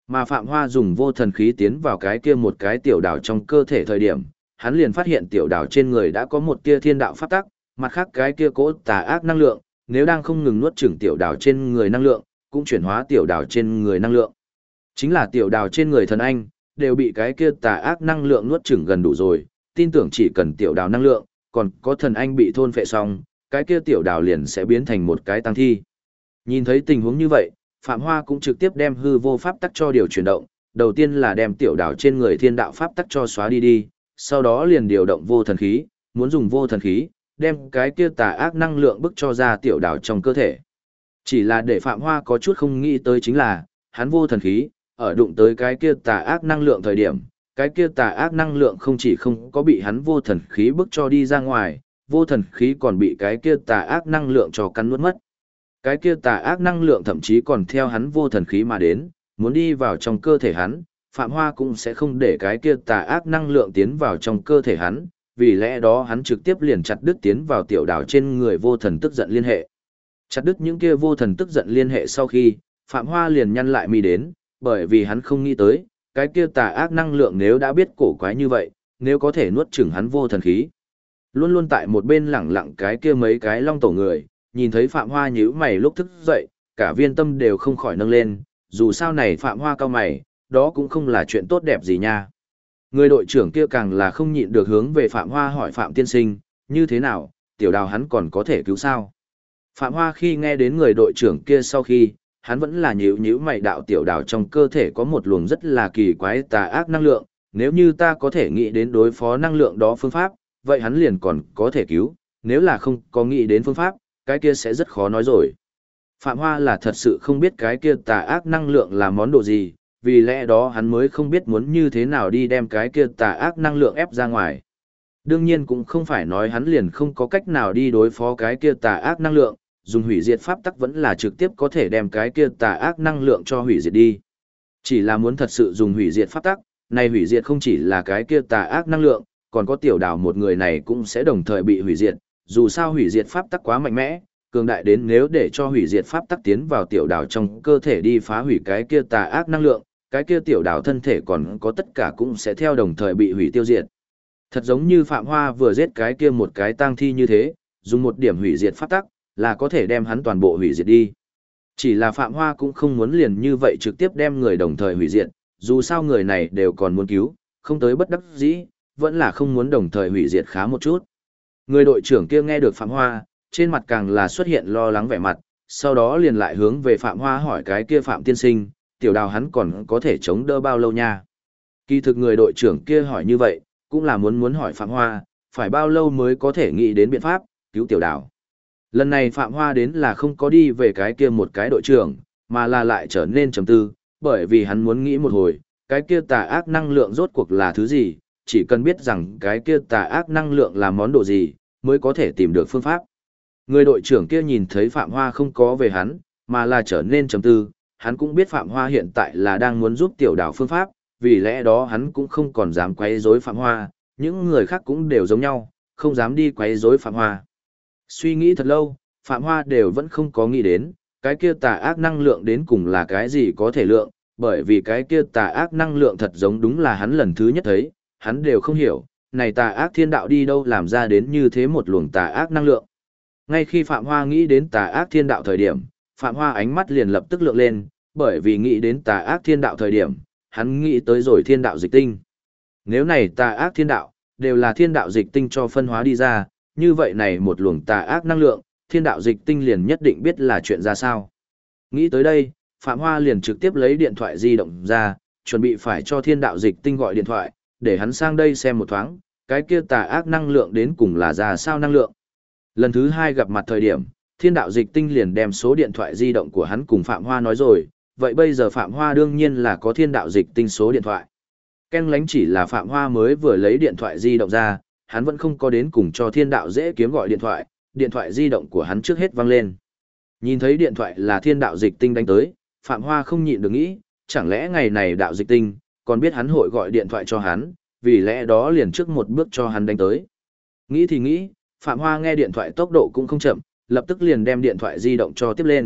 Mà Phạm Hoa dùng vô thần khí tiến vào cái kia một cái tiểu đảo trong cơ thể thời điểm, hắn liền phát hiện tiểu đảo trên người đã có một tia thiên đạo pháp tắc, mặt khác cái kia cỗ tà ác năng lượng, nếu đang không ngừng nuốt chửng tiểu đảo trên người năng lượng, cũng chuyển hóa tiểu đảo trên người năng lượng. Chính là tiểu đảo trên người thần anh, đều bị cái kia tà ác năng lượng nuốt chửng gần đủ rồi, tin tưởng chỉ cần tiểu đảo năng lượng, còn có thần anh bị thôn phệ xong, cái kia tiểu đảo liền sẽ biến thành một cái tăng thi. Nhìn thấy tình huống như vậy, Phạm Hoa cũng trực tiếp đem hư vô pháp tắc cho điều chuyển động, đầu tiên là đem tiểu đảo trên người thiên đạo pháp tắc cho xóa đi, sau đó liền điều động vô thần khí, muốn dùng vô thần khí, đem cái kia tà ác năng lượng bức cho ra tiểu đảo trong cơ thể. Chỉ là để Phạm Hoa có chút không nghĩ tới chính là, hắn vô thần khí, ở đụng tới cái kia tà ác năng lượng thời điểm, cái kia tà ác năng lượng không chỉ không có bị hắn vô thần khí bức cho đi ra ngoài, vô thần khí còn bị cái kia tà ác năng lượng cho cắn nuốt mất. Cái kia tà ác năng lượng thậm chí còn theo hắn vô thần khí mà đến, muốn đi vào trong cơ thể hắn, Phạm Hoa cũng sẽ không để cái kia tà ác năng lượng tiến vào trong cơ thể hắn, vì lẽ đó hắn trực tiếp liền chặt đứt tiến vào tiểu đảo trên người vô thần tức giận liên hệ. Chặt đứt những kia vô thần tức giận liên hệ sau khi, Phạm Hoa liền nhăn lại mi đến, bởi vì hắn không nghĩ tới, cái kia tà ác năng lượng nếu đã biết cổ quái như vậy, nếu có thể nuốt chửng hắn vô thần khí. Luôn luôn tại một bên lẳng lặng cái kia mấy cái long tổ người, nhìn thấy Phạm Hoa nhíu mày lúc thức dậy, cả viên tâm đều không khỏi nâng lên, dù sao này Phạm Hoa cao mày, đó cũng không là chuyện tốt đẹp gì nha. Người đội trưởng kia càng là không nhịn được hướng về Phạm Hoa hỏi Phạm tiên sinh, như thế nào, tiểu đào hắn còn có thể cứu sao? Phạm Hoa khi nghe đến người đội trưởng kia sau khi, hắn vẫn là nhíu mày đạo tiểu đào trong cơ thể có một luồng rất là kỳ quái tà ác năng lượng, nếu như ta có thể nghĩ đến đối phó năng lượng đó phương pháp, vậy hắn liền còn có thể cứu, nếu là không có nghĩ đến phương pháp, cái kia sẽ rất khó nói rồi. Phạm Hoa là thật sự không biết cái kia tà ác năng lượng là món đồ gì, vì lẽ đó hắn mới không biết muốn như thế nào đi đem cái kia tà ác năng lượng ép ra ngoài. Đương nhiên cũng không phải nói hắn liền không có cách nào đi đối phó cái kia tà ác năng lượng, dùng hủy diệt pháp tắc vẫn là trực tiếp có thể đem cái kia tà ác năng lượng cho hủy diệt đi. Chỉ là muốn thật sự dùng hủy diệt pháp tắc, này hủy diệt không chỉ là cái kia tà ác năng lượng, còn có tiểu đảo một người này cũng sẽ đồng thời bị hủy diệt, dù sao hủy diệt pháp tắc quá mạnh mẽ, cường đại đến nếu để cho hủy diệt pháp tắc tiến vào tiểu đảo trong cơ thể đi phá hủy cái kia tà ác năng lượng, cái kia tiểu đảo thân thể còn có tất cả cũng sẽ theo đồng thời bị hủy tiêu diệt. Thật giống như Phạm Hoa vừa giết cái kia một cái tang thi như thế, dùng một điểm hủy diệt pháp tắc, là có thể đem hắn toàn bộ hủy diệt đi. Chỉ là Phạm Hoa cũng không muốn liền như vậy trực tiếp đem người đồng thời hủy diệt, dù sao người này đều còn muốn cứu, không tới bất đắc dĩ, vẫn là không muốn đồng thời hủy diệt khá một chút. Người đội trưởng kia nghe được Phạm Hoa, trên mặt càng là xuất hiện lo lắng vẻ mặt, sau đó liền lại hướng về Phạm Hoa hỏi cái kia Phạm tiên sinh, tiểu đào hắn còn có thể chống đỡ bao lâu nha. Kỳ thực người đội trưởng kia hỏi như vậy, cũng là muốn hỏi Phạm Hoa, phải bao lâu mới có thể nghĩ đến biện pháp, cứu tiểu đào. Lần này Phạm Hoa đến là không có đi về cái kia một cái đội trưởng, mà là lại trở nên trầm tư, bởi vì hắn muốn nghĩ một hồi, cái kia tà ác năng lượng rốt cuộc là thứ gì, chỉ cần biết rằng cái kia tà ác năng lượng là món đồ gì, mới có thể tìm được phương pháp. Người đội trưởng kia nhìn thấy Phạm Hoa không có về hắn, mà là trở nên trầm tư, hắn cũng biết Phạm Hoa hiện tại là đang muốn giúp tiểu đảo phương pháp, vì lẽ đó hắn cũng không còn dám quấy rối Phạm Hoa, những người khác cũng đều giống nhau, không dám đi quấy rối Phạm Hoa. Suy nghĩ thật lâu, Phạm Hoa đều vẫn không có nghĩ đến, cái kia tà ác năng lượng đến cùng là cái gì có thể lượng, bởi vì cái kia tà ác năng lượng thật giống đúng là hắn lần thứ nhất thấy, hắn đều không hiểu, này tà ác thiên đạo đi đâu làm ra đến như thế một luồng tà ác năng lượng. Ngay khi Phạm Hoa nghĩ đến tà ác thiên đạo thời điểm, Phạm Hoa ánh mắt liền lập tức lượng lên, bởi vì nghĩ đến tà ác thiên đạo thời điểm, hắn nghĩ tới rồi thiên đạo dịch tinh. Nếu này tà ác thiên đạo, đều là thiên đạo dịch tinh cho phân hóa đi ra, như vậy này một luồng tà ác năng lượng, thiên đạo dịch tinh liền nhất định biết là chuyện ra sao. Nghĩ tới đây, Phạm Hoa liền trực tiếp lấy điện thoại di động ra, chuẩn bị phải cho thiên đạo dịch tinh gọi điện thoại, để hắn sang đây xem một thoáng, cái kia tà ác năng lượng đến cùng là ra sao năng lượng. Lần thứ hai gặp mặt thời điểm, thiên đạo dịch tinh liền đem số điện thoại di động của hắn cùng Phạm Hoa nói rồi, vậy bây giờ Phạm Hoa đương nhiên là có thiên đạo dịch tinh số điện thoại. Ken lánh chỉ là Phạm Hoa mới vừa lấy điện thoại di động ra, hắn vẫn không có đến cùng cho thiên đạo dễ kiếm gọi điện thoại di động của hắn trước hết vang lên. Nhìn thấy điện thoại là thiên đạo dịch tinh đánh tới, Phạm Hoa không nhịn được nghĩ, chẳng lẽ ngày này đạo dịch tinh, còn biết hắn hội gọi điện thoại cho hắn, vì lẽ đó liền trước một bước cho hắn đánh tới. Nghĩ thì nghĩ, Phạm Hoa nghe điện thoại tốc độ cũng không chậm, lập tức liền đem điện thoại di động cho tiếp lên,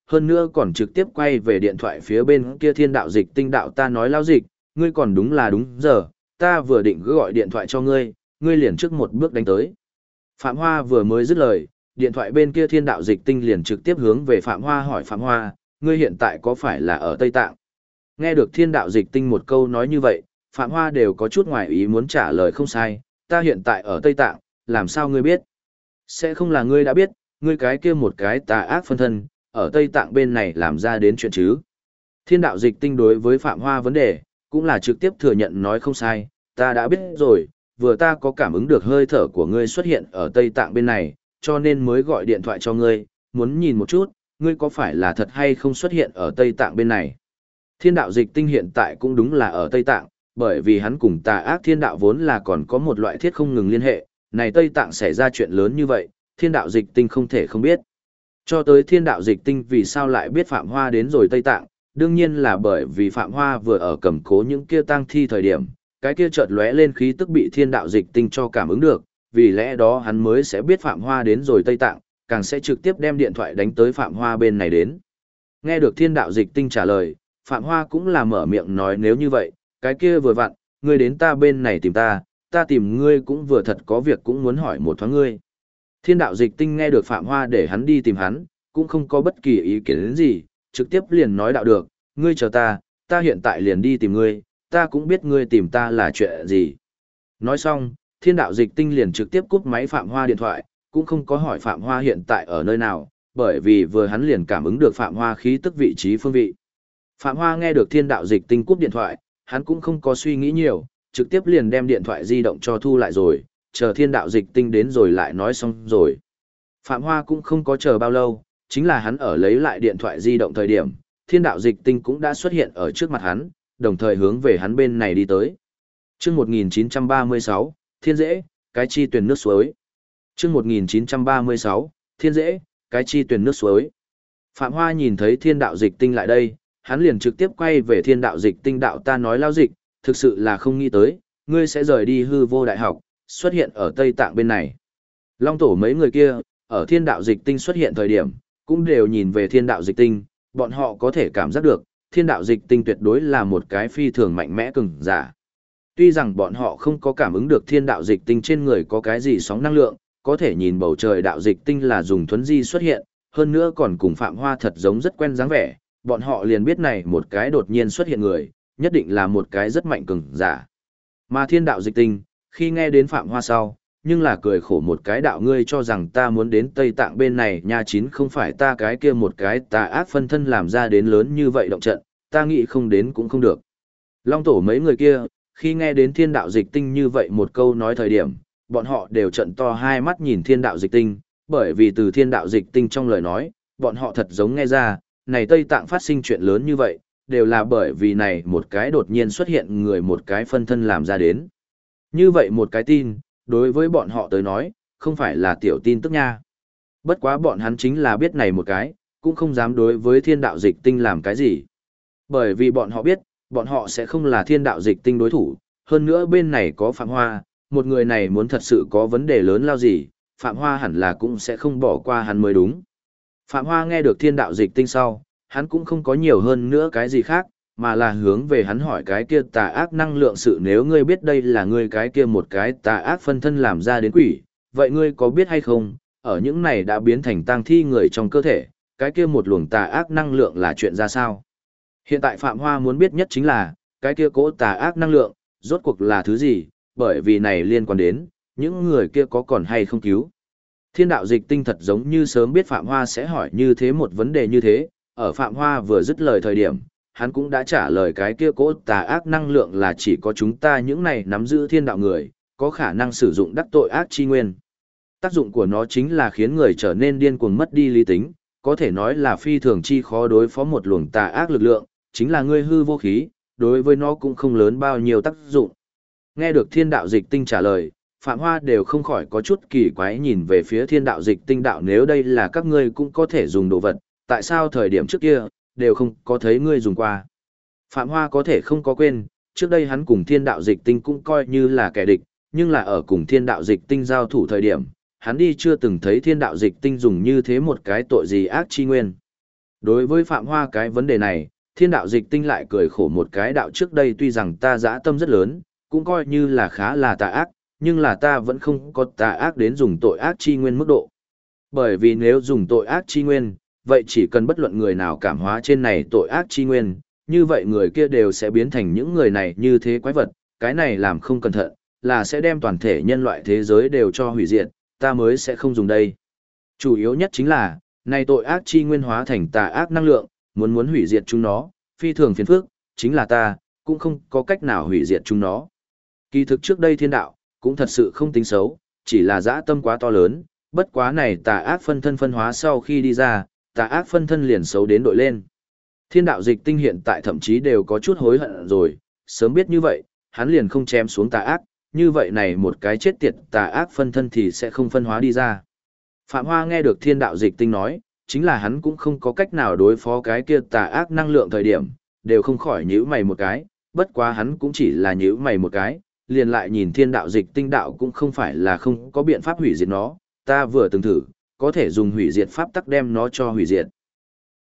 hơn nữa còn trực tiếp quay về điện thoại phía bên kia thiên đạo dịch tinh đạo ta nói lao dịch, ngươi còn đúng là đúng giờ, ta vừa định cứ gọi điện thoại cho ngươi, ngươi liền trước một bước đánh tới. Phạm Hoa vừa mới dứt lời, điện thoại bên kia thiên đạo dịch tinh liền trực tiếp hướng về Phạm Hoa hỏi Phạm Hoa, ngươi hiện tại có phải là ở Tây Tạng? Nghe được thiên đạo dịch tinh một câu nói như vậy, Phạm Hoa đều có chút ngoài ý muốn trả lời không sai, ta hiện tại ở Tây Tạng, làm sao ngươi biết? Sẽ không là ngươi đã biết, ngươi cái kia một cái tà ác phân thân, ở Tây Tạng bên này làm ra đến chuyện chứ? Thiên đạo dịch tinh đối với Phạm Hoa vấn đề, cũng là trực tiếp thừa nhận nói không sai, ta đã biết rồi, vừa ta có cảm ứng được hơi thở của ngươi xuất hiện ở Tây Tạng bên này, cho nên mới gọi điện thoại cho ngươi, muốn nhìn một chút, ngươi có phải là thật hay không xuất hiện ở Tây Tạng bên này. Thiên đạo dịch tinh hiện tại cũng đúng là ở Tây Tạng, bởi vì hắn cùng tà ác thiên đạo vốn là còn có một loại thiết không ngừng liên hệ, này Tây Tạng xảy ra chuyện lớn như vậy, thiên đạo dịch tinh không thể không biết. Cho tới thiên đạo dịch tinh vì sao lại biết Phạm Hoa đến rồi Tây Tạng, đương nhiên là bởi vì Phạm Hoa vừa ở cầm cố những kia tang thi thời điểm, cái kia chợt lóe lên khí tức bị thiên đạo dịch tinh cho cảm ứng được, vì lẽ đó hắn mới sẽ biết Phạm Hoa đến rồi Tây Tạng, càng sẽ trực tiếp đem điện thoại đánh tới Phạm Hoa bên này đến. Nghe được thiên đạo dịch tinh trả lời, Phạm Hoa cũng là mở miệng nói nếu như vậy, cái kia vừa vặn, ngươi đến ta bên này tìm ta, ta tìm ngươi cũng vừa thật có việc cũng muốn hỏi một thoáng ngươi. Thiên đạo dịch tinh nghe được Phạm Hoa để hắn đi tìm hắn, cũng không có bất kỳ ý kiến gì, trực tiếp liền nói đạo được, ngươi chờ ta hiện tại liền đi tìm ngươi, ta cũng biết ngươi tìm ta là chuyện gì. Nói xong, thiên đạo dịch tinh liền trực tiếp cúp máy Phạm Hoa điện thoại, cũng không có hỏi Phạm Hoa hiện tại ở nơi nào, bởi vì vừa hắn liền cảm ứng được Phạm Hoa khí tức vị trí phương vị. Phạm Hoa nghe được thiên đạo dịch tinh cúp điện thoại, hắn cũng không có suy nghĩ nhiều, trực tiếp liền đem điện thoại di động cho thu lại rồi, chờ thiên đạo dịch tinh đến rồi lại nói xong rồi. Phạm Hoa cũng không có chờ bao lâu, chính là hắn ở lấy lại điện thoại di động thời điểm, thiên đạo dịch tinh cũng đã xuất hiện ở trước mặt hắn, đồng thời hướng về hắn bên này đi tới. Trước 1936, Thiên Dễ, cái chi tuyển nước suối. Trước 1936, Thiên Dễ, cái chi tuyển nước suối. Phạm Hoa nhìn thấy thiên đạo dịch tinh lại đây, hắn liền trực tiếp quay về thiên đạo dịch tinh đạo ta nói lao dịch, thực sự là không nghĩ tới, ngươi sẽ rời đi hư vô đại học, xuất hiện ở Tây Tạng bên này. Long tổ mấy người kia, ở thiên đạo dịch tinh xuất hiện thời điểm, cũng đều nhìn về thiên đạo dịch tinh, bọn họ có thể cảm giác được, thiên đạo dịch tinh tuyệt đối là một cái phi thường mạnh mẽ cường giả. Tuy rằng bọn họ không có cảm ứng được thiên đạo dịch tinh trên người có cái gì sóng năng lượng, có thể nhìn bầu trời đạo dịch tinh là dùng thuấn di xuất hiện, hơn nữa còn cùng Phạm Hoa thật giống rất quen dáng vẻ, bọn họ liền biết này một cái đột nhiên xuất hiện người, nhất định là một cái rất mạnh cường giả. Mà thiên đạo dịch tinh, khi nghe đến Phạm Hoa sau, nhưng là cười khổ một cái đạo ngươi cho rằng ta muốn đến Tây Tạng bên này nha chín không phải ta cái kia một cái tà ác phân thân làm ra đến lớn như vậy động trận, ta nghĩ không đến cũng không được. Long tổ mấy người kia, khi nghe đến thiên đạo dịch tinh như vậy một câu nói thời điểm, bọn họ đều trận to hai mắt nhìn thiên đạo dịch tinh, bởi vì từ thiên đạo dịch tinh trong lời nói, bọn họ thật giống nghe ra, này Tây Tạng phát sinh chuyện lớn như vậy, đều là bởi vì này một cái đột nhiên xuất hiện người một cái phân thân làm ra đến. Như vậy một cái tin, đối với bọn họ tới nói, không phải là tiểu tin tức nha. Bất quá bọn hắn chính là biết này một cái, cũng không dám đối với thiên đạo dịch tinh làm cái gì. Bởi vì bọn họ biết, bọn họ sẽ không là thiên đạo dịch tinh đối thủ, hơn nữa bên này có Phạm Hoa, một người này muốn thật sự có vấn đề lớn lao gì, Phạm Hoa hẳn là cũng sẽ không bỏ qua hắn mới đúng. Phạm Hoa nghe được thiên đạo dịch tinh sau, hắn cũng không có nhiều hơn nữa cái gì khác, mà là hướng về hắn hỏi cái kia tà ác năng lượng sự nếu ngươi biết đây là ngươi cái kia một cái tà ác phân thân làm ra đến quỷ, vậy ngươi có biết hay không, ở những này đã biến thành tang thi người trong cơ thể, cái kia một luồng tà ác năng lượng là chuyện ra sao? Hiện tại Phạm Hoa muốn biết nhất chính là, cái kia cỗ tà ác năng lượng, rốt cuộc là thứ gì, bởi vì này liên quan đến, những người kia có còn hay không cứu. Thiên đạo dịch tinh thật giống như sớm biết Phạm Hoa sẽ hỏi như thế một vấn đề như thế, ở Phạm Hoa vừa dứt lời thời điểm, hắn cũng đã trả lời cái kia cỗ tà ác năng lượng là chỉ có chúng ta những này nắm giữ thiên đạo người, có khả năng sử dụng đắc tội ác chi nguyên. Tác dụng của nó chính là khiến người trở nên điên cuồng mất đi lý tính, có thể nói là phi thường chi khó đối phó một luồng tà ác lực lượng, chính là ngươi hư vô khí, đối với nó cũng không lớn bao nhiêu tác dụng. Nghe được thiên đạo dịch tinh trả lời, Phạm Hoa đều không khỏi có chút kỳ quái nhìn về phía thiên đạo dịch tinh đạo nếu đây là các ngươi cũng có thể dùng đồ vật, tại sao thời điểm trước kia, đều không có thấy ngươi dùng qua. Phạm Hoa có thể không có quên, trước đây hắn cùng thiên đạo dịch tinh cũng coi như là kẻ địch, nhưng là ở cùng thiên đạo dịch tinh giao thủ thời điểm, hắn đi chưa từng thấy thiên đạo dịch tinh dùng như thế một cái tội gì ác chi nguyên. Đối với Phạm Hoa cái vấn đề này, thiên đạo dịch tinh lại cười khổ một cái đạo trước đây tuy rằng ta dã tâm rất lớn, cũng coi như là khá là tà ác, nhưng là ta vẫn không có tà ác đến dùng tội ác chi nguyên mức độ. Bởi vì nếu dùng tội ác chi nguyên, vậy chỉ cần bất luận người nào cảm hóa trên này tội ác chi nguyên, như vậy người kia đều sẽ biến thành những người này như thế quái vật, cái này làm không cẩn thận, là sẽ đem toàn thể nhân loại thế giới đều cho hủy diệt, ta mới sẽ không dùng đây. Chủ yếu nhất chính là, này tội ác chi nguyên hóa thành tà ác năng lượng, muốn hủy diệt chúng nó, phi thường phiền phức, chính là ta, cũng không có cách nào hủy diệt chúng nó. Kỳ thực trước đây thiên đạo, cũng thật sự không tính xấu, chỉ là dã tâm quá to lớn, bất quá này tà ác phân thân phân hóa sau khi đi ra, tà ác phân thân liền xấu đến đội lên. Thiên đạo dịch tinh hiện tại thậm chí đều có chút hối hận rồi, sớm biết như vậy, hắn liền không chém xuống tà ác, như vậy này một cái chết tiệt tà ác phân thân thì sẽ không phân hóa đi ra. Phạm Hoa nghe được thiên đạo dịch tinh nói, chính là hắn cũng không có cách nào đối phó cái kia tà ác năng lượng thời điểm, đều không khỏi nhíu mày một cái, bất quá hắn cũng chỉ là nhíu mày một cái, liền lại nhìn thiên đạo dịch tinh đạo cũng không phải là không có biện pháp hủy diệt nó, ta vừa từng thử, có thể dùng hủy diệt pháp tắc đem nó cho hủy diệt.